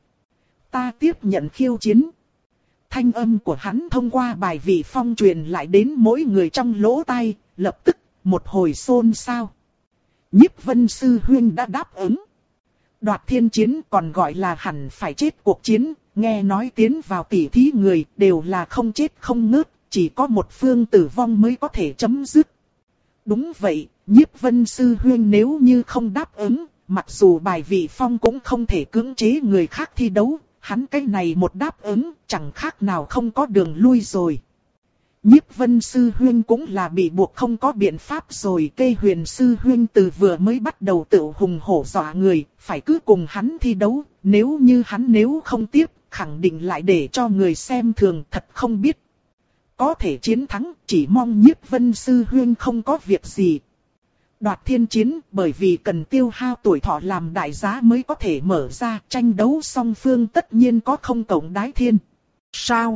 Ta tiếp nhận khiêu chiến. Thanh âm của hắn thông qua bài vị phong truyền lại đến mỗi người trong lỗ tai, lập tức, một hồi xôn xao. Nhiếp Vân sư huynh đã đáp ứng. Đoạt thiên chiến còn gọi là hẳn phải chết cuộc chiến, nghe nói tiến vào tỷ thí người đều là không chết không ngớt, chỉ có một phương tử vong mới có thể chấm dứt. Đúng vậy, Nhiếp Vân sư huynh nếu như không đáp ứng, mặc dù bài vị phong cũng không thể cưỡng chế người khác thi đấu, hắn cái này một đáp ứng chẳng khác nào không có đường lui rồi. Nhiếp Vân sư huynh cũng là bị buộc không có biện pháp rồi. Cây Huyền sư huynh từ vừa mới bắt đầu tự hùng hổ dọa người, phải cứ cùng hắn thi đấu, nếu như hắn nếu không tiếp, khẳng định lại để cho người xem thường, thật không biết. Có thể chiến thắng, chỉ mong Nhiếp Vân sư huynh không có việc gì. Đoạt thiên chiến, bởi vì cần tiêu hao tuổi thọ làm đại giá mới có thể mở ra, tranh đấu song phương tất nhiên có không cộng đái thiên. Sao?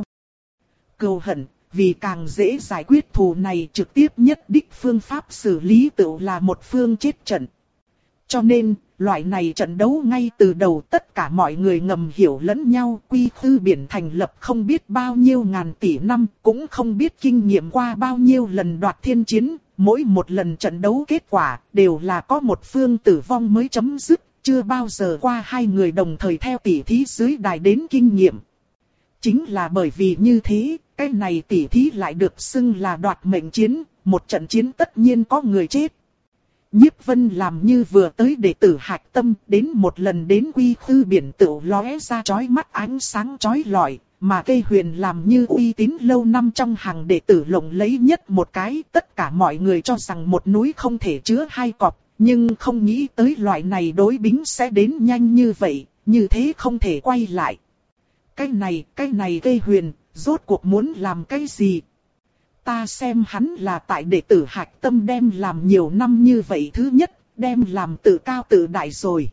Cừu hận, vì càng dễ giải quyết thù này, trực tiếp nhất đích phương pháp xử lý tự là một phương chết trận. Cho nên, loại này trận đấu ngay từ đầu tất cả mọi người ngầm hiểu lẫn nhau, quy khư biển thành lập không biết bao nhiêu ngàn tỷ năm, cũng không biết kinh nghiệm qua bao nhiêu lần đoạt thiên chiến, mỗi một lần trận đấu kết quả đều là có một phương tử vong mới chấm dứt, chưa bao giờ qua hai người đồng thời theo tỷ thí dưới đài đến kinh nghiệm. Chính là bởi vì như thế, cái này tỷ thí lại được xưng là đoạt mệnh chiến, một trận chiến tất nhiên có người chết. Nhiếp Vân làm như vừa tới đệ tử Hạch Tâm, đến một lần đến quy khư biển tự lóe ra chói mắt ánh sáng chói lọi, mà Cây Huyền làm như uy tín lâu năm trong hàng đệ tử lộng lẫy nhất một cái, tất cả mọi người cho rằng một núi không thể chứa hai cọp, nhưng không nghĩ tới loại này đối bính sẽ đến nhanh như vậy, như thế không thể quay lại. Cái này, cái này Cây Huyền, rốt cuộc muốn làm cái gì? Ta xem hắn là tại đệ tử Hạch Tâm đem làm nhiều năm như vậy thứ nhất, đem làm tự cao tự đại rồi.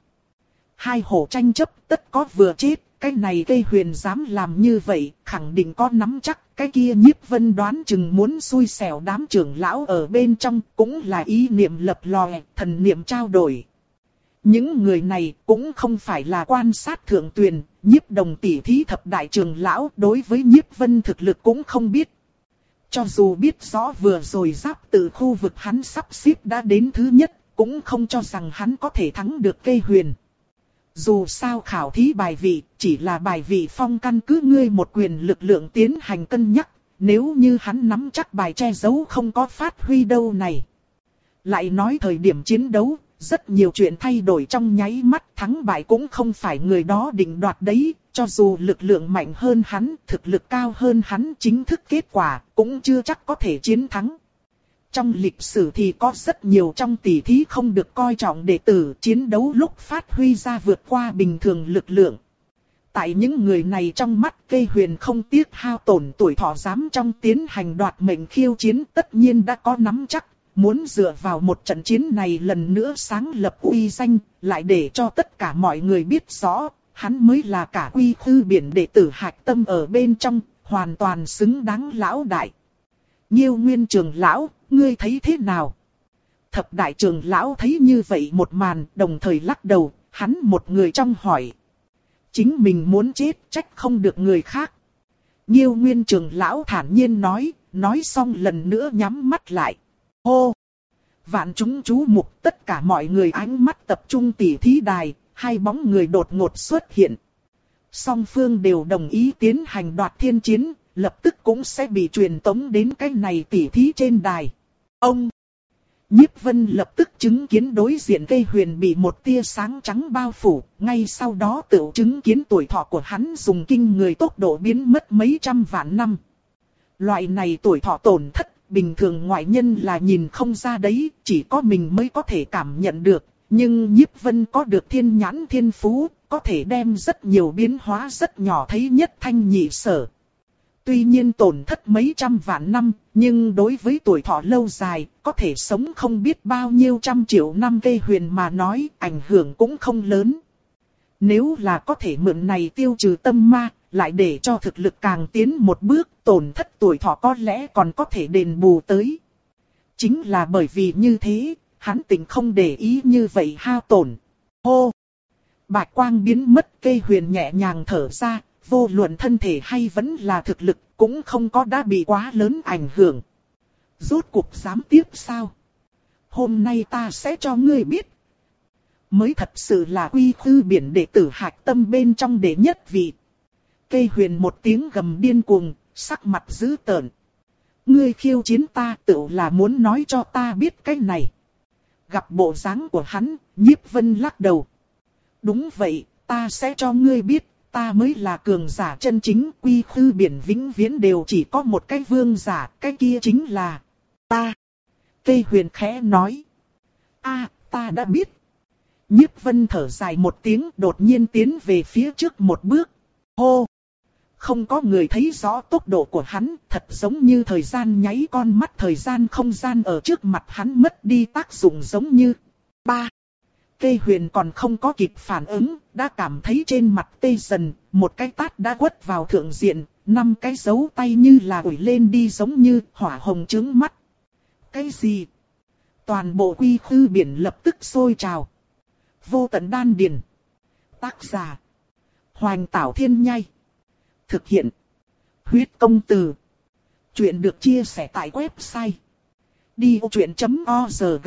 Hai hổ tranh chấp tất có vừa chết, cái này Cây Huyền dám làm như vậy, khẳng định có nắm chắc, cái kia Nhiếp Vân đoán chừng muốn xui xẻo đám trưởng lão ở bên trong, cũng là ý niệm lập lòe, thần niệm trao đổi. Những người này cũng không phải là quan sát thượng tuyền, Nhiếp Đồng tỷ thí thập đại trưởng lão, đối với Nhiếp Vân thực lực cũng không biết. Cho dù biết rõ vừa rồi giáp tự khu vực hắn sắp xếp đã đến thứ nhất, cũng không cho rằng hắn có thể thắng được Cây Huyền. Dù sao khảo thí bài vị, chỉ là bài vị phong căn cứ ngươi một quyền lực lượng tiến hành cân nhắc, nếu như hắn nắm chắc bài che giấu không có phát huy đâu này. Lại nói thời điểm chiến đấu, rất nhiều chuyện thay đổi trong nháy mắt, thắng bại cũng không phải người đó định đoạt đấy, cho dù lực lượng mạnh hơn hắn, thực lực cao hơn hắn, chính thức kết quả cũng chưa chắc có thể chiến thắng. Trong lịch sử thì có rất nhiều trong tỷ thí không được coi trọng đệ tử, chiến đấu lúc phát huy ra vượt qua bình thường lực lượng. Tại những người này trong mắt, Cây Huyền không tiếc hao tổn tuổi thọ dám trong tiến hành đoạt mệnh khiêu chiến, tất nhiên đã có nắm chắc, muốn dựa vào một trận chiến này lần nữa sáng lập uy danh, lại để cho tất cả mọi người biết rõ, hắn mới là cả Quy Khư Biển đệ tử hạch tâm ở bên trong, hoàn toàn xứng đáng lão đại. Nhiêu Nguyên trưởng lão, ngươi thấy thế nào? Thập đại trưởng lão thấy như vậy một màn, đồng thời lắc đầu, hắn một người trong hỏi. Chính mình muốn chết, trách không được người khác. Nhiêu Nguyên trưởng lão thản nhiên nói, nói xong lần nữa nhắm mắt lại. Hô! Vạn chúng chú mục, tất cả mọi người ánh mắt tập trung tỉ thí đài, hai bóng người đột ngột xuất hiện. Song phương đều đồng ý tiến hành đoạt thiên chiến, lập tức cũng sẽ bị truyền tống đến cái này tỉ thí trên đài. Ông! Nhiếp Vân lập tức chứng kiến đối diện Cây Huyền bị một tia sáng trắng bao phủ, ngay sau đó tự chứng kiến tuổi thọ của hắn dùng kinh người tốc độ biến mất mấy trăm vạn năm. Loại này tuổi thọ tổn thất, bình thường ngoại nhân là nhìn không ra đấy, chỉ có mình mới có thể cảm nhận được. Nhưng Nhiếp Vân có được thiên nhãn thiên phú, có thể đem rất nhiều biến hóa rất nhỏ thấy nhất thanh nhị sở. Tuy nhiên tổn thất mấy trăm vạn năm, nhưng đối với tuổi thọ lâu dài, có thể sống không biết bao nhiêu trăm triệu năm Cây Huyền mà nói, ảnh hưởng cũng không lớn. Nếu là có thể mượn này tiêu trừ tâm ma, lại để cho thực lực càng tiến một bước, tổn thất tuổi thọ có lẽ còn có thể đền bù tới. Chính là bởi vì như thế, hắn tình không để ý như vậy hao tổn. Hô! Bạch quang biến mất, Cây Huyền nhẹ nhàng thở ra, vô luận thân thể hay vẫn là thực lực, cũng không có đã bị quá lớn ảnh hưởng. Rốt cuộc dám tiếp sao? Hôm nay ta sẽ cho ngươi biết. Mới thật sự là Quy Khư Biển đệ tử hạch tâm bên trong đệ nhất vị. Cây Huyền một tiếng gầm điên cuồng, sắc mặt dữ tợn. Ngươi khiêu chiến ta tự là muốn nói cho ta biết cái này. Gặp bộ dáng của hắn, Nhiếp Vân lắc đầu. Đúng vậy, ta sẽ cho ngươi biết, ta mới là cường giả chân chính. Quy Khư Biển vĩnh viễn đều chỉ có một cái vương giả, cái kia chính là ta. Cây Huyền khẽ nói. A, ta đã biết. Nhiếp Vân thở dài một tiếng, đột nhiên tiến về phía trước một bước. Hô! Không có người thấy rõ tốc độ của hắn, thật giống như thời gian nháy con mắt, thời gian không gian ở trước mặt hắn mất đi tác dụng giống như. Ba. Cây Huyền còn không có kịp phản ứng, đã cảm thấy trên mặt tê dần, một cái tát đã quất vào thượng diện, năm cái dấu tay như là ủi lên đi giống như hỏa hồng trướng mắt. Cái gì? Toàn bộ Quy Khư Biển lập tức sôi trào. Vô tận đan điền. Tác giả: Hoành Tảo Thiên Nhai. Thực hiện: Huyết Công Từ. Chuyện được chia sẻ tại website đi vô chuyện chấm org.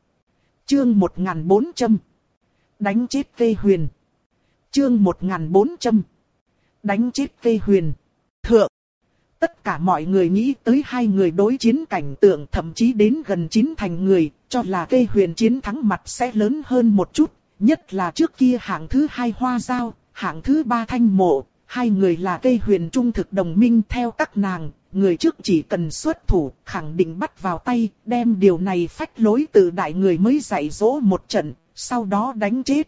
Chương một nghìn bốn trăm. Đánh chết Cây Huyền. Chương một nghìn bốn trăm. Đánh chết Cây Huyền. Thượng. Tất cả mọi người nghĩ tới hai người đối chiến cảnh tượng, thậm chí đến gần chín thành người, cho là Cây Huyền chiến thắng mặt sẽ lớn hơn một chút. Nhất là trước kia hạng thứ hai Hoa Giao, hạng thứ ba Thanh Mộ, hai người là Cây Huyền trung thực đồng minh theo các nàng. Người trước chỉ cần xuất thủ, khẳng định bắt vào tay, đem điều này phách lối từ đại người mới dạy dỗ một trận, sau đó đánh chết.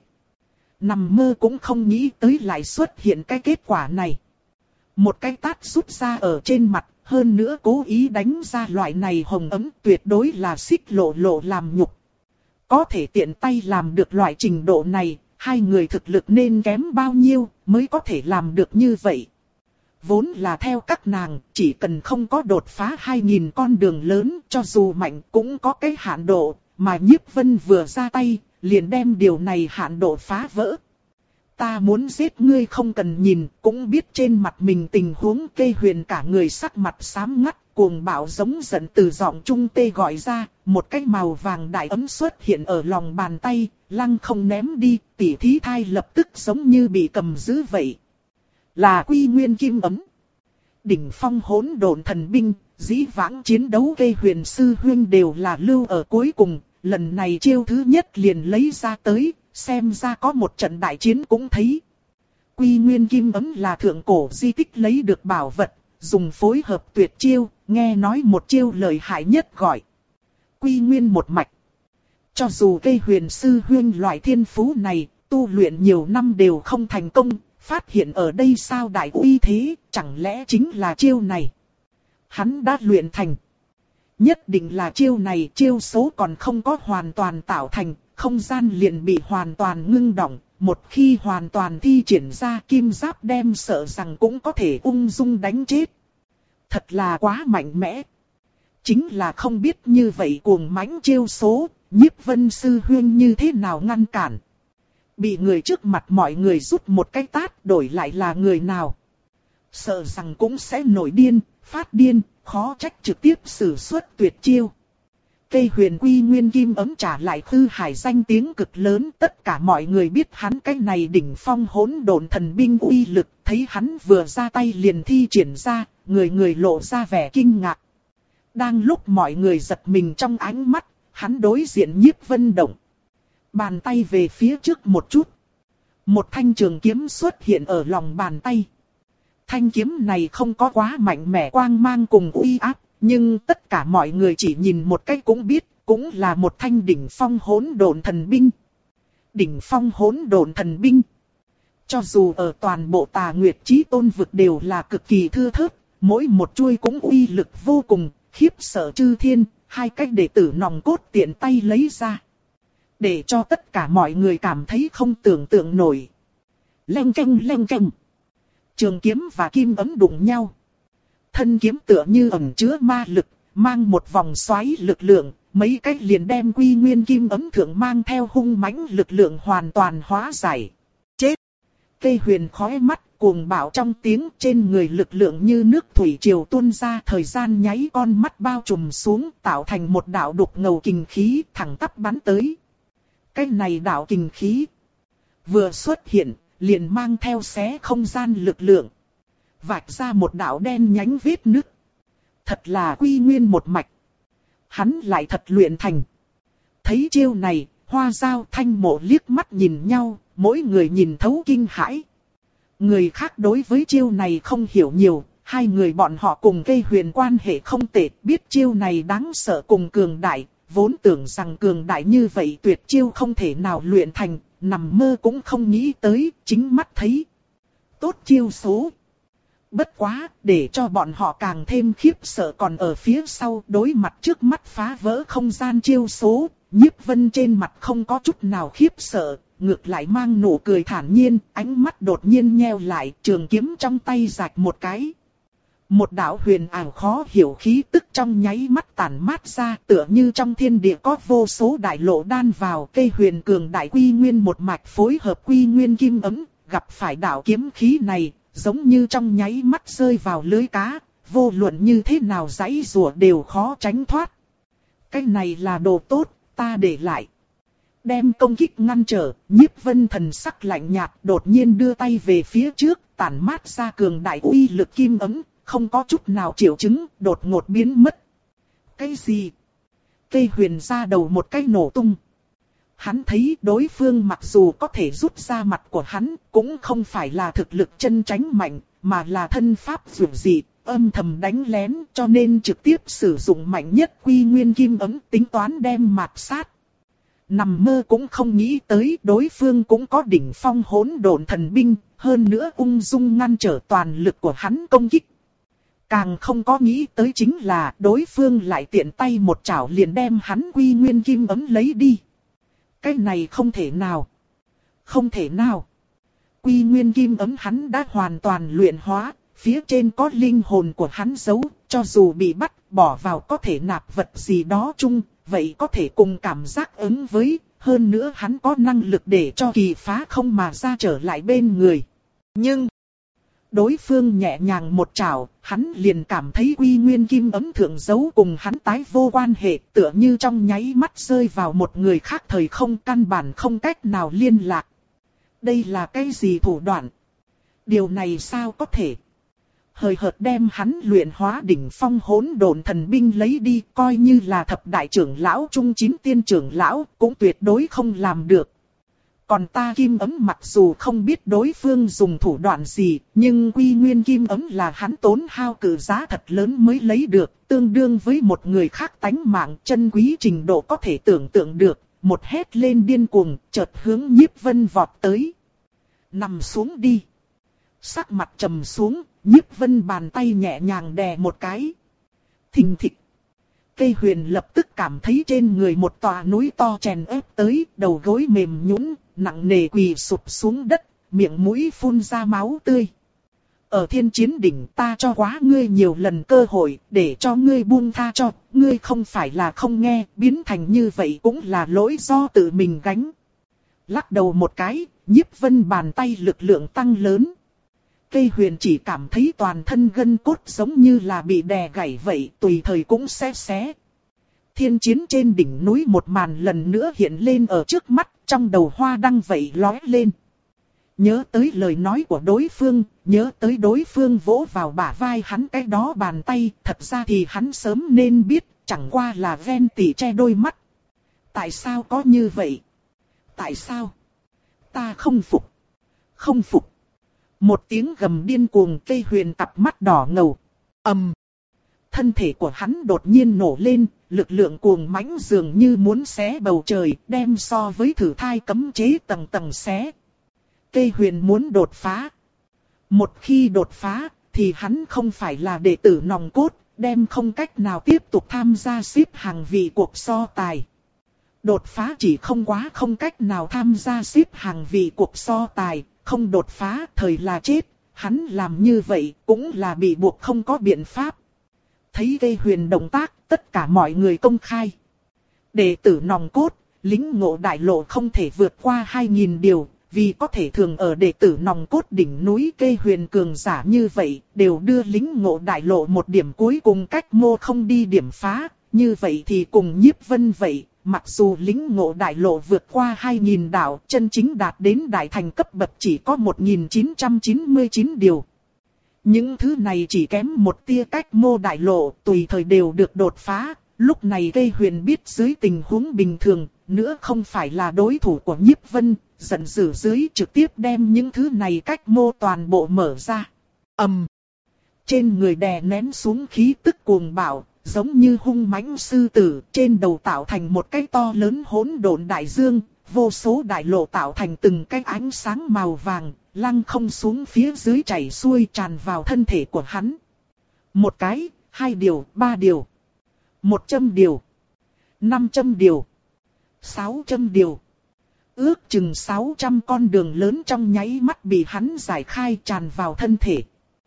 Nằm mơ cũng không nghĩ tới lại xuất hiện cái kết quả này. Một cái tát rút ra ở trên mặt, hơn nữa cố ý đánh ra loại này hồng ấm, tuyệt đối là xích lộ lộ làm nhục. Có thể tiện tay làm được loại trình độ này, hai người thực lực nên kém bao nhiêu mới có thể làm được như vậy. vốn là theo các nàng, chỉ cần không có đột phá hai nghìn con đường lớn, cho dù mạnh cũng có cái hạn độ, mà Nhiếp Vân vừa ra tay, liền đem điều này hạn độ phá vỡ. Ta muốn giết ngươi không cần nhìn, cũng biết trên mặt mình tình huống. Cây Huyền cả người sắc mặt xám ngắt, cuồng bạo giống giận từ giọng trung tê gọi ra, một cái màu vàng đại ấm xuất hiện ở lòng bàn tay, lăng không ném đi, tỷ thí thai lập tức giống như bị cầm giữ vậy. Là Quy Nguyên Kim ấm. Đỉnh phong hỗn độn thần binh, dĩ vãng chiến đấu Cây Huyền sư huynh đều là lưu ở cuối cùng, lần này chiêu thứ nhất liền lấy ra tới. Xem ra có một trận đại chiến cũng thấy. Quy Nguyên Kim ấm là thượng cổ di tích lấy được bảo vật, dùng phối hợp tuyệt chiêu, nghe nói một chiêu lợi hại nhất gọi Quy Nguyên một mạch. Cho dù Cây Huyền sư huynh loại thiên phú này, tu luyện nhiều năm đều không thành công, phát hiện ở đây sao đại uy thế, chẳng lẽ chính là chiêu này. Hắn đã luyện thành. Nhất định là chiêu này, chiêu số còn không có hoàn toàn tạo thành. Không gian liền bị hoàn toàn ngưng động, một khi hoàn toàn thi triển ra kim giáp đem sợ rằng cũng có thể ung dung đánh chết. Thật là quá mạnh mẽ. Chính là không biết như vậy cuồng mãnh chiêu số, Nhiếp Vân sư huynh như thế nào ngăn cản. Bị người trước mặt mọi người rút một cái tát đổi lại là người nào. Sợ rằng cũng sẽ nổi điên, phát điên, khó trách trực tiếp sử xuất tuyệt chiêu. Cây Huyền Quy Nguyên Kim ấm trả lại Khư Hải danh tiếng cực lớn, tất cả mọi người biết hắn cái này đỉnh phong hỗn độn thần binh uy lực, thấy hắn vừa ra tay liền thi triển ra, người người lộ ra vẻ kinh ngạc. Đang lúc mọi người giật mình trong ánh mắt, hắn đối diện Nhiếp Vân động. Bàn tay về phía trước một chút. Một thanh trường kiếm xuất hiện ở lòng bàn tay. Thanh kiếm này không có quá mạnh mẽ quang mang cùng uy áp. Nhưng tất cả mọi người chỉ nhìn một cái cũng biết, cũng là một thanh đỉnh phong hỗn độn thần binh. Đỉnh phong hỗn độn thần binh. Cho dù ở toàn bộ Tà Nguyệt Chí Tôn vực đều là cực kỳ thưa thớt, mỗi một chuôi cũng uy lực vô cùng, khiếp sợ chư thiên, hai cách đệ tử nòng cốt tiện tay lấy ra. Để cho tất cả mọi người cảm thấy không tưởng tượng nổi. Leng keng leng keng. Trường kiếm và kim ấm đụng nhau. Thân kiếm tựa như ẩn chứa ma lực, mang một vòng xoáy lực lượng, mấy cách liền đem Quy Nguyên Kim ấm thượng mang theo hung mãnh lực lượng hoàn toàn hóa giải. Chết! Cây Huyền khói mắt, cuồng bạo trong tiếng, trên người lực lượng như nước thủy triều tuôn ra, thời gian nháy con mắt bao trùm xuống, tạo thành một đạo đục ngầu kình khí thẳng tắp bắn tới. Cái này đạo kình khí vừa xuất hiện, liền mang theo xé không gian lực lượng. Vạch ra một đạo đen nhánh vết nứt. Thật là Quy Nguyên một mạch. Hắn lại thật luyện thành. Thấy chiêu này, Hoa Giao Thanh Mộ liếc mắt nhìn nhau, mỗi người nhìn thấu kinh hãi. Người khác đối với chiêu này không hiểu nhiều, hai người bọn họ cùng Cây Huyền quan hệ không tệ, biết chiêu này đáng sợ cùng cường đại, vốn tưởng rằng cường đại như vậy tuyệt chiêu không thể nào luyện thành, nằm mơ cũng không nghĩ tới, chính mắt thấy. Tốt chiêu số. Bất quá, để cho bọn họ càng thêm khiếp sợ còn ở phía sau, đối mặt trước mắt phá vỡ không gian chiêu số, Nhiếp Vân trên mặt không có chút nào khiếp sợ, ngược lại mang nụ cười thản nhiên, ánh mắt đột nhiên nheo lại, trường kiếm trong tay rạch một cái. Một đạo huyền ảo khó hiểu khí tức trong nháy mắt tản mát ra, tựa như trong thiên địa có vô số đại lộ đan vào. Cây huyền cường đại Quy Nguyên một mạch phối hợp Quy Nguyên Kim ấm, gặp phải đạo kiếm khí này, giống như trong nháy mắt rơi vào lưới cá, vô luận như thế nào giãy giụa đều khó tránh thoát. Cái này là đồ tốt, ta để lại. Đem công kích ngăn trở, Nhiếp Vân thần sắc lạnh nhạt, đột nhiên đưa tay về phía trước, tản mát ra cường đại uy lực kim ấm, không có chút nào triệu chứng, đột ngột biến mất. Cái gì? Cây huyền ra đầu một cái nổ tung. Hắn thấy đối phương mặc dù có thể rút ra mặt của hắn, cũng không phải là thực lực chân tránh mạnh, mà là thân pháp dường dị, âm thầm đánh lén, cho nên trực tiếp sử dụng mạnh nhất Quy Nguyên Kim ấm, tính toán đem mạt sát. Nằm mơ cũng không nghĩ tới đối phương cũng có đỉnh phong hỗn độn thần binh, hơn nữa ung dung ngăn trở toàn lực của hắn công kích. Càng không có nghĩ tới chính là đối phương lại tiện tay một chảo liền đem hắn Quy Nguyên Kim ấm lấy đi. Cái này không thể nào. Không thể nào. Quy Nguyên Kim ấm hắn đã hoàn toàn luyện hóa, phía trên có linh hồn của hắn giấu, cho dù bị bắt, bỏ vào có thể nạp vật gì đó chung, vậy có thể cùng cảm giác ứng với, hơn nữa hắn có năng lực để cho kỳ phá không mà ra trở lại bên người. Nhưng, đối phương nhẹ nhàng một trảo, hắn liền cảm thấy quy nguyên kim ấm thượng giấu cùng hắn tái vô quan hệ, tựa như trong nháy mắt rơi vào một người khác thời không, căn bản không cách nào liên lạc. Đây là cái gì thủ đoạn? Điều này sao có thể? Hời hợt đem hắn luyện hóa đỉnh phong hỗn độn thần binh lấy đi, coi như là thập đại trưởng lão trung chín tiên trưởng lão, cũng tuyệt đối không làm được. Còn ta kim ấm mặc dù không biết đối phương dùng thủ đoạn gì, nhưng quy nguyên kim ấm là hắn tốn hao cự giá thật lớn mới lấy được, tương đương với một người khác tánh mạng, chân quý trình độ có thể tưởng tượng được. Một hét lên điên cuồng, chợt hướng Nhiếp Vân vọt tới. Nằm xuống đi. Sắc mặt trầm xuống, Nhiếp Vân bàn tay nhẹ nhàng đè một cái. Thình thịch. Cây huyền lập tức cảm thấy trên người một tòa núi to chèn ép tới, đầu gối mềm nhũn, nặng nề quỳ sụp xuống đất, miệng mũi phun ra máu tươi. Ở thiên chiến đỉnh ta cho quá ngươi nhiều lần cơ hội, để cho ngươi buông tha cho, ngươi không phải là không nghe, biến thành như vậy cũng là lỗi do tự mình gánh. Lắc đầu một cái, Nhiếp Vân bàn tay lực lượng tăng lớn. Cây huyền chỉ cảm thấy toàn thân gân cốt giống như là bị đè gãy vậy, tùy thời cũng xé xé. Thiên chiến trên đỉnh núi một màn lần nữa hiện lên ở trước mắt, trong đầu hoa đăng vậy lóe lên. Nhớ tới lời nói của đối phương, nhớ tới đối phương vỗ vào bả vai hắn cái đó bàn tay, thật ra thì hắn sớm nên biết, chẳng qua là ven tỉ che đôi mắt. Tại sao có như vậy? Tại sao? Ta không phục. Không phục. Một tiếng gầm điên cuồng, cây huyền cặp mắt đỏ ngầu. Ầm. Thân thể của hắn đột nhiên nổ lên, lực lượng cuồng mãnh dường như muốn xé bầu trời, đem so với thử thai cấm chế tầng tầng xé. Cây huyền muốn đột phá. Một khi đột phá, thì hắn không phải là đệ tử nòng cốt, đem không cách nào tiếp tục tham gia xếp hàng vị cuộc so tài. Đột phá chỉ không quá không cách nào tham gia xếp hàng vị cuộc so tài, không đột phá thời là chết, hắn làm như vậy cũng là bị buộc không có biện pháp. Thấy cây huyền động tác, tất cả mọi người công khai. Đệ tử nòng cốt, lính ngộ đại lộ không thể vượt qua hai nghìn điều, vì có thể thường ở đệ tử nòng cốt đỉnh núi cây huyền cường giả như vậy, đều đưa lính ngộ đại lộ một điểm cuối cùng cách mô không đi điểm phá, như vậy thì cùng Nhiếp Vân vậy. Mặc dù lính ngộ đại lộ vượt qua hai nghìn đạo, chân chính đạt đến đại thành cấp bậc chỉ có một nghìn chín trăm chín mươi chín điều. Những thứ này chỉ kém một tia cách mô đại lộ, tùy thời đều được đột phá. Lúc này cây huyền biết dưới tình huống bình thường, nữa không phải là đối thủ của Nhiếp Vân, giận dữ dưới trực tiếp đem những thứ này cách mô toàn bộ mở ra. Ầm. Um. Trên người đè nén xuống khí tức cuồng bạo. Giống như hung mãnh sư tử, trên đầu tạo thành một cái to lớn hỗn độn đại dương, vô số đại lộ tạo thành từng cái ánh sáng màu vàng, lăng không xuống phía dưới chảy xuôi tràn vào thân thể của hắn. Một cái, hai điều, ba điều, một trăm điều, năm trăm điều, sáu trăm điều. Ước chừng sáu trăm con đường lớn trong nháy mắt bị hắn giải khai tràn vào thân thể.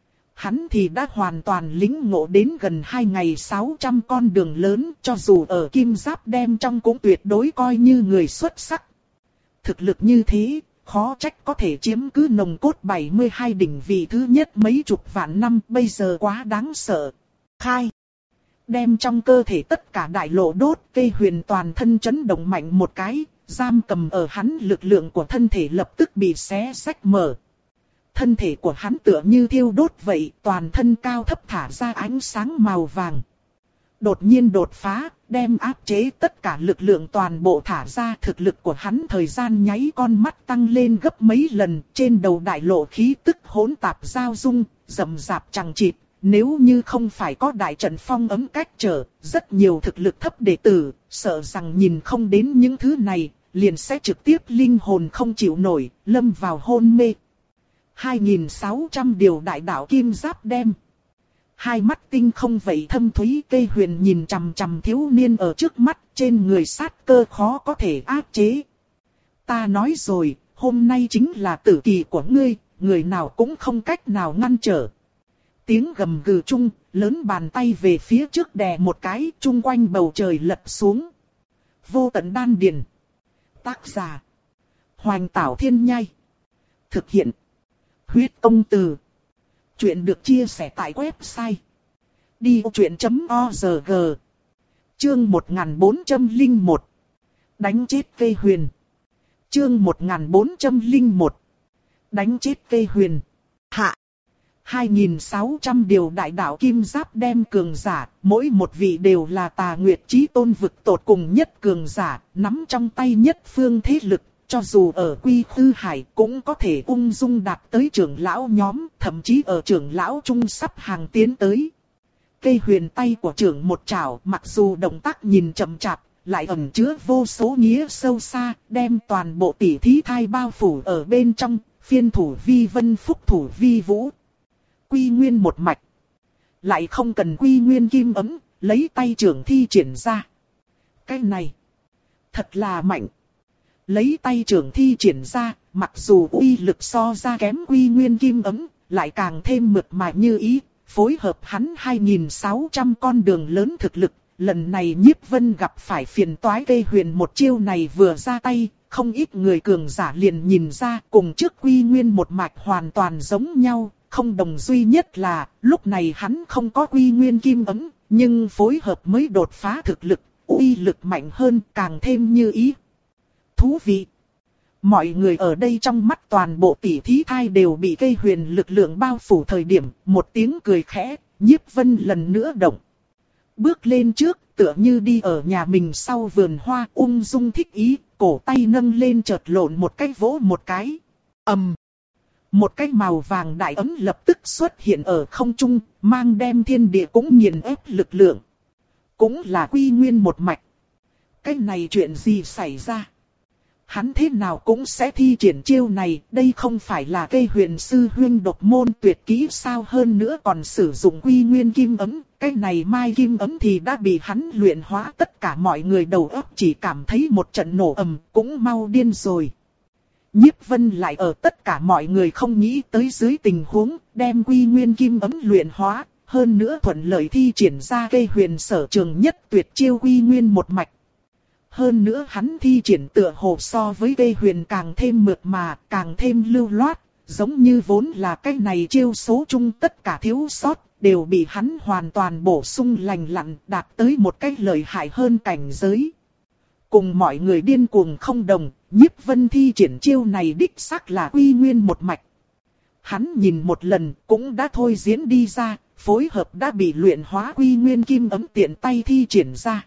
Hắn thì đã hoàn toàn lĩnh ngộ đến gần hai ngày sáu trăm con đường lớn, cho dù ở kim giáp đem trong cũng tuyệt đối coi như người xuất sắc. Thực lực như thế, khó trách có thể chiếm cứ nòng cốt bảy mươi hai đỉnh vị thứ nhất mấy chục vạn năm, bây giờ quá đáng sợ. Khai. Đem trong cơ thể tất cả đại lộ đốt, cây huyền toàn thân chấn động mạnh một cái, giam cầm ở hắn lực lượng của thân thể lập tức bị xé rách mở. Thân thể của hắn tựa như thiêu đốt vậy, toàn thân cao thấp thả ra ánh sáng màu vàng. Đột nhiên đột phá, đem áp chế tất cả lực lượng toàn bộ thả ra, thực lực của hắn thời gian nháy con mắt tăng lên gấp mấy lần, trên đầu đại lộ khí tức hỗn tạp giao dung, rầm rạp chằng chịt. Nếu như không phải có đại trận phong ấm cách trở, rất nhiều thực lực thấp đệ tử, sợ rằng nhìn không đến những thứ này, liền sẽ trực tiếp linh hồn không chịu nổi, lâm vào hôn mê. hai nghìn sáu trăm điều đại đạo kim giáp đem. Hai mắt tinh không vậy thâm thúy, cây huyền nhìn chằm chằm thiếu niên ở trước mắt, trên người sát cơ khó có thể áp chế. Ta nói rồi, hôm nay chính là tử kỳ của ngươi, người nào cũng không cách nào ngăn trở. tiếng gầm gừ chung, lớn bàn tay về phía trước đè một cái, chung quanh bầu trời lật xuống. Vô tận đan điền. Tác giả: Hoành Tảo Thiên Nhai. Thực hiện: Huyết Công Từ. Chuyện được chia sẻ tại website đi ô chuyện chấm org. Chương một nghìn bốn trăm lẻ một. Đánh chết cây huyền. Chương một nghìn bốn trăm lẻ một. Đánh chết cây huyền. Hạ. hai nghìn sáu trăm điều đại đạo kim giáp đem cường giả, mỗi một vị đều là Tà Nguyệt Chí Tôn vực tột cùng nhất cường giả, nắm trong tay nhất phương thế lực, cho dù ở Quy Khư Hải cũng có thể ung dung đạt tới trưởng lão nhóm, thậm chí ở trưởng lão trung sắp hàng tiến tới. Cây huyền tay của trưởng một trảo, mặc dù động tác nhìn chậm chạp, lại ẩn chứa vô số nghĩa sâu xa, đem toàn bộ tỷ thí thai bao phủ ở bên trong, phiên thủ vi vân phúc thủ vi vũ. Quy nguyên một mạch. Lại không cần quy nguyên kim ấm, lấy tay trưởng thi triển ra. Cái này, thật là mạnh. Lấy tay trưởng thi triển ra, mặc dù uy lực so ra kém quy nguyên kim ấm, lại càng thêm mượt mà như ý, phối hợp hắn hai nghìn sáu trăm con đường lớn thực lực. Lần này Nhiếp Vân gặp phải phiền toái cây huyền một chiêu này vừa ra tay, không ít người cường giả liền nhìn ra cùng trước quy nguyên một mạch hoàn toàn giống nhau. Không đồng duy nhất là, lúc này hắn không có quy nguyên kim ấm, nhưng phối hợp mới đột phá thực lực, uy lực mạnh hơn, càng thêm như ý. Thú vị! Mọi người ở đây trong mắt toàn bộ tỷ thí thai đều bị cây huyền lực lượng bao phủ thời điểm, một tiếng cười khẽ, Nhiếp Vân lần nữa động. Bước lên trước, tựa như đi ở nhà mình sau vườn hoa, ung dung thích ý, cổ tay nâng lên chợt lộn một cái vỗ một cái. ầm! Một cái màu vàng đại ấm lập tức xuất hiện ở không trung, mang đem thiên địa cũng nghiền ép lực lượng. Cũng là quy nguyên một mạch. Cái này chuyện gì xảy ra? Hắn thế nào cũng sẽ thi triển chiêu này, đây không phải là cây huyền sư huyên độc môn tuyệt kỹ sao, hơn nữa còn sử dụng quy nguyên kim ấm. Cái này mai kim ấm thì đã bị hắn luyện hóa, tất cả mọi người đầu óc chỉ cảm thấy một trận nổ ầm, cũng mau điên rồi. Nhiếp Vân lại ở tất cả mọi người không nghĩ tới dưới tình huống, đem quy nguyên kim ấm luyện hóa, hơn nữa thuận lợi thi triển ra cây huyền sở trường nhất tuyệt chiêu quy nguyên một mạch. Hơn nữa hắn thi triển tựa hồ so với cây huyền càng thêm mượt mà, càng thêm lưu loát, giống như vốn là cái này chiêu số chung tất cả thiếu sót, đều bị hắn hoàn toàn bổ sung lành lặn, đạt tới một cách lợi hại hơn cảnh giới. Cùng mọi người điên cuồng không đồng, Nhiếp Vân thi triển chiêu này đích xác là quy nguyên một mạch. Hắn nhìn một lần cũng đã thôi diễn đi ra, phối hợp đã bị luyện hóa quy nguyên kim ấm tiện tay thi triển ra.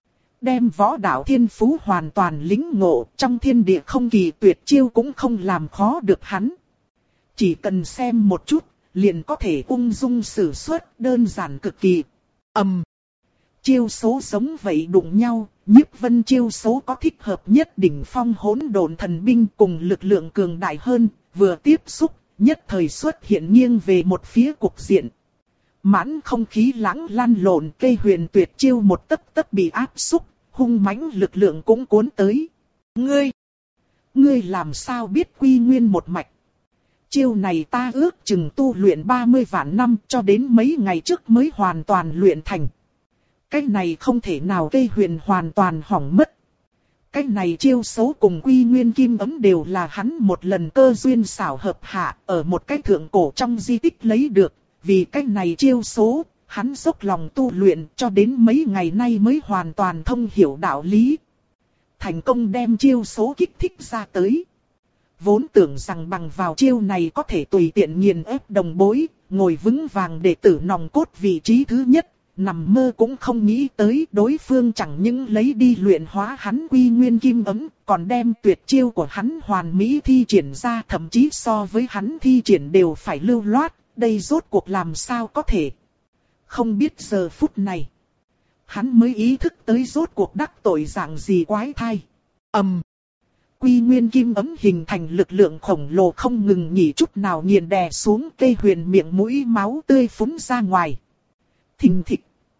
Đem võ đạo thiên phú hoàn toàn lĩnh ngộ, trong thiên địa không kỳ tuyệt chiêu cũng không làm khó được hắn. Chỉ cần xem một chút, liền có thể ung dung sử xuất, đơn giản cực kỳ. ầm, chiêu số giống vậy đụng nhau, Nhiếp Vân chiêu số có thích hợp nhất đỉnh phong hỗn độn thần binh cùng lực lượng cường đại hơn, vừa tiếp xúc, nhất thời xuất hiện nghiêng về một phía cục diện. Mãn không khí lãng lăn lộn, cây huyền tuyệt chiêu một tấc tấc bị áp xúc, hung mãnh lực lượng cũng cuốn tới. Ngươi! Ngươi làm sao biết quy nguyên một mạch? Chiêu này ta ước chừng tu luyện ba mươi vạn năm cho đến mấy ngày trước mới hoàn toàn luyện thành. Cái này không thể nào, cây huyền hoàn toàn hỏng mất. Cái này chiêu số cùng quy nguyên kim ấm đều là hắn một lần cơ duyên xảo hợp hạ ở một cái thượng cổ trong di tích lấy được. Vì cái này chiêu số, hắn dốc lòng tu luyện cho đến mấy ngày nay mới hoàn toàn thông hiểu đạo lý. Thành công đem chiêu số kích thích ra tới. Vốn tưởng rằng bằng vào chiêu này có thể tùy tiện nghiền ép đồng bối, ngồi vững vàng đệ tử nòng cốt vị trí thứ nhất. Nằm mơ cũng không nghĩ tới đối phương chẳng những lấy đi luyện hóa hắn quy nguyên kim ấm, còn đem tuyệt chiêu của hắn hoàn mỹ thi triển ra, thậm chí so với hắn thi triển đều phải lưu loát, đây rốt cuộc làm sao có thể. Không biết giờ phút này, hắn mới ý thức tới rốt cuộc đắc tội dạng gì quái thai. ầm, quy nguyên kim ấm hình thành lực lượng khổng lồ không ngừng nghỉ chút nào nghiền đè xuống, cây huyền miệng mũi máu tươi phúng ra ngoài. Thình thịch.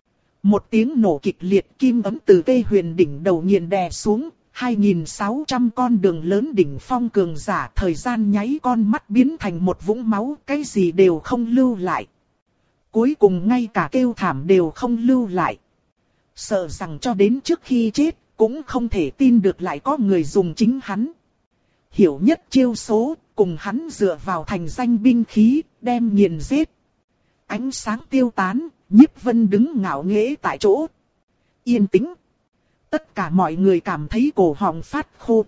Một tiếng nổ kịch liệt, kim ấm từ cây huyền đỉnh đầu nghiền đè xuống, hai nghìn sáu trăm con đường lớn đỉnh phong cường giả thời gian nháy con mắt biến thành một vũng máu, cái gì đều không lưu lại. cuối cùng ngay cả kêu thảm đều không lưu lại. Sợ rằng cho đến trước khi chết, cũng không thể tin được lại có người dùng chính hắn. Hiểu nhất chiêu số, cùng hắn dựa vào thành danh binh khí, đem nghiền giết. Ánh sáng tiêu tán, Nhiếp Vân đứng ngạo nghễ tại chỗ. Yên tĩnh. Tất cả mọi người cảm thấy cổ họng phát khô.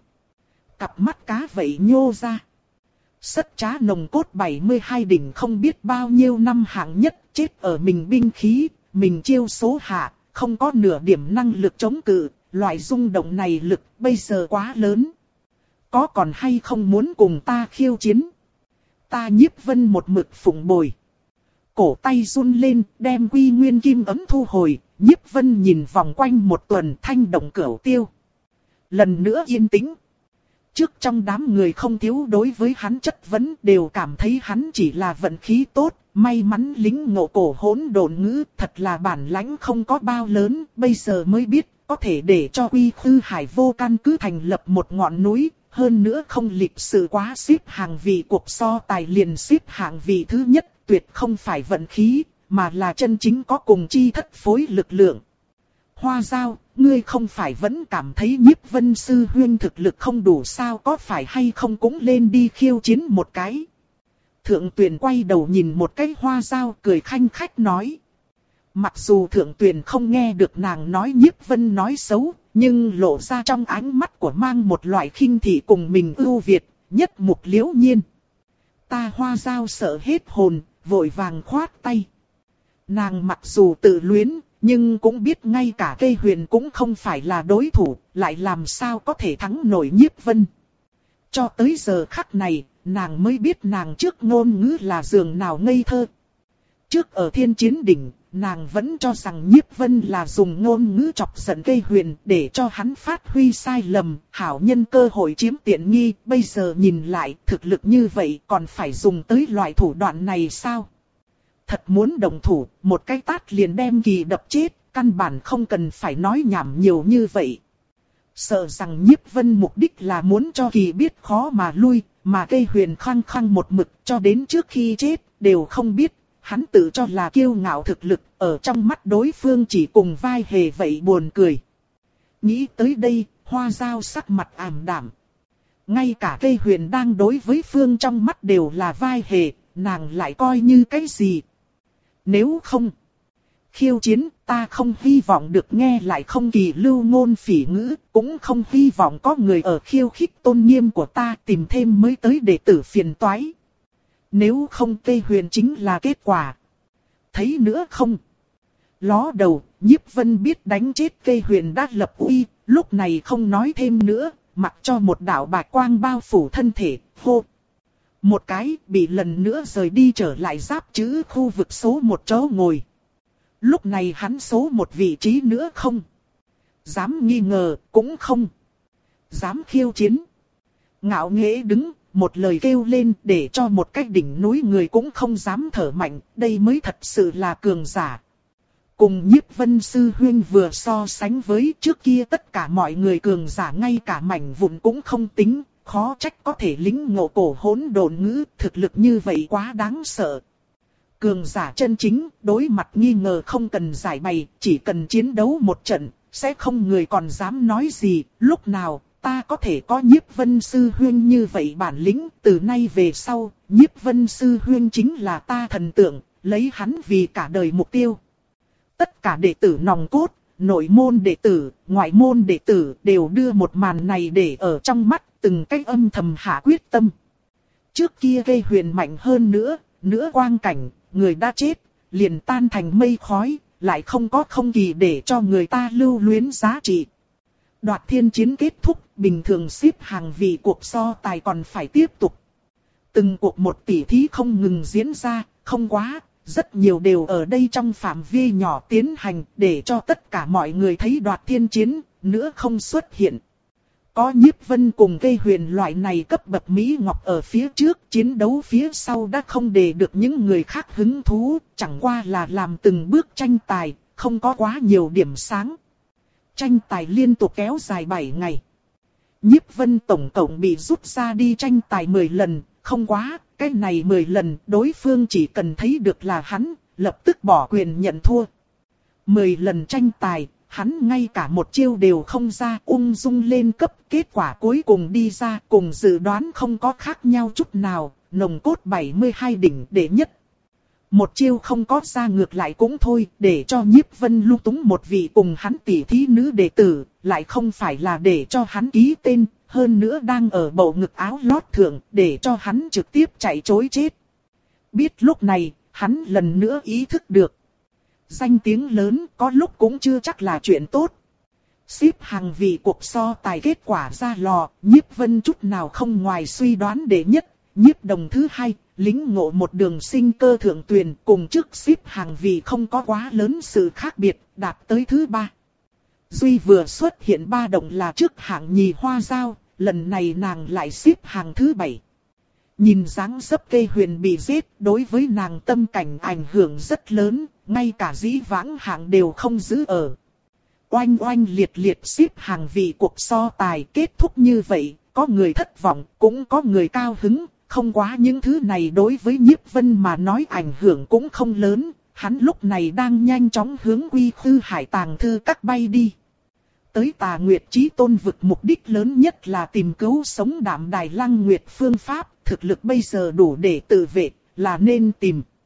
Cặp mắt cá vẩy nhô ra. Sất trá nồng cốt bảy mươi hai đỉnh không biết bao nhiêu năm hạng nhất chết ở mình binh khí, mình chiêu số hạ, không có nửa điểm năng lực chống cự, loại rung động này lực bây giờ quá lớn. Có còn hay không muốn cùng ta khiêu chiến? Ta Nhiếp Vân một mực phụng bồi. Cổ tay run lên, đem Quy Nguyên Kim ấm thu hồi, Nhiếp Vân nhìn vòng quanh một tuần thanh động cửu tiêu. Lần nữa yên tĩnh. Trước trong đám người không thiếu đối với hắn chất vấn, đều cảm thấy hắn chỉ là vận khí tốt, may mắn lính ngộ cổ hỗn độn ngữ, thật là bản lãnh không có bao lớn, bây giờ mới biết có thể để cho Quy Khư Hải vô căn cứ thành lập một ngọn núi, hơn nữa không lịch sự quá xếp hàng vị cuộc so tài liền xếp hạng vị thứ nhất, tuyệt không phải vận khí, mà là chân chính có cùng chi thất phối lực lượng. Hoa Dao, ngươi không phải vẫn cảm thấy Nhiếp Vân sư huynh thực lực không đủ sao, có phải hay không cũng lên đi khiêu chiến một cái. Thượng Tuyền quay đầu nhìn một cái Hoa Dao cười khanh khách nói. Mặc dù Thượng Tuyền không nghe được nàng nói Nhiếp Vân nói xấu, nhưng lộ ra trong ánh mắt của mang một loại khinh thị cùng mình ưu việt, nhất mục liễu nhiên. Ta Hoa Dao sợ hết hồn, vội vàng khoát tay. Nàng mặc dù tự luyến, nhưng cũng biết ngay cả cây huyền cũng không phải là đối thủ, lại làm sao có thể thắng nổi Nhiếp Vân. Cho tới giờ khắc này, nàng mới biết nàng trước ngôn ngữ là giường nào ngây thơ. Trước ở Thiên Chiến Đỉnh, nàng vẫn cho rằng Nhiếp Vân là dùng ngôn ngữ chọc giận cây huyền để cho hắn phát huy sai lầm, hảo nhân cơ hội chiếm tiện nghi. Bây giờ nhìn lại, thực lực như vậy còn phải dùng tới loại thủ đoạn này sao? Thật muốn đồng thủ, một cái tát liền đem Kỳ đập chết, căn bản không cần phải nói nhảm nhiều như vậy. Sợ rằng Nhiếp Vân mục đích là muốn cho Kỳ biết khó mà lui, mà cây huyền khăng khăng một mực cho đến trước khi chết, đều không biết. Hắn tự cho là kiêu ngạo thực lực, ở trong mắt đối phương chỉ cùng vai hề vậy buồn cười. Nghĩ tới đây, Hoa Dao sắc mặt ảm đạm. Ngay cả cây huyền đang đối với phương trong mắt đều là vai hề, nàng lại coi như cái gì? Nếu không khiêu chiến, ta không hy vọng được nghe lại không kỳ lưu ngôn phỉ ngữ, cũng không hy vọng có người ở khiêu khích tôn nghiêm của ta tìm thêm mới tới đệ tử phiền toái. Nếu không cây huyền chính là kết quả. Thấy nữa không? Ló đầu, Nhiếp Vân biết đánh chết cây huyền đã lập uy, lúc này không nói thêm nữa, mặc cho một đạo bạch quang bao phủ thân thể, hô. Một cái bị lần nữa rời đi trở lại giáp chữ khu vực số một chỗ ngồi. Lúc này hắn số một vị trí nữa không? Dám nghi ngờ, cũng không. Dám khiêu chiến. Ngạo nghễ đứng, một lời kêu lên để cho một cái đỉnh núi người cũng không dám thở mạnh, đây mới thật sự là cường giả. Cùng Nhiếp Vân sư huynh vừa so sánh với trước kia tất cả mọi người cường giả ngay cả mảnh vụn cũng không tính, khó trách có thể lĩnh ngộ cổ hỗn độn ngữ, thực lực như vậy quá đáng sợ. Cường giả chân chính, đối mặt nghi ngờ không cần giải bày, chỉ cần chiến đấu một trận, sẽ không người còn dám nói gì, lúc nào ta có thể có Nhiếp Vân sư huynh như vậy bản lĩnh, từ nay về sau, Nhiếp Vân sư huynh chính là ta thần tượng, lấy hắn vì cả đời mục tiêu. Tất cả đệ tử nòng cốt, nội môn đệ tử, ngoại môn đệ tử đều đưa một màn này để ở trong mắt, từng cách âm thầm hạ quyết tâm. Trước kia cây huyền mạnh hơn nữa, nữa quang cảnh, người đã chết, liền tan thành mây khói, lại không có không kỳ để cho người ta lưu luyến giá trị. Đoạt thiên chiến kết thúc, bình thường xếp hàng vì cuộc so tài còn phải tiếp tục. Từng cuộc một tỉ thí không ngừng diễn ra, không quá, rất nhiều đều ở đây trong phạm vi nhỏ tiến hành để cho tất cả mọi người thấy đoạt thiên chiến, nữa không xuất hiện. Có Nhiếp Vân cùng cây huyền loại này cấp bậc Mỹ Ngọc ở phía trước, chiến đấu phía sau đã không để được những người khác hứng thú, chẳng qua là làm từng bước tranh tài, không có quá nhiều điểm sáng. Tranh tài liên tục kéo dài bảy ngày. Nhiếp Vân tổng cộng bị rút ra đi tranh tài mười lần, không quá, cái này mười lần đối phương chỉ cần thấy được là hắn, lập tức bỏ quyền nhận thua. Mười lần tranh tài, hắn ngay cả một chiêu đều không ra, ung dung lên cấp, kết quả cuối cùng đi ra cùng dự đoán không có khác nhau chút nào, nồng cốt bảy mươi hai đỉnh đệ nhất. Một chiêu không có ra ngược lại cũng thôi, để cho Nhiếp Vân lung túng một vị cùng hắn tỷ thí nữ đệ tử, lại không phải là để cho hắn ký tên, hơn nữa đang ở bầu ngực áo lót thượng, để cho hắn trực tiếp chạy trối chết. Biết lúc này, hắn lần nữa ý thức được. Danh tiếng lớn có lúc cũng chưa chắc là chuyện tốt. Xếp hàng vì cuộc so tài kết quả ra lò, Nhiếp Vân chút nào không ngoài suy đoán đệ nhất, Nhiếp Đồng thứ hai, lính ngộ một đường sinh cơ thượng tuyển, cùng trước xếp hàng vì không có quá lớn sự khác biệt, đạt tới thứ ba. Duy vừa xuất hiện ba đồng là trước hạng nhì Hoa Giao, lần này nàng lại xếp hàng thứ bảy. Nhìn dáng dấp Kê Huyền bị giết, đối với nàng tâm cảnh ảnh hưởng rất lớn, ngay cả dĩ vãng hạng đều không giữ ở. Oanh oanh liệt liệt xếp hàng vì cuộc so tài kết thúc như vậy, có người thất vọng, cũng có người cao hứng, không quá những thứ này đối với Nhiếp Vân mà nói ảnh hưởng cũng không lớn, hắn lúc này đang nhanh chóng hướng Quy Khư Hải Tàng Thư Các bay đi. Tới Tà Nguyệt Chí Tôn vực mục đích lớn nhất là tìm cứu sống Đạm Đài Lăng Nguyệt phương pháp, thực lực bây giờ đủ để tự vệ, là nên tìm.